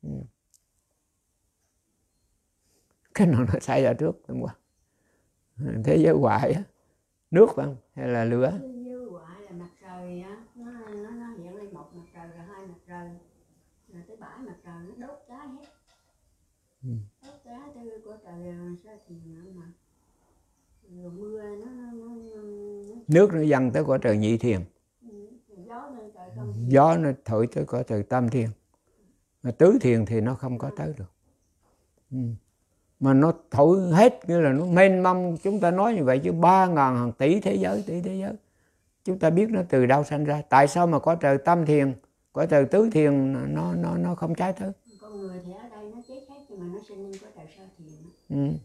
A: cái nào nó xảy ra trước, đúng không? Thế giới hoại á, nước không hay là lửa?
B: Thế giới hoại là mặt trời á, nó nó nó hiện lên một mặt trời rồi hai mặt trời rồi tới bảy mặt trời, nó đốt cháy hết. Ừ. Đốt cháy tới của trời sao thì mà rồi mưa nó, nó, nó, nó
A: nước nó dâng tới cõi trời nhị thiền.
B: Ừ. Gió lên trời tam thiền.
A: Gió nó thổi tới cõi trời tam thiền. Mà tứ thiền thì nó không có tới được. Ừ. Mà nó thổi hết, như là nó mênh mông. Chúng ta nói như vậy chứ ba ngàn hàng tỷ thế giới, tỷ thế giới. Chúng ta biết nó từ đâu sanh ra. Tại sao mà cõi trời tam thiền, cõi trời tứ thiền nó nó nó không cháy tới?
B: Con người thì ở đây nó chết hết, nhưng mà nó sinh lên cõi trời sa thiền.
A: Ừ.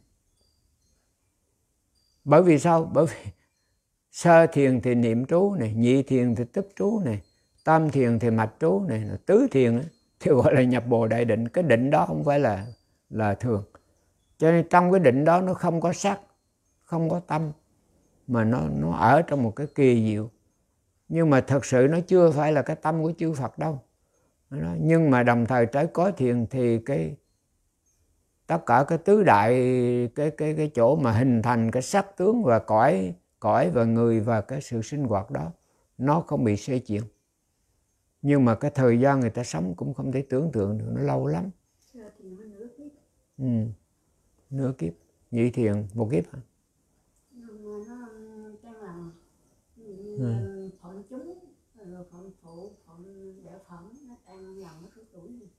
A: Bởi vì sao? Bởi vì sơ thiền thì niệm trú này, nhị thiền thì tức trú này, tam thiền thì mạch trú này, tứ thiền thì gọi là nhập Bồ Đại Định. Cái định đó không phải là là thường. Cho nên trong cái định đó nó không có sắc, không có tâm, mà nó nó ở trong một cái kỳ diệu. Nhưng mà thật sự nó chưa phải là cái tâm của chư Phật đâu. Nhưng mà đồng thời tới cõi thiền thì cái tất cả cái tứ đại cái cái cái chỗ mà hình thành cái sắc tướng và cõi cõi và người và cái sự sinh hoạt đó nó không bị xê chuyển. Nhưng mà cái thời gian người ta sống cũng không thể tưởng tượng được, nó lâu lắm. Ừ. Nửa kiếp. Nhị thiền một kiếp hả?
B: Nó chắc là ừ. Phận chúng rồi phận phụ, phận đạo phẩm, nó tan lòng nó số tuổi này.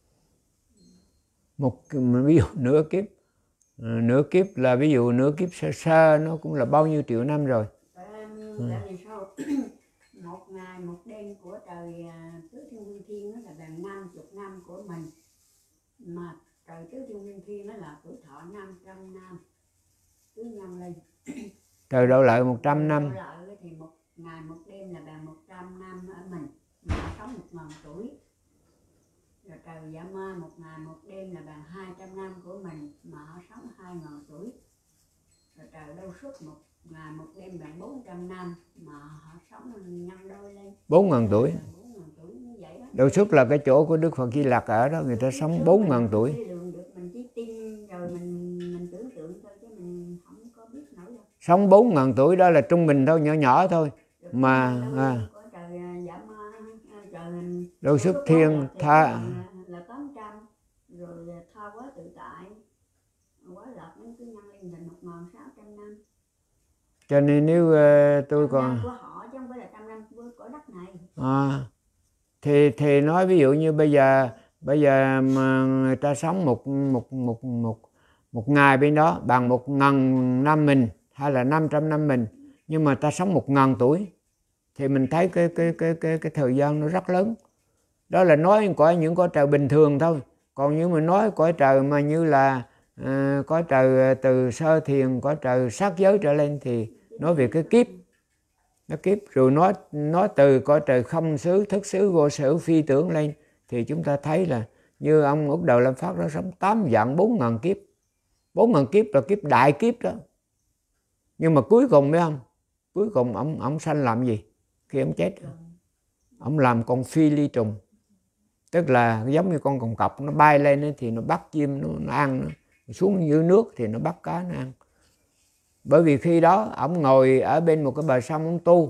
A: Một ví dụ nửa kiếp, nửa kiếp là ví dụ nửa kiếp sơ sơ nó cũng là bao nhiêu triệu năm rồi.
B: Ừ. Một ngày một đêm của trời tứ thiên nguyên thiên nó là bằng năm chục năm của mình, mà trời tứ thiên nguyên thiên nó là tuổi thọ năm trăm năm, cứ nhân lên.
A: Trời đậu lợi một trăm năm.
B: Đậu lợi thì một ngày một đêm là bằng một trăm năm ở mình, mà sống một ngàn tuổi. Rồi trời dạ ma một ngày một đêm là bằng hai trăm năm của mình, mà họ sống hai ngàn tuổi. Rồi trời đâu suốt một ngày một đêm bằng bốn trăm năm, mà họ sống nhân đôi lên
A: bốn ngàn tuổi.
B: bốn ngàn tuổi như vậy đó.
A: Đâu suốt là cái chỗ của Đức Phật Di Lặc ở đó, người ta sống bốn ngàn tuổi.
B: Mình chỉ tin rồi mình mình tưởng tượng thôi chứ mình không có biết nổi đâu.
A: Sống bốn ngàn tuổi đó là trung bình thôi, nhỏ nhỏ thôi. Được mà à,
B: trời dạ ma trời
A: đâu xuất thiên tha
B: là tám trăm, rồi tha quá tự tại, quá lạc nó cứ nhân lên thành một ngàn sáu trăm năm.
A: Cho nên nếu uh, tôi
B: trăm
A: còn
B: năm của họ chứ không phải là trăm năm của, của đất này.
A: À, thì thì nói ví dụ như bây giờ bây giờ mà người ta sống một một một một một ngày bên đó bằng một ngàn năm mình hay là năm trăm năm mình, nhưng mà ta sống một ngàn tuổi thì mình thấy cái cái cái cái cái thời gian nó rất lớn. Đó là nói cõi những cõi trời bình thường thôi. Còn như mà nói cõi trời mà như là à, cõi trời từ sơ thiền, cõi trời sát giới trở lên thì nói về cái kiếp, nó kiếp. Rồi nói nói từ cõi trời không xứ, thức xứ, vô sở, phi tưởng lên thì chúng ta thấy là như ông Úc Đầu Lâm Phát đó sống tám vạn bốn ngàn kiếp. Bốn ngàn kiếp là kiếp đại kiếp đó. Nhưng mà cuối cùng biết không? Cuối cùng ông ông sanh làm gì? Khi ông chết, ông làm con phi ly trùng. Tức là giống như con còng cọc nó bay lên thì nó bắt chim nó, nó ăn, nó xuống dưới nước thì nó bắt cá nó ăn. Bởi vì khi đó ông ngồi ở bên một cái bờ sông ông tu,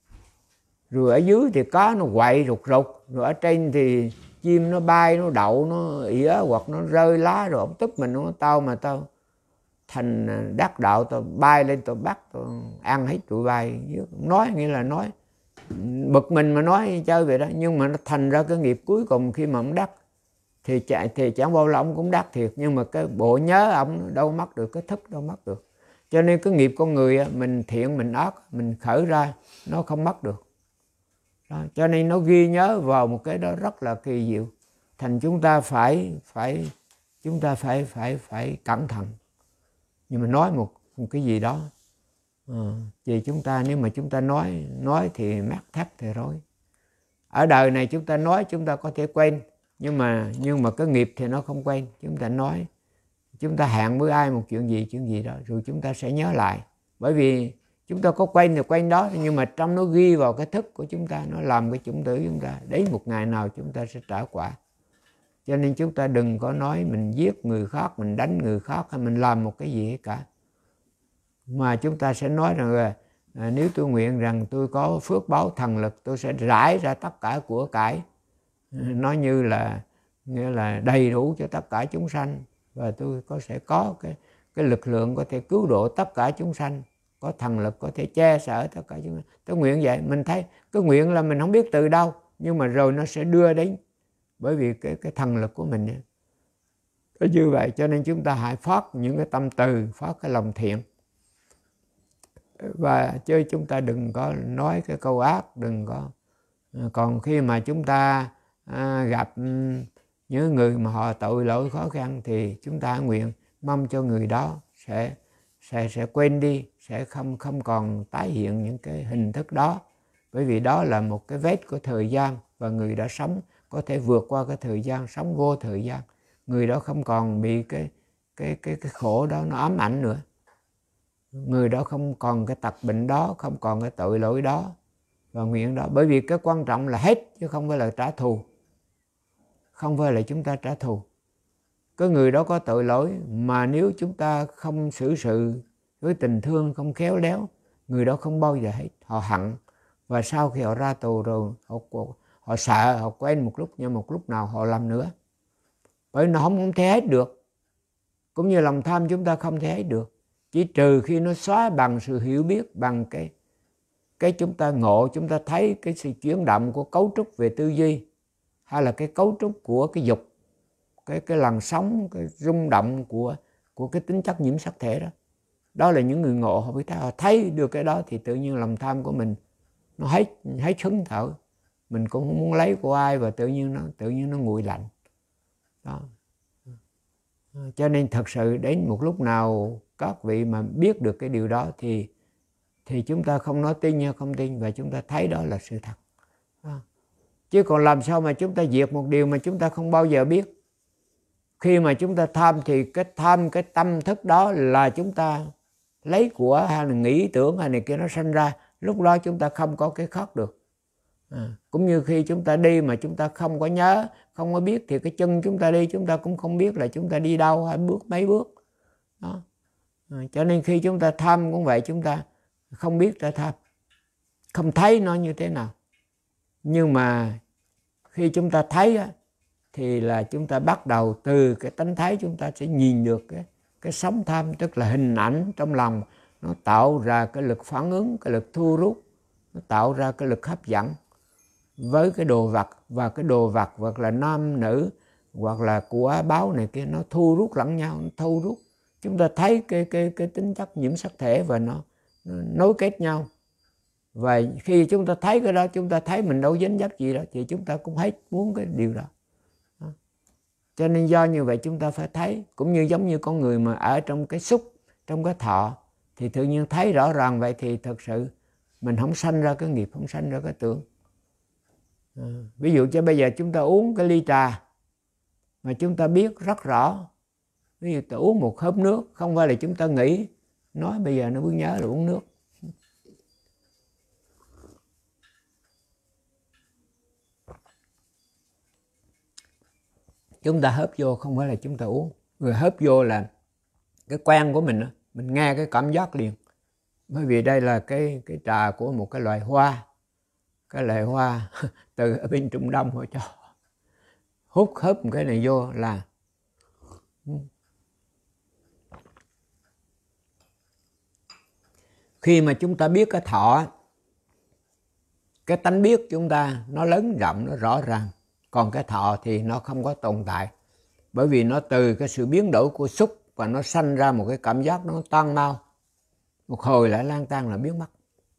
A: rồi ở dưới thì cá nó quậy rụt rụt, rồi ở trên thì chim nó bay nó đậu nó ỉa hoặc nó rơi lá, rồi ông tức mình nó tao mà tao thành đắc đạo, tao bay lên tao bắt tao ăn hết tụi bay. Nói nghĩa là nói bực mình mà nói chơi vậy đó, nhưng mà nó thành ra cái nghiệp cuối cùng khi mà ông đắc thì chạy thì chẳng bao lâu ông cũng đắc thiệt, nhưng mà cái bộ nhớ ông đâu mất được, cái thức đâu mất được. Cho nên cái nghiệp con người mình thiện mình ác mình khởi ra nó không mất được đó. Cho nên nó ghi nhớ vào một cái đó rất là kỳ diệu. Thành chúng ta phải phải chúng ta phải phải phải cẩn thận. Nhưng mà nói một, một cái gì đó à, vì chúng ta nếu mà chúng ta nói nói thì mắc thắt thì rối. Ở đời này chúng ta nói chúng ta có thể quên, nhưng mà nhưng mà cái nghiệp thì nó không quên. Chúng ta nói, chúng ta hẹn với ai một chuyện gì chuyện gì đó rồi chúng ta sẽ nhớ lại. Bởi vì chúng ta có quên thì quên đó, nhưng mà trong nó ghi vào cái thức của chúng ta, nó làm cái chủng tử chúng ta, đến một ngày nào chúng ta sẽ trả quả. Cho nên chúng ta đừng có nói mình giết người khác, mình đánh người khác hay mình làm một cái gì hết cả. Mà chúng ta sẽ nói rằng là à, nếu tôi nguyện rằng tôi có phước báo thần lực, tôi sẽ rải ra tất cả của cải, nó như là nghĩa là đầy đủ cho tất cả chúng sanh, và tôi có sẽ có cái cái lực lượng có thể cứu độ tất cả chúng sanh, có thần lực có thể che chở tất cả chúng sanh. Tôi nguyện vậy. Mình thấy cái nguyện là mình không biết từ đâu, nhưng mà rồi nó sẽ đưa đến, bởi vì cái cái thần lực của mình nó như vậy. Cho nên chúng ta hãy phát những cái tâm từ, phát cái lòng thiện, và chứ chúng ta đừng có nói cái câu ác, đừng có. Còn khi mà chúng ta à, gặp những người mà họ tội lỗi khó khăn thì chúng ta nguyện mong cho người đó sẽ sẽ sẽ quên đi, sẽ không không còn tái hiện những cái hình thức đó. Bởi vì đó là một cái vết của thời gian, và người đã sống có thể vượt qua cái thời gian, sống vô thời gian. Người đó không còn bị cái cái cái cái khổ đó nó ám ảnh nữa. Người đó không còn cái tật bệnh đó, không còn cái tội lỗi đó và nguyện đó. Bởi vì cái quan trọng là hết, chứ không phải là trả thù. Không phải là chúng ta trả thù. Cái người đó có tội lỗi mà nếu chúng ta không xử sự với tình thương, không khéo léo, người đó không bao giờ hết. Họ hận, và sau khi họ ra tù rồi họ, họ sợ, họ quên một lúc, nhưng một lúc nào họ làm nữa. Bởi nó không, không thể hết được. Cũng như lòng tham chúng ta không thể hết được. Chỉ trừ khi nó xóa bằng sự hiểu biết, bằng cái cái chúng ta ngộ, chúng ta thấy cái sự chuyển động của cấu trúc về tư duy, hay là cái cấu trúc của cái dục, cái cái làn sóng, cái rung động của của cái tính chất nhiễm sắc thể đó. Đó là những người ngộ, họ biết thấy, họ thấy được cái đó thì tự nhiên lòng tham của mình nó hết hết hứng thở. Mình cũng không muốn lấy của ai, và tự nhiên nó tự nhiên nó nguội lạnh. Đó. Cho nên thật sự đến một lúc nào các vị mà biết được cái điều đó thì thì chúng ta không nói tin hay không tin, và chúng ta thấy đó là sự thật. Đó. Chứ còn làm sao mà chúng ta diệt một điều mà chúng ta không bao giờ biết. Khi mà chúng ta tham thì cái tham, cái tâm thức đó là chúng ta lấy của hay là nghĩ tưởng hay này kia nó sanh ra. Lúc đó chúng ta không có cái khóc được. À, cũng như khi chúng ta đi mà chúng ta không có nhớ, không có biết, thì cái chân chúng ta đi chúng ta cũng không biết là chúng ta đi đâu hay bước mấy bước. Đó. À, cho nên khi chúng ta tham cũng vậy, chúng ta không biết ta tham, không thấy nó như thế nào. Nhưng mà khi chúng ta thấy á, thì là chúng ta bắt đầu từ cái tánh thấy chúng ta sẽ nhìn được cái, cái sóng tham, tức là hình ảnh trong lòng nó tạo ra cái lực phản ứng, cái lực thu rút, nó tạo ra cái lực hấp dẫn với cái đồ vật và cái đồ vật, hoặc là nam nữ, hoặc là của báo này kia, nó thu rút lẫn nhau, nó thu rút. Chúng ta thấy cái cái cái tính chất nhiễm sắc thể và nó, nó nối kết nhau. Và khi chúng ta thấy cái đó, chúng ta thấy mình đâu dính dấp gì đó, thì chúng ta cũng hết muốn cái điều đó. đó. Cho nên do như vậy chúng ta phải thấy, cũng như giống như con người mà ở trong cái xúc, trong cái thọ, thì tự nhiên thấy rõ ràng vậy thì thật sự mình không sanh ra cái nghiệp, không sanh ra cái tưởng. À, ví dụ cho bây giờ chúng ta uống cái ly trà mà chúng ta biết rất rõ, ví dụ ta uống một hớp nước, không phải là chúng ta nghĩ nói bây giờ nó mới nhớ là uống nước. Chúng ta hớp vô không phải là chúng ta uống. Người hớp vô là cái quen của mình, mình nghe cái cảm giác liền. Bởi vì đây là cái cái trà của một cái loài hoa, cái loài hoa từ ở bên Trung Đông họ cho. Hút hớp một cái này vô là khi mà chúng ta biết cái thọ, cái tánh biết chúng ta nó lớn rộng, nó rõ ràng. Còn cái thọ thì nó không có tồn tại. Bởi vì nó từ cái sự biến đổi của xúc và nó sanh ra một cái cảm giác nó tan mau. Một hồi lại lan tan là biến mất.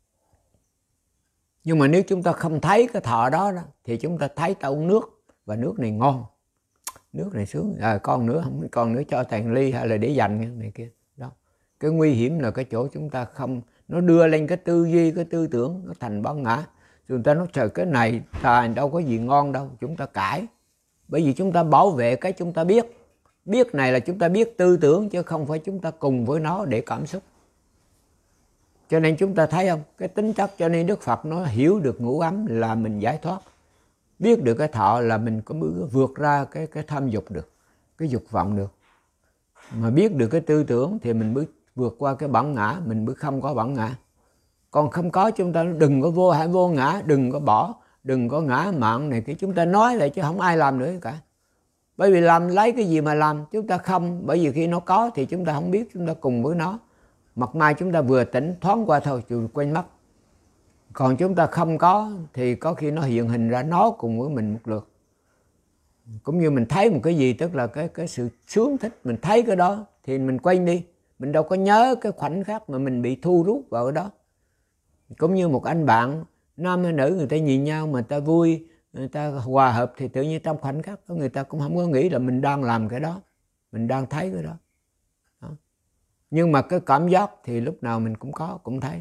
A: Nhưng mà nếu chúng ta không thấy cái thọ đó, đó thì chúng ta thấy ta uống nước và nước này ngon. Nước này sướng, à, con nữa, không còn nữa cho thành ly hay là để dành này kia. Đó. Cái nguy hiểm là cái chỗ chúng ta không, nó đưa lên cái tư duy, cái tư tưởng, nó thành bản ngã. Chúng ta nói trời cái này ta đâu có gì ngon đâu, chúng ta cãi. Bởi vì chúng ta bảo vệ cái chúng ta biết. Biết này là chúng ta biết tư tưởng chứ không phải chúng ta cùng với nó để cảm xúc. Cho nên chúng ta thấy không, cái tính chất, cho nên Đức Phật nó hiểu được ngũ ấm là mình giải thoát. Biết được cái thọ là mình có vượt ra cái, cái tham dục được, cái dục vọng được. Mà biết được cái tư tưởng thì mình mới vượt qua cái bản ngã, mình mới không có bản ngã. Còn không có chúng ta đừng có vô hại vô ngã, đừng có bỏ, đừng có ngã mạn này, cái chúng ta nói vậy chứ không ai làm nữa cả. Bởi vì làm lấy cái gì mà làm, chúng ta không, bởi vì khi nó có thì chúng ta không biết, chúng ta cùng với nó. Mặt mai chúng ta vừa tỉnh thoáng qua thôi, chịu quên mất. Còn chúng ta không có thì có khi nó hiện hình ra nó cùng với mình một lượt. Cũng như mình thấy một cái gì, tức là cái, cái sự sướng thích, mình thấy cái đó thì mình quên đi. Mình đâu có nhớ cái khoảnh khắc mà mình bị thu rút vào cái đó. Cũng như một anh bạn, nam hay nữ, người ta nhìn nhau mà người ta vui, người ta hòa hợp thì tự nhiên trong khoảnh khắc người ta cũng không có nghĩ là mình đang làm cái đó, mình đang thấy cái đó. đó. Nhưng mà cái cảm giác thì lúc nào mình cũng có, cũng thấy.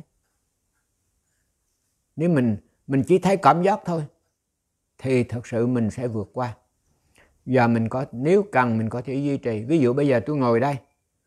A: Nếu mình mình chỉ thấy cảm giác thôi thì thật sự mình sẽ vượt qua. Và mình có, nếu cần mình có thể duy trì. Ví dụ bây giờ tôi ngồi đây,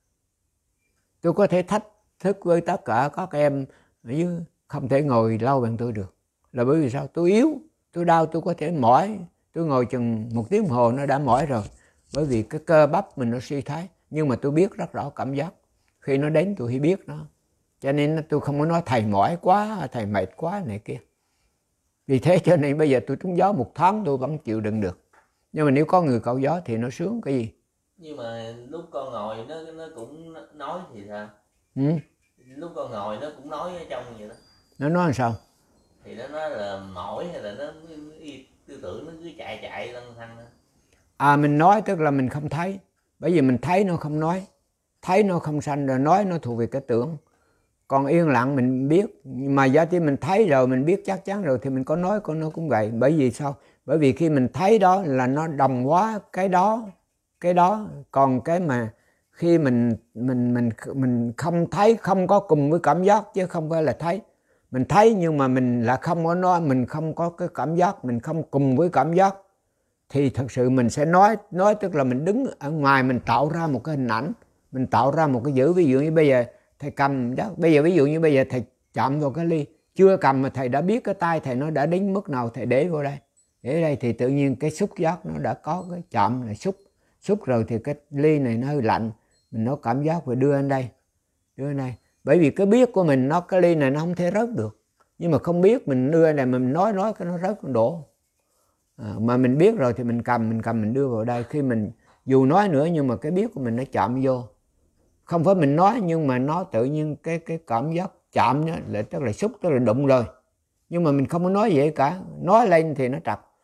A: tôi có thể thách thức với tất cả các em ở dưới, không thể ngồi lâu bằng tôi được. Là bởi vì sao? Tôi yếu, tôi đau, tôi có thể mỏi. Tôi ngồi chừng một tiếng hồ nó đã mỏi rồi. Bởi vì cái cơ bắp mình nó suy thoái. Nhưng mà tôi biết rất rõ cảm giác. Khi nó đến tôi phải biết nó. Cho nên tôi không có nói thầy mỏi quá, thầy mệt quá này kia. Vì thế cho nên bây giờ tôi trúng gió một tháng tôi vẫn chịu đựng được. Nhưng mà nếu có người cạo gió thì nó sướng cái gì?
C: Nhưng mà lúc con ngồi nó nó cũng nói thì sao?
A: Ừ?
C: Lúc con ngồi nó cũng nói ở trong vậy đó.
A: Nó nói làm sao?
C: Thì nó nói là mỏi hay là nó tư tưởng nó cứ chạy chạy lăng thăng đó.
A: À mình nói tức là mình không thấy. Bởi vì mình thấy nó không nói. Thấy nó không sanh rồi nói nó thuộc về cái tưởng. Còn yên lặng mình biết. Mà giá trị mình thấy rồi, mình biết chắc chắn rồi thì mình có nói con nó cũng vậy. Bởi vì sao? Bởi vì khi mình thấy đó là nó đồng hóa cái đó, cái đó. Còn cái mà khi mình mình mình mình không thấy, không có cùng với cảm giác chứ không phải là thấy. Mình thấy nhưng mà mình là không có nói, mình không có cái cảm giác, mình không cùng với cảm giác thì thật sự mình sẽ nói, nói tức là mình đứng ở ngoài, mình tạo ra một cái hình ảnh, mình tạo ra một cái dữ. Ví dụ như bây giờ thầy cầm đó, bây giờ ví dụ như bây giờ thầy chạm vào cái ly, chưa cầm mà thầy đã biết cái tay thầy nó đã đến mức nào, thầy để vô đây. Để đây thì tự nhiên cái xúc giác nó đã có cái chạm là xúc. Xúc rồi thì cái ly này nó hơi lạnh, mình nó cảm giác và đưa lên đây, đưa lên đây. Bởi vì cái biết của mình, nó cái ly này nó không thể rớt được. Nhưng mà không biết mình đưa này mình nói nói cái nó rớt nó đổ. À, mà mình biết rồi thì mình cầm, mình cầm mình đưa vào đây. Khi mình dù nói nữa nhưng mà cái biết của mình nó chạm vô. Không phải mình nói nhưng mà nó tự nhiên cái cái cảm giác chạm đó, là tức là xúc, tức là đụng rồi. Nhưng mà mình không có nói vậy cả. Nói lên thì nó trật.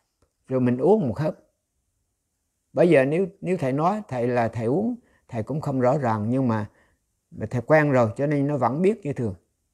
A: rồi mình uống một hớp. Bây giờ nếu nếu thầy nói thầy là thầy uống, thầy cũng không rõ ràng, nhưng mà thầy quen rồi cho nên nó vẫn biết như thường.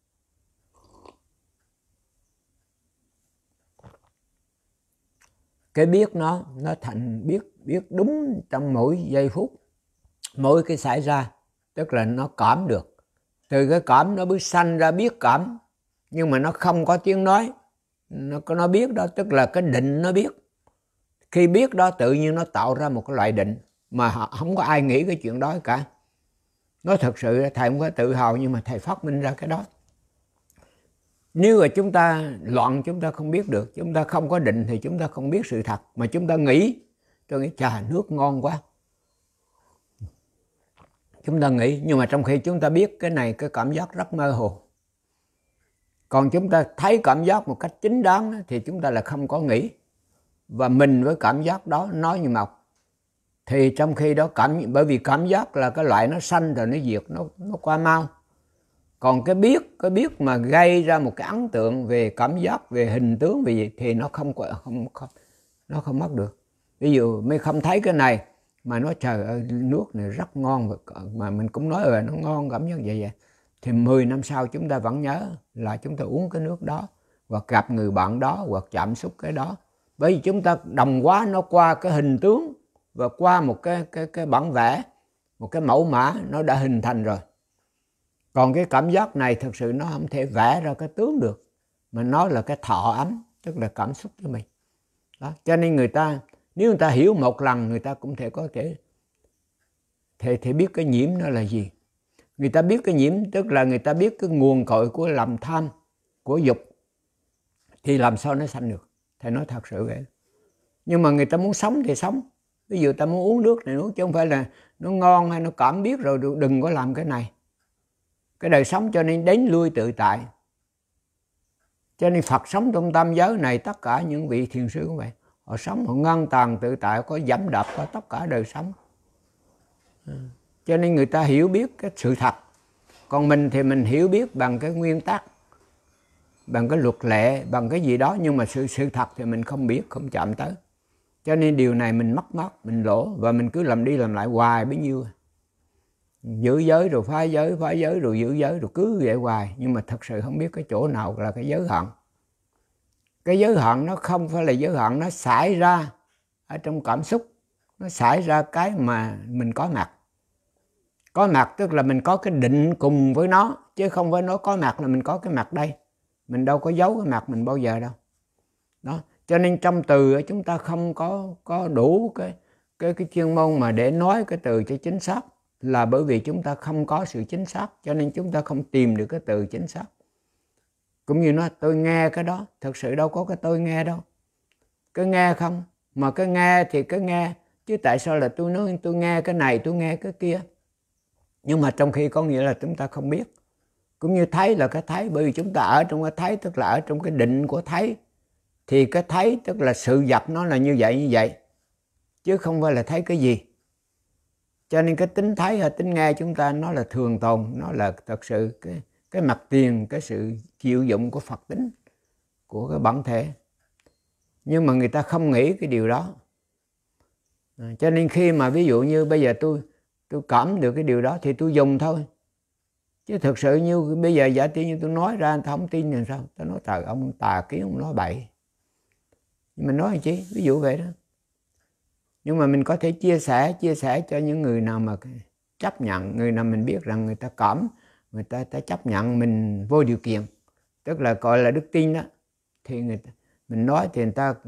A: Cái biết nó nó thành biết biết đúng trong mỗi giây phút, mỗi cái xảy ra, tức là nó cảm được. Từ cái cảm nó mới sanh ra biết cảm, nhưng mà nó không có tiếng nói, nó có nó biết đó, tức là cái định nó biết. Khi biết đó tự nhiên nó tạo ra một cái loại định mà không có ai nghĩ cái chuyện đó cả. Nó thật sự thầy không có tự hào, nhưng mà thầy phát minh ra cái đó. Nếu mà chúng ta loạn, chúng ta không biết được, chúng ta không có định thì chúng ta không biết sự thật, mà chúng ta nghĩ, tôi nghĩ trà nước ngon quá, chúng ta nghĩ, nhưng mà trong khi chúng ta biết cái này, cái cảm giác rất mơ hồ. Còn chúng ta thấy cảm giác một cách chính đáng thì chúng ta là không có nghĩ, và mình với cảm giác đó nói như một. Thì trong khi đó cảm, bởi vì cảm giác là cái loại nó sanh rồi nó diệt, nó nó qua mau. Còn cái biết, cái biết mà gây ra một cái ấn tượng về cảm giác, về hình tướng, về gì thì nó không không không nó không mất được. Ví dụ mới không thấy cái này mà nói trời ơi nước này rất ngon, mà mình cũng nói rồi nó ngon cảm giác vậy vậy, thì mười năm sau chúng ta vẫn nhớ là chúng ta uống cái nước đó, hoặc gặp người bạn đó, hoặc chạm xúc cái đó. Bởi vì chúng ta đồng hóa nó qua cái hình tướng và qua một cái cái cái bản vẽ, một cái mẫu mã nó đã hình thành rồi. Còn cái cảm giác này thực sự nó không thể vẽ ra cái tướng được, mà nó là cái thọ ấm, tức là cảm xúc của mình. Đó. Cho nên người ta, nếu người ta hiểu một lần, người ta cũng thể có thể thể, thể biết cái nhiễm nó là gì. Người ta biết cái nhiễm, tức là người ta biết cái nguồn cội của lòng tham, của dục, thì làm sao nó sanh được. Thầy nói thật sự vậy. Nhưng mà người ta muốn sống thì sống. Ví dụ ta muốn uống nước này uống, chứ không phải là nó ngon hay nó cảm biết rồi đừng có làm cái này. Cái đời sống cho nên đến lui tự tại. Cho nên Phật sống trong tam giới này, tất cả những vị thiền sư cũng vậy. Họ sống, họ ngang tàn tự tại, có dẫm đạp, có tất cả đời sống. Cho nên người ta hiểu biết cái sự thật. Còn mình thì mình hiểu biết bằng cái nguyên tắc, bằng cái luật lệ, bằng cái gì đó. Nhưng mà sự sự thật thì mình không biết, không chạm tới. Cho nên điều này mình mất mát, mình lỗ. Và mình cứ làm đi làm lại hoài bấy nhiêu. Giữ giới rồi phá giới, phá giới rồi giữ giới, rồi cứ vậy hoài. Nhưng mà thật sự không biết cái chỗ nào là cái giới hạn. Cái giới hạn nó không phải là giới hạn, nó xảy ra ở trong cảm xúc. Nó xảy ra cái mà mình có mặt. Có mặt tức là mình có cái định cùng với nó, chứ không phải nó có mặt là mình có cái mặt đây. Mình đâu có giấu cái mặt mình bao giờ đâu. Đó. Cho nên trong từ chúng ta không có, có đủ cái, cái, cái chuyên môn mà để nói cái từ cho chính xác. Là bởi vì chúng ta không có sự chính xác, cho nên chúng ta không tìm được cái từ chính xác. Cũng như nói tôi nghe cái đó, thực sự đâu có cái tôi nghe đâu. Cái nghe không, mà cái nghe thì cái nghe. Chứ tại sao là tôi nói tôi nghe cái này, tôi nghe cái kia. Nhưng mà trong khi có nghĩa là chúng ta không biết. Cũng như thấy là cái thấy, bởi vì chúng ta ở trong cái thấy, tức là ở trong cái định của thấy. Thì cái thấy tức là sự vật nó là như vậy như vậy, chứ không phải là thấy cái gì. Cho nên cái tính thấy hay tính nghe chúng ta nó là thường tồn, nó là thật sự cái, cái mặt tiền, cái sự chịu dụng của Phật tính, của cái bản thể. Nhưng mà người ta không nghĩ cái điều đó. À, cho nên khi mà ví dụ như bây giờ tôi tôi cảm được cái điều đó thì tôi dùng thôi. Chứ thực sự như bây giờ giả tỷ như tôi nói ra anh ta không tin thì sao? Tôi nói trời ông tà kiến, ông nói bậy. Nhưng mà nói làm chi? Ví dụ vậy đó. Nhưng mà mình có thể chia sẻ, chia sẻ cho những người nào mà chấp nhận, người nào mình biết rằng người ta cảm, người ta, ta chấp nhận mình vô điều kiện. Tức là gọi là đức tin đó. Thì người ta, mình nói thì người ta,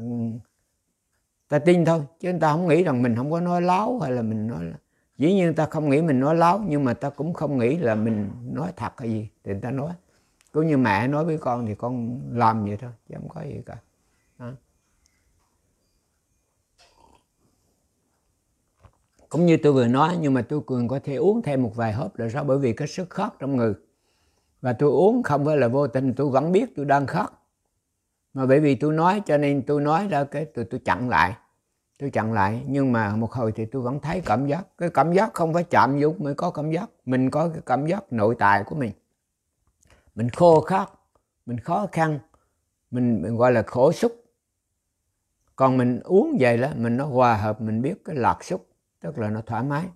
A: ta tin thôi. Chứ người ta không nghĩ rằng mình không có nói láo hay là mình nói là... Dĩ nhiên người ta không nghĩ mình nói láo, nhưng mà ta cũng không nghĩ là mình nói thật hay gì. Thì người ta nói. Cũng như mẹ nói với con thì con làm vậy thôi, chứ không có gì cả. Đó. Cũng như tôi vừa nói, nhưng mà tôi còn có thể uống thêm một vài hớp là sao? Bởi vì cái sức khát trong người. Và tôi uống không phải là vô tình, tôi vẫn biết tôi đang khát. Mà bởi vì tôi nói cho nên tôi nói ra cái tôi, tôi chặn lại. Tôi chặn lại, nhưng mà một hồi thì tôi vẫn thấy cảm giác. Cái cảm giác không phải chạm vô mới có cảm giác. Mình có cái cảm giác nội tại của mình. Mình khô khát, mình khó khăn, mình, mình gọi là khổ xúc. Còn mình uống vậy đó, mình nó hòa hợp, mình biết cái lạc xúc, tức là nó thoải mái.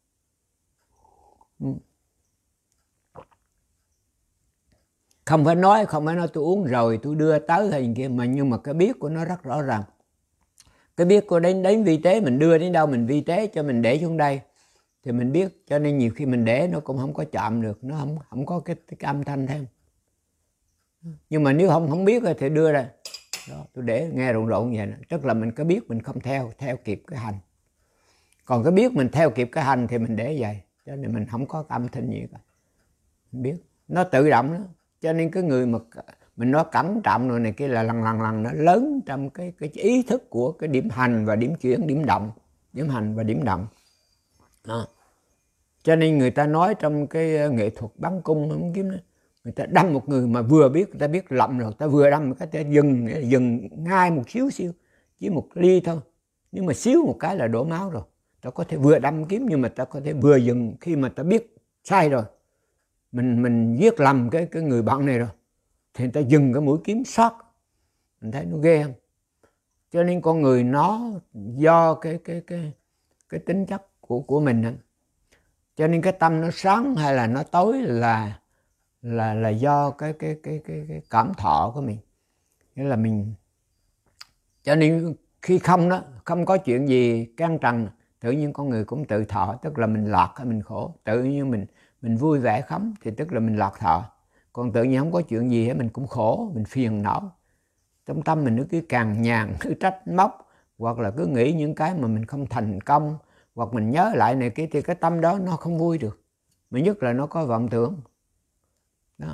A: Không phải nói, không phải nói tôi uống rồi tôi đưa tới hay gì kia, mà nhưng mà cái biết của nó rất rõ ràng. Cái biết của đến đến vi tế, mình đưa đến đâu mình vi tế cho mình để xuống đây thì mình biết. Cho nên nhiều khi mình để nó cũng không có chạm được, nó không không có cái, cái âm thanh thêm. Nhưng mà nếu không không biết thì đưa ra đó, tôi để nghe rộn rộn vậy đó. Tức là mình có biết, mình không theo theo kịp cái hành. Còn cái biết mình theo kịp cái hành thì mình để vậy, cho nên mình không có âm thanh gì cả. Mình biết nó tự động đó. Cho nên cái người mà mình nói cẩn trọng rồi này kia là lần lần lần nó lớn trong cái cái ý thức của cái điểm hành và điểm chuyển, điểm động, điểm hành và điểm động đó. Cho nên người ta nói trong cái nghệ thuật bắn cung không kiếm đó, người ta đâm một người mà vừa biết, người ta biết lậm rồi, ta vừa đâm cái ta dừng dừng ngay một xíu xíu, chỉ một ly thôi, nhưng mà xíu một cái là đổ máu rồi. Ta có thể vừa đâm kiếm nhưng mà ta có thể vừa dừng khi mà ta biết sai rồi, mình mình giết lầm cái cái người bạn này rồi thì người ta dừng cái mũi kiếm sót. Mình thấy nó ghê không? Cho nên con người nó do cái cái cái cái tính chất của của mình đó. Cho nên cái tâm nó sáng hay là nó tối là là là do cái cái cái cái, cái cảm thọ của mình. Nghĩa là mình, cho nên khi không đó, không có chuyện gì can trần, tự nhiên con người cũng tự thọ, tức là mình lạc hay mình khổ, tự nhiên mình mình vui vẻ khấm thì tức là mình lạc thọ. Còn tự nhiên không có chuyện gì hết mình cũng khổ, mình phiền não. Trong tâm mình nó cứ càng nhàn, cứ trách móc, hoặc là cứ nghĩ những cái mà mình không thành công, hoặc mình nhớ lại này kia thì cái tâm đó nó không vui được. Mà nhất là nó có vọng tưởng. Đó.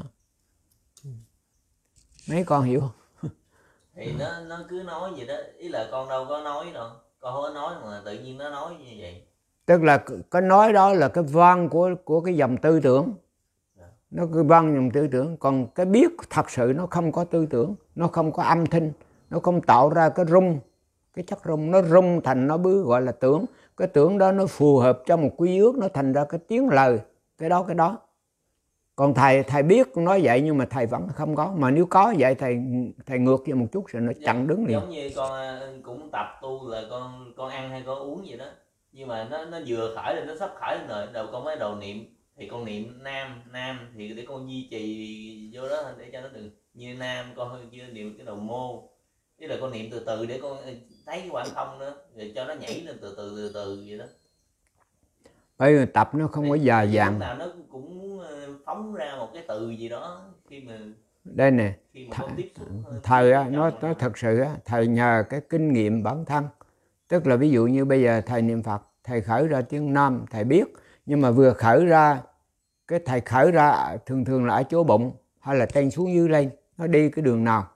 A: Mấy con hiểu không?
C: Thì nó nó cứ nói vậy đó, ý là con đâu có nói đâu, con không có nói mà tự nhiên nó nói như vậy.
A: Tức là cái nói đó là cái văn của của cái dòng tư tưởng. Nó cứ văn dòng tư tưởng, còn cái biết thật sự nó không có tư tưởng, nó không có âm thanh, nó không tạo ra cái rung, cái chất rung, nó rung thành nó bứ gọi là tưởng. Cái tưởng đó nó phù hợp cho một quy ước, nó thành ra cái tiếng lời, cái đó cái đó. Còn thầy thầy biết nói vậy nhưng mà thầy vẫn không có, mà nếu có vậy thầy thầy ngược về một chút rồi nó chặn đứng liền.
C: Giống như con cũng tập tu là con con ăn hay con uống vậy đó, nhưng mà nó nó vừa khởi lên, nó sắp khởi lên rồi, đầu con mới đầu niệm thì con niệm nam nam thì để con duy trì vô đó để cho nó đừng như nam, con chưa niệm cái đầu mô, tức là con niệm từ từ để con thấy cái khoảng không nữa, rồi cho nó nhảy lên từ từ từ từ vậy đó.
A: Bây giờ tập nó không có dài dàng.
C: Lúc nào nó cũng phóng ra một cái từ gì đó khi mà
A: đây nè,
C: khi mà con tiếp xúc.
A: Thầy á, nó nó thật sự á, thầy nhờ cái kinh nghiệm bản thân. Tức là ví dụ như bây giờ thầy niệm Phật, thầy khởi ra tiếng Nam, thầy biết, nhưng mà vừa khởi ra, cái thầy khởi ra thường thường là ở chỗ bụng hay là trên xuống dưới lên, nó đi cái đường nào.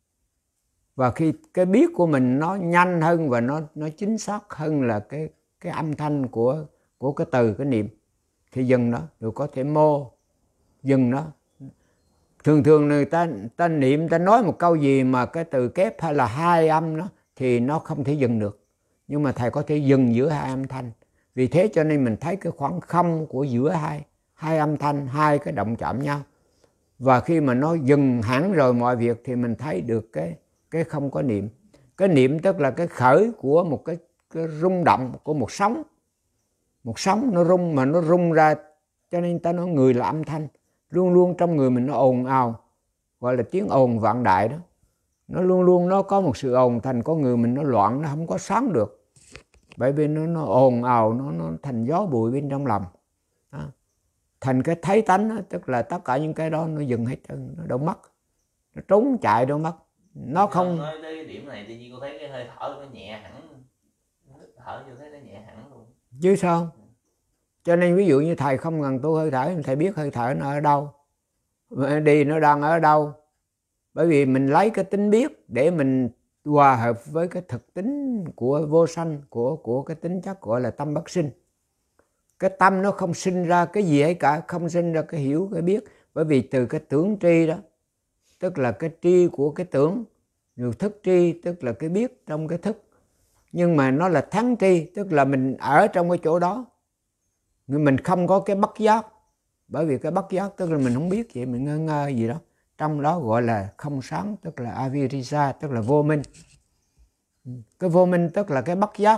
A: Và khi cái biết của mình nó nhanh hơn và nó nó chính xác hơn là cái cái âm thanh của của cái từ, cái niệm, thì dừng nó, rồi có thể mô dừng nó. Thường thường người ta ta niệm, ta nói một câu gì mà cái từ kép hay là hai âm nó thì nó không thể dừng được, nhưng mà thầy có thể dừng giữa hai âm thanh. Vì thế cho nên mình thấy cái khoảng không của giữa hai hai âm thanh, hai cái động chạm nhau. Và khi mà nó dừng hẳn rồi mọi việc thì mình thấy được cái cái không có niệm. Cái niệm tức là cái khởi của một cái, cái rung động của một sóng. Một sóng nó rung mà nó rung ra, cho nên ta nói người là âm thanh. Luôn luôn trong người mình nó ồn ào, gọi là tiếng ồn vạn đại đó. Nó luôn luôn nó có một sự ồn, thành con người mình nó loạn, nó không có sáng được. Bởi vì nó, nó ồn ào, nó, nó thành gió bụi bên trong lòng đó. Thành cái thấy tánh đó, tức là tất cả những cái đó nó dừng hết, nó đâu mất, nó trốn chạy đâu mất. Nó không
C: nói tới cái điểm này tự nhiên cô thấy cái hơi thở nó nhẹ hẳn, thở vô thấy nó nhẹ hẳn luôn
A: chứ sao. Cho nên ví dụ như thầy không cần tu hơi thở, thầy biết hơi thở nó ở đâu, đi nó đang ở đâu. Bởi vì mình lấy cái tính biết để mình hòa hợp với cái thực tính của vô sanh, của của cái tính chất gọi là tâm bất sinh. Cái tâm nó không sinh ra cái gì ấy cả, không sinh ra cái hiểu, cái biết. Bởi vì từ cái tưởng tri đó, tức là cái tri của cái tưởng, rồi thức tri tức là cái biết trong cái thức. Nhưng mà nó là thắng tri, tức là mình ở trong cái chỗ đó, mình không có cái bất giác. Bởi vì cái bất giác tức là mình không biết gì, mình ngơ ngơ gì đó. Trong đó gọi là không sáng, tức là avirisa, tức là vô minh. Cái vô minh tức là cái bất giác.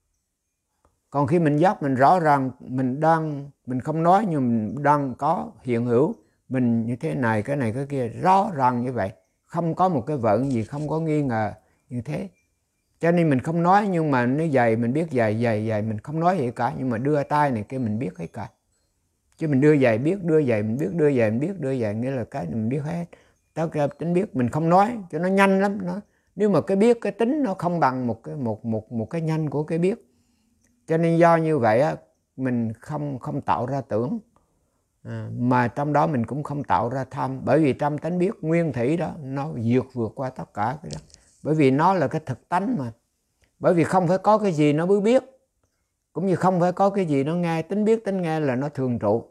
A: Còn khi mình giác, mình rõ ràng mình đang, mình không nói nhưng mình đang có hiện hữu, mình như thế này, cái này, cái kia, rõ ràng như vậy, không có một cái vợn gì, không có nghi ngờ như thế. Cho nên mình không nói, nhưng mà nó dày, mình biết dày, dày, dày, mình không nói gì cả, nhưng mà đưa tay này kia mình biết hết cả. Chứ mình đưa dày biết, đưa dày mình biết, đưa dày mình biết, đưa dày nghĩa là cái mình biết hết. Đó là tính biết, mình không nói cho nó nhanh lắm. Nó nếu mà cái biết, cái tính nó không bằng một cái một một một cái nhanh của cái biết. Cho nên do như vậy á, mình không không tạo ra tưởng, à, mà trong đó mình cũng không tạo ra tham, bởi vì trong tánh biết nguyên thủy đó nó vượt vượt qua tất cả cái đó, bởi vì nó là cái thực tánh mà. Bởi vì không phải có cái gì nó mới biết, cũng như không phải có cái gì nó nghe. Tính biết tính nghe là nó thường trụ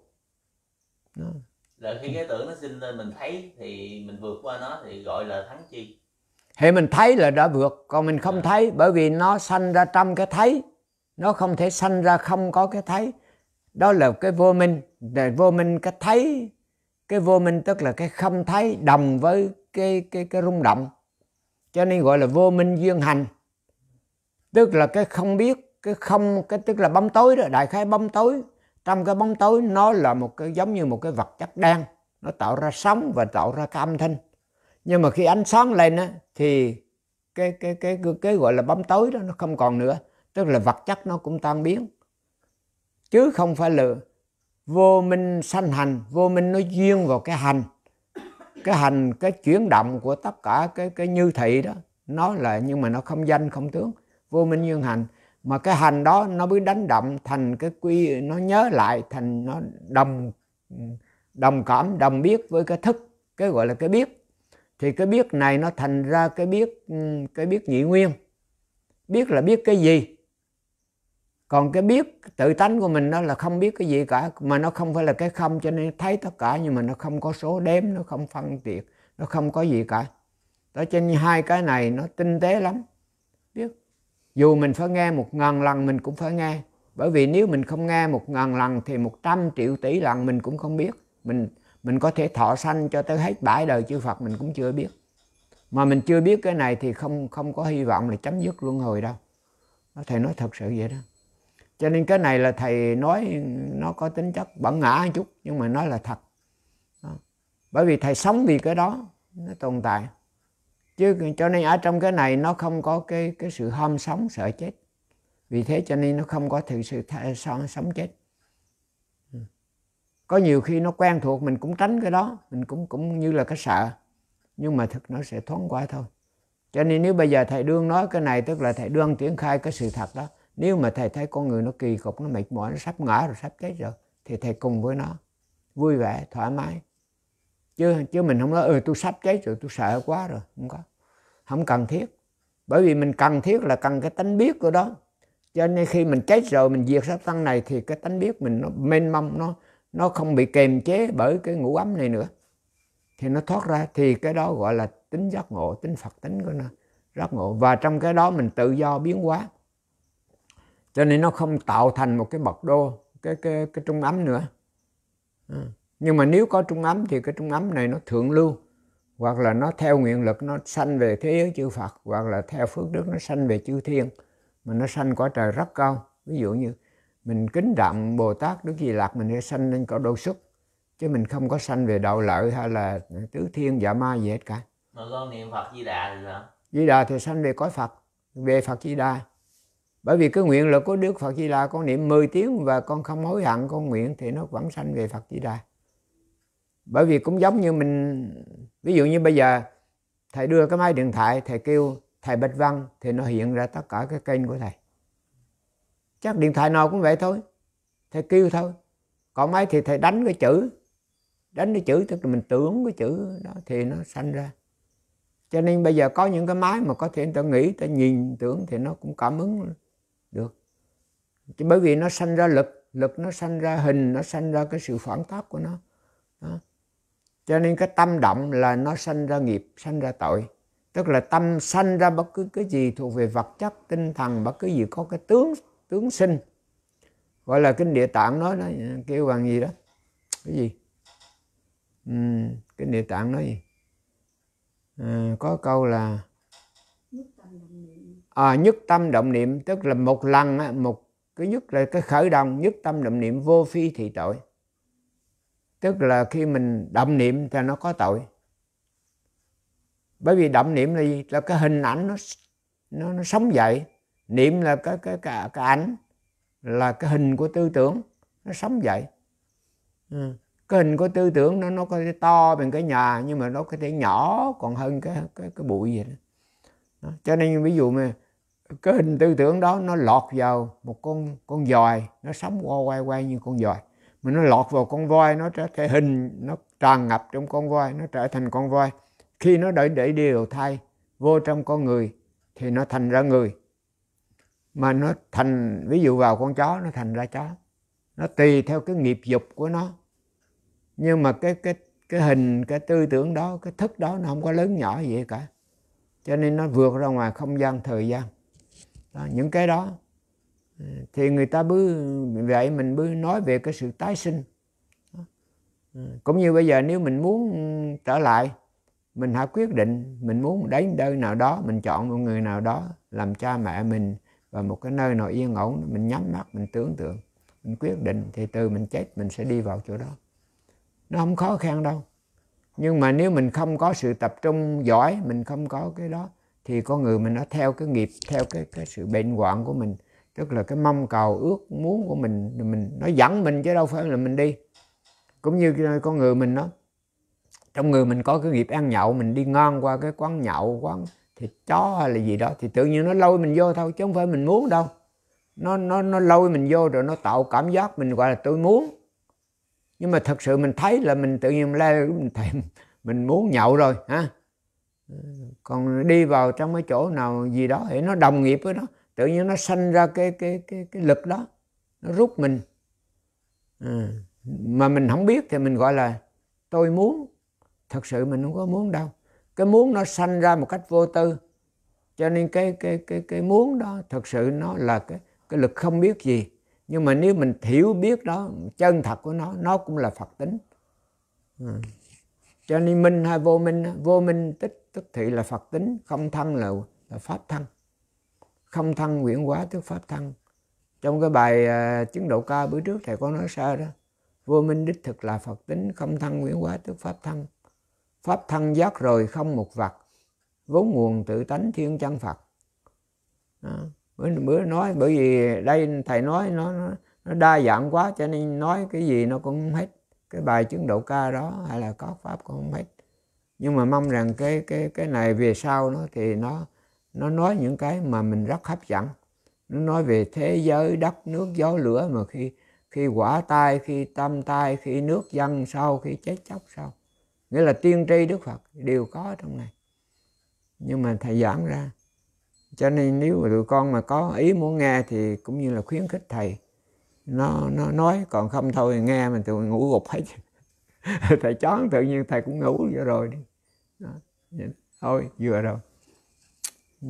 A: đó.
C: Là khi cái tưởng nó sinh lên mình thấy thì mình vượt qua nó thì gọi là thắng chi.
A: Thì mình thấy là đã vượt, còn mình không
C: à.
A: thấy, bởi vì nó sanh ra trong cái thấy, nó không thể sanh ra không có cái thấy. Đó là cái vô minh. Để vô minh cái thấy, cái vô minh tức là cái không thấy đồng với cái cái cái rung động, cho nên gọi là vô minh duyên hành. Tức là cái không biết, cái không, cái tức là bóng tối đó, đại khái bóng tối. Trong cái bóng tối nó là một cái giống như một cái vật chất đen, nó tạo ra sóng và tạo ra cái âm thanh. Nhưng mà khi ánh sáng lên á, thì cái cái cái cái, cái gọi là bóng tối đó nó không còn nữa, tức là vật chất nó cũng tan biến, chứ không phải là vô minh sanh hành. Vô minh nó duyên vào cái hành, cái hành, cái chuyển động của tất cả cái cái như thị đó, nó là, nhưng mà nó không danh không tướng. Vô minh duyên hành, mà cái hành đó nó mới đánh động thành cái quy, nó nhớ lại thành nó đồng đồng cảm, đồng biết với cái thức, cái gọi là cái biết. Thì cái biết này nó thành ra cái biết, cái biết nhị nguyên. Biết là biết cái gì, còn cái biết tự tánh của mình đó là không biết cái gì cả, mà nó không phải là cái không, cho nên thấy tất cả nhưng mà nó không có số đếm, nó không phân biệt, nó không có gì cả. Đó, cho nên hai cái này nó tinh tế lắm. Biết dù mình phải nghe một ngàn lần mình cũng phải nghe, bởi vì nếu mình không nghe một ngàn lần thì một trăm triệu tỷ lần mình cũng không biết. Mình mình có thể thọ sanh cho tới hết bãi đời chư Phật mình cũng chưa biết. Mà mình chưa biết cái này thì không không có hy vọng là chấm dứt luân hồi đâu. Thầy nói thật sự vậy đó. Cho nên cái này là thầy nói nó có tính chất bẩn ngã một chút, nhưng mà nói là thật đó. Bởi vì thầy sống vì cái đó nó tồn tại, chứ cho nên ở trong cái này nó không có cái cái sự ham sống sợ chết. Vì thế cho nên nó không có thực sự sống, sống chết. Có nhiều khi nó quen thuộc mình cũng tránh cái đó, mình cũng cũng như là cái sợ, nhưng mà thực nó sẽ thoáng qua thôi. Cho nên nếu bây giờ thầy đương nói cái này, tức là thầy đương triển khai cái sự thật đó. Nếu mà thầy thấy con người nó kỳ cục, nó mệt mỏi, nó sắp ngã rồi, sắp chết rồi, thì thầy cùng với nó vui vẻ, thoải mái. Chứ chứ mình không nói ừ tôi sắp chết rồi, tôi sợ quá rồi, không có. Không cần thiết. Bởi vì mình cần thiết là cần cái tánh biết của đó. Cho nên khi mình chết rồi, mình diệt sát thân này, thì cái tánh biết mình nó mênh mông, nó nó không bị kềm chế bởi cái ngũ ấm này nữa, thì nó thoát ra. Thì cái đó gọi là tính giác ngộ, tính Phật tính của nó, giác ngộ. Và trong cái đó mình tự do biến hóa, cho nên nó không tạo thành một cái bậc đô, cái cái cái trung ấm nữa. À. Nhưng mà nếu có trung ấm thì cái trung ấm này nó thượng lưu, hoặc là nó theo nguyện lực nó sanh về thế giới chư Phật, hoặc là theo phước đức nó sanh về chư thiên, mà nó sanh cõi trời rất cao. Ví dụ như mình kính đạm Bồ Tát Đức Di Lặc, mình sẽ sanh lên cõi Đô Xuất, chứ mình không có sanh về đạo lợi hay là tứ thiên dạ ma gì hết cả.
C: Mà con niệm Phật Di Đà thì sao?
A: Di Đà thì sanh về cõi Phật, về Phật Di Đà. Bởi vì cái nguyện lực của Đức Phật Di Đà, con niệm mười tiếng và con không hối hận con nguyện, thì nó vẫn sanh về Phật Di Đà. Bởi vì cũng giống như mình, ví dụ như bây giờ thầy đưa cái máy điện thoại, thầy kêu thầy Bạch Văn, thì nó hiện ra tất cả cái kênh của thầy. Chắc điện thoại nào cũng vậy thôi, thầy kêu thôi. Còn máy thì thầy đánh cái chữ, đánh cái chữ tức là mình tưởng cái chữ đó thì nó sanh ra. Cho nên bây giờ có những cái máy mà có thể người ta nghĩ, người ta nhìn tưởng thì nó cũng cảm ứng được. Chứ bởi vì nó sanh ra lực, lực nó sanh ra hình, nó sanh ra cái sự phản tác của nó đó. Cho nên cái tâm động là nó sanh ra nghiệp, sanh ra tội. Tức là tâm sanh ra bất cứ cái gì thuộc về vật chất, tinh thần, bất cứ gì có cái tướng tướng sinh. Gọi là Kinh Địa Tạng nói đó, kêu bằng gì đó, cái gì uhm, Kinh Địa Tạng nói gì à, có câu là à, nhất tâm động niệm, tức là một lần, một cái nhất là cái khởi động nhất tâm động niệm vô phi thị tội, tức là khi mình động niệm thì nó có tội. Bởi vì động niệm là gì? Là cái hình ảnh nó nó, nó sống dậy. Niệm là cái cái cái cái ảnh, là cái hình của tư tưởng nó sống dậy. Ừ. Cái hình của tư tưởng nó nó có thể to bằng cái nhà, nhưng mà nó có thể nhỏ còn hơn cái cái cái bụi vậy đó. Đó. Cho nên ví dụ mà cái hình tư tưởng đó nó lọt vào một con con giòi, nó sống quay quay như con giòi, mà nó lọt vào con voi, nó trở thành hình, nó tràn ngập trong con voi, nó trở thành con voi. Khi nó để để điều thai vô trong con người thì nó thành ra người, mà nó thành ví dụ vào con chó nó thành ra chó. Nó tùy theo cái nghiệp dục của nó, nhưng mà cái cái cái hình, cái tư tưởng đó, cái thức đó nó không có lớn nhỏ gì cả, cho nên nó vượt ra ngoài không gian thời gian. Đó, những cái đó thì người ta bư vậy, mình bư nói về cái sự tái sinh. Đó. Cũng như bây giờ nếu mình muốn trở lại, mình hãy quyết định mình muốn đến nơi nào đó, mình chọn một người nào đó làm cha mẹ mình và một cái nơi nào yên ổn, mình nhắm mắt, mình tưởng tượng, mình quyết định, thì từ mình chết mình sẽ đi vào chỗ đó. Nó không khó khăn đâu. Nhưng mà nếu mình không có sự tập trung giỏi, mình không có cái đó, thì con người mình nó theo cái nghiệp, theo cái cái sự bệnh hoạn của mình, tức là cái mong cầu ước muốn của mình, mình nó dẫn mình chứ đâu phải là mình đi. Cũng như con người mình nó, trong người mình có cái nghiệp ăn nhậu, mình đi ngang qua cái quán nhậu, quán thịt chó hay là gì đó, thì tự nhiên nó lôi mình vô thôi, chứ không phải mình muốn đâu. Nó nó nó lôi mình vô rồi nó tạo cảm giác mình gọi là tôi muốn. Nhưng mà thật sự mình thấy là mình tự nhiên lên mình thèm, mình muốn nhậu rồi ha. Còn đi vào trong cái chỗ nào gì đó thì nó đồng nghiệp với nó, tự nhiên nó sanh ra cái cái cái cái lực đó, nó rút mình. À, mà mình không biết thì mình gọi là tôi muốn. Thật sự mình không có muốn đâu. Cái muốn nó sanh ra một cách vô tư. Cho nên cái cái cái cái muốn đó thật sự nó là cái cái lực không biết gì. Nhưng mà nếu mình hiểu biết đó, chân thật của nó, nó cũng là Phật tính. À. Cho nên minh hay vô minh, vô minh tích tức thị là Phật tính, không thân là, là Pháp thân. Không thân huyễn hóa tức Pháp thân. Trong cái bài uh, chứng độ ca bữa trước thầy có nói sao đó. Vô minh đích thực là Phật tính, không thân huyễn hóa tức Pháp thân. Pháp thân giác rồi không một vật, vốn nguồn tự tánh thiên chân Phật. Đó. Bữa, bữa nói, bởi vì đây thầy nói nó, nó, nó đa dạng quá, cho nên nói cái gì nó cũng không hết. Cái bài chứng độ ca đó hay là có Pháp cũng không hết. Nhưng mà mong rằng cái cái cái này về sau nó thì nó nó nói những cái mà mình rất hấp dẫn. Nó nói về thế giới, đất, nước, gió, lửa, mà khi khi quả tai, khi tâm tai, khi nước dâng sau, khi chết chóc sau. Nghĩa là tiên tri Đức Phật đều có trong này. Nhưng mà thầy giảng ra. Cho nên nếu mà tụi con mà có ý muốn nghe thì cũng như là khuyến khích thầy. Nó, nó nói, còn không thôi nghe mình tụi ngủ gục hết. Thầy chón tự nhiên thầy cũng ngủ vừa rồi đi. Đó. Thôi vừa rồi. Ừ.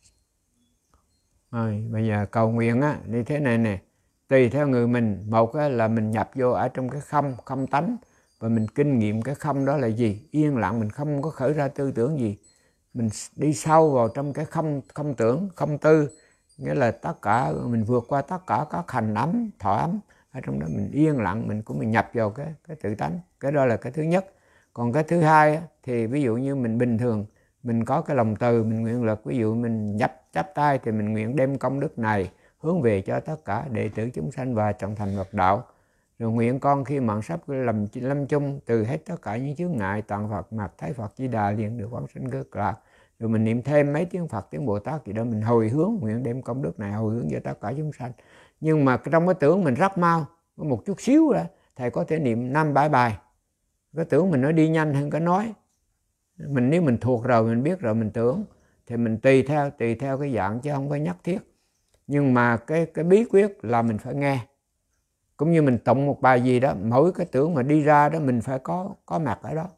A: Rồi bây giờ cầu nguyện á, như thế này nè. Tùy theo người mình, một là mình nhập vô ở trong cái không, không tánh. Và mình kinh nghiệm cái không đó là gì? Yên lặng, mình không có khởi ra tư tưởng gì. Mình đi sâu vào trong cái không, không tưởng, không tư. Nghĩa là tất cả, mình vượt qua tất cả các hành ấm, thọ ấm. Ở trong đó mình yên lặng, mình cũng mình nhập vào cái, cái tự tánh. Cái đó là cái thứ nhất. Còn cái thứ hai thì ví dụ như mình bình thường, mình có cái lòng từ, mình nguyện lực. Ví dụ mình nhấp chắp tay thì mình nguyện đem công đức này hướng về cho tất cả đệ tử chúng sanh và trọng thành Phật đạo. Rồi nguyện con khi mạng sắp lâm, lâm chung từ hết tất cả những chướng ngại, toàn Phật mặt thấy Phật Di Đà liền được quán sinh cực lạc. Rồi mình niệm thêm mấy tiếng Phật, tiếng Bồ Tát gì đó, mình hồi hướng, nguyện đem công đức này hồi hướng cho tất cả chúng sanh. Nhưng mà trong cái tưởng mình rất mau, có một chút xíu đó, thầy có thể niệm năm bảy bài. Cái tưởng mình nó đi nhanh hơn cái nói. Mình nếu mình thuộc rồi, mình biết rồi, mình tưởng thì mình tùy theo, tùy theo cái dạng chứ không có nhất thiết. Nhưng mà cái, cái bí quyết là mình phải nghe. Cũng như mình tụng một bài gì đó, mỗi cái tưởng mà đi ra đó mình phải có, có mặt ở đó.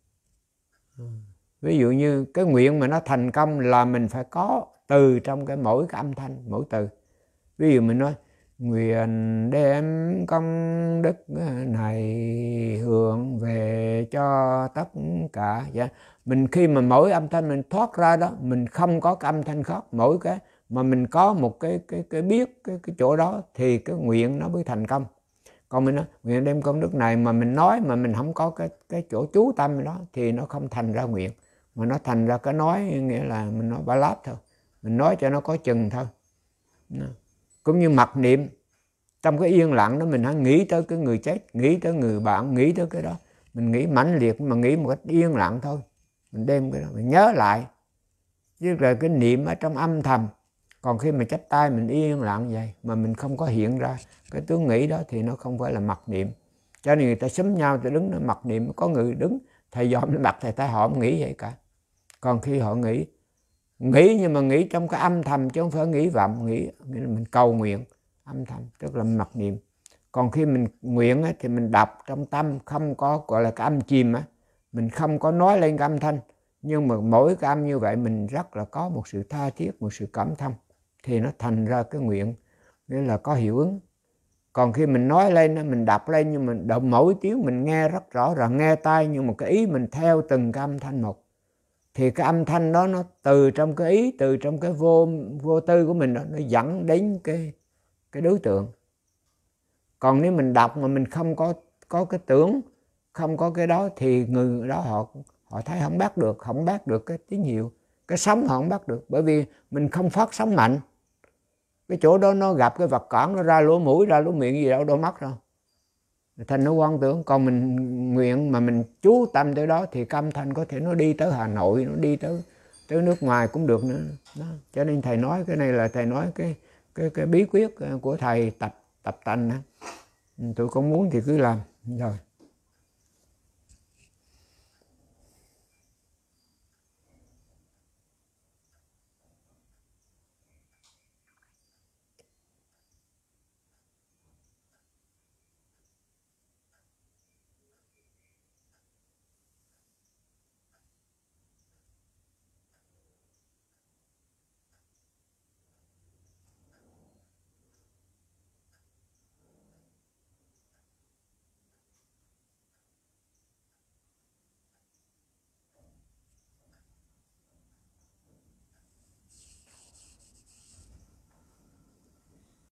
A: Ví dụ như cái nguyện mà nó thành công là mình phải có từ trong cái mỗi cái âm thanh, mỗi từ. Ví dụ mình nói, nguyện đem công đức này hướng về cho tất cả. Mình khi mà mỗi âm thanh mình thoát ra đó, mình không có cái âm thanh khác, mỗi cái mà mình có một cái cái cái biết cái cái chỗ đó thì cái nguyện nó mới thành công. Còn mình nói nguyện đem công đức này mà mình nói mà mình không có cái cái chỗ chú tâm đó thì nó không thành ra nguyện, mà nó thành ra cái nói, nghĩa là mình nói ba láp thôi, mình nói cho nó có chừng thôi. Cũng như mặc niệm, trong cái yên lặng đó mình hãy nghĩ tới cái người chết, nghĩ tới người bạn, nghĩ tới cái đó, mình nghĩ mãnh liệt mà nghĩ một cách yên lặng thôi, mình đem cái đó mình nhớ lại, chứ là cái niệm ở trong âm thầm. Còn khi mà chắp tay mình yên lặng vậy mà mình không có hiện ra cái tướng nghĩ đó thì nó không phải là mặc niệm. Cho nên người ta xúm nhau, ta đứng nó mặc niệm, có người đứng thầy dòm lên mặt thầy ta họ không nghĩ vậy cả. Còn khi họ nghĩ nghĩ nhưng mà nghĩ trong cái âm thầm chứ không phải nghĩ vọng, nghĩ nghĩa là mình cầu nguyện âm thầm, tức là mặc niệm. Còn khi mình nguyện á, thì mình đọc trong tâm, không có gọi là cái âm chìm á, mình không có nói lên cái âm thanh, nhưng mà mỗi cái âm như vậy mình rất là có một sự tha thiết, một sự cảm thông, thì nó thành ra cái nguyện, nghĩa là có hiệu ứng. Còn khi mình nói lên, mình đọc lên, nhưng mình đọc mỗi tiếng mình nghe rất rõ ràng, nghe tai, nhưng mà cái ý mình theo từng cái âm thanh một, thì cái âm thanh đó nó từ trong cái ý, từ trong cái vô vô tư của mình đó, nó dẫn đến cái cái đối tượng. Còn nếu mình đọc mà mình không có có cái tưởng, không có cái đó thì người đó họ họ thấy không bắt được, không bắt được cái tín hiệu, cái sóng họ không bắt được, bởi vì mình không phát sóng mạnh. Cái chỗ đó nó gặp cái vật cản, nó ra lỗ mũi, ra lỗ miệng gì đâu, đâu mất đâu, thành nó quan tưởng. Còn mình nguyện mà mình chú tâm tới đó thì âm thanh có thể nó đi tới Hà Nội, nó đi tới tới nước ngoài cũng được nữa đó. Cho nên thầy nói cái này là thầy nói cái cái cái bí quyết của thầy tập tập tành. Tụi con muốn thì cứ làm rồi.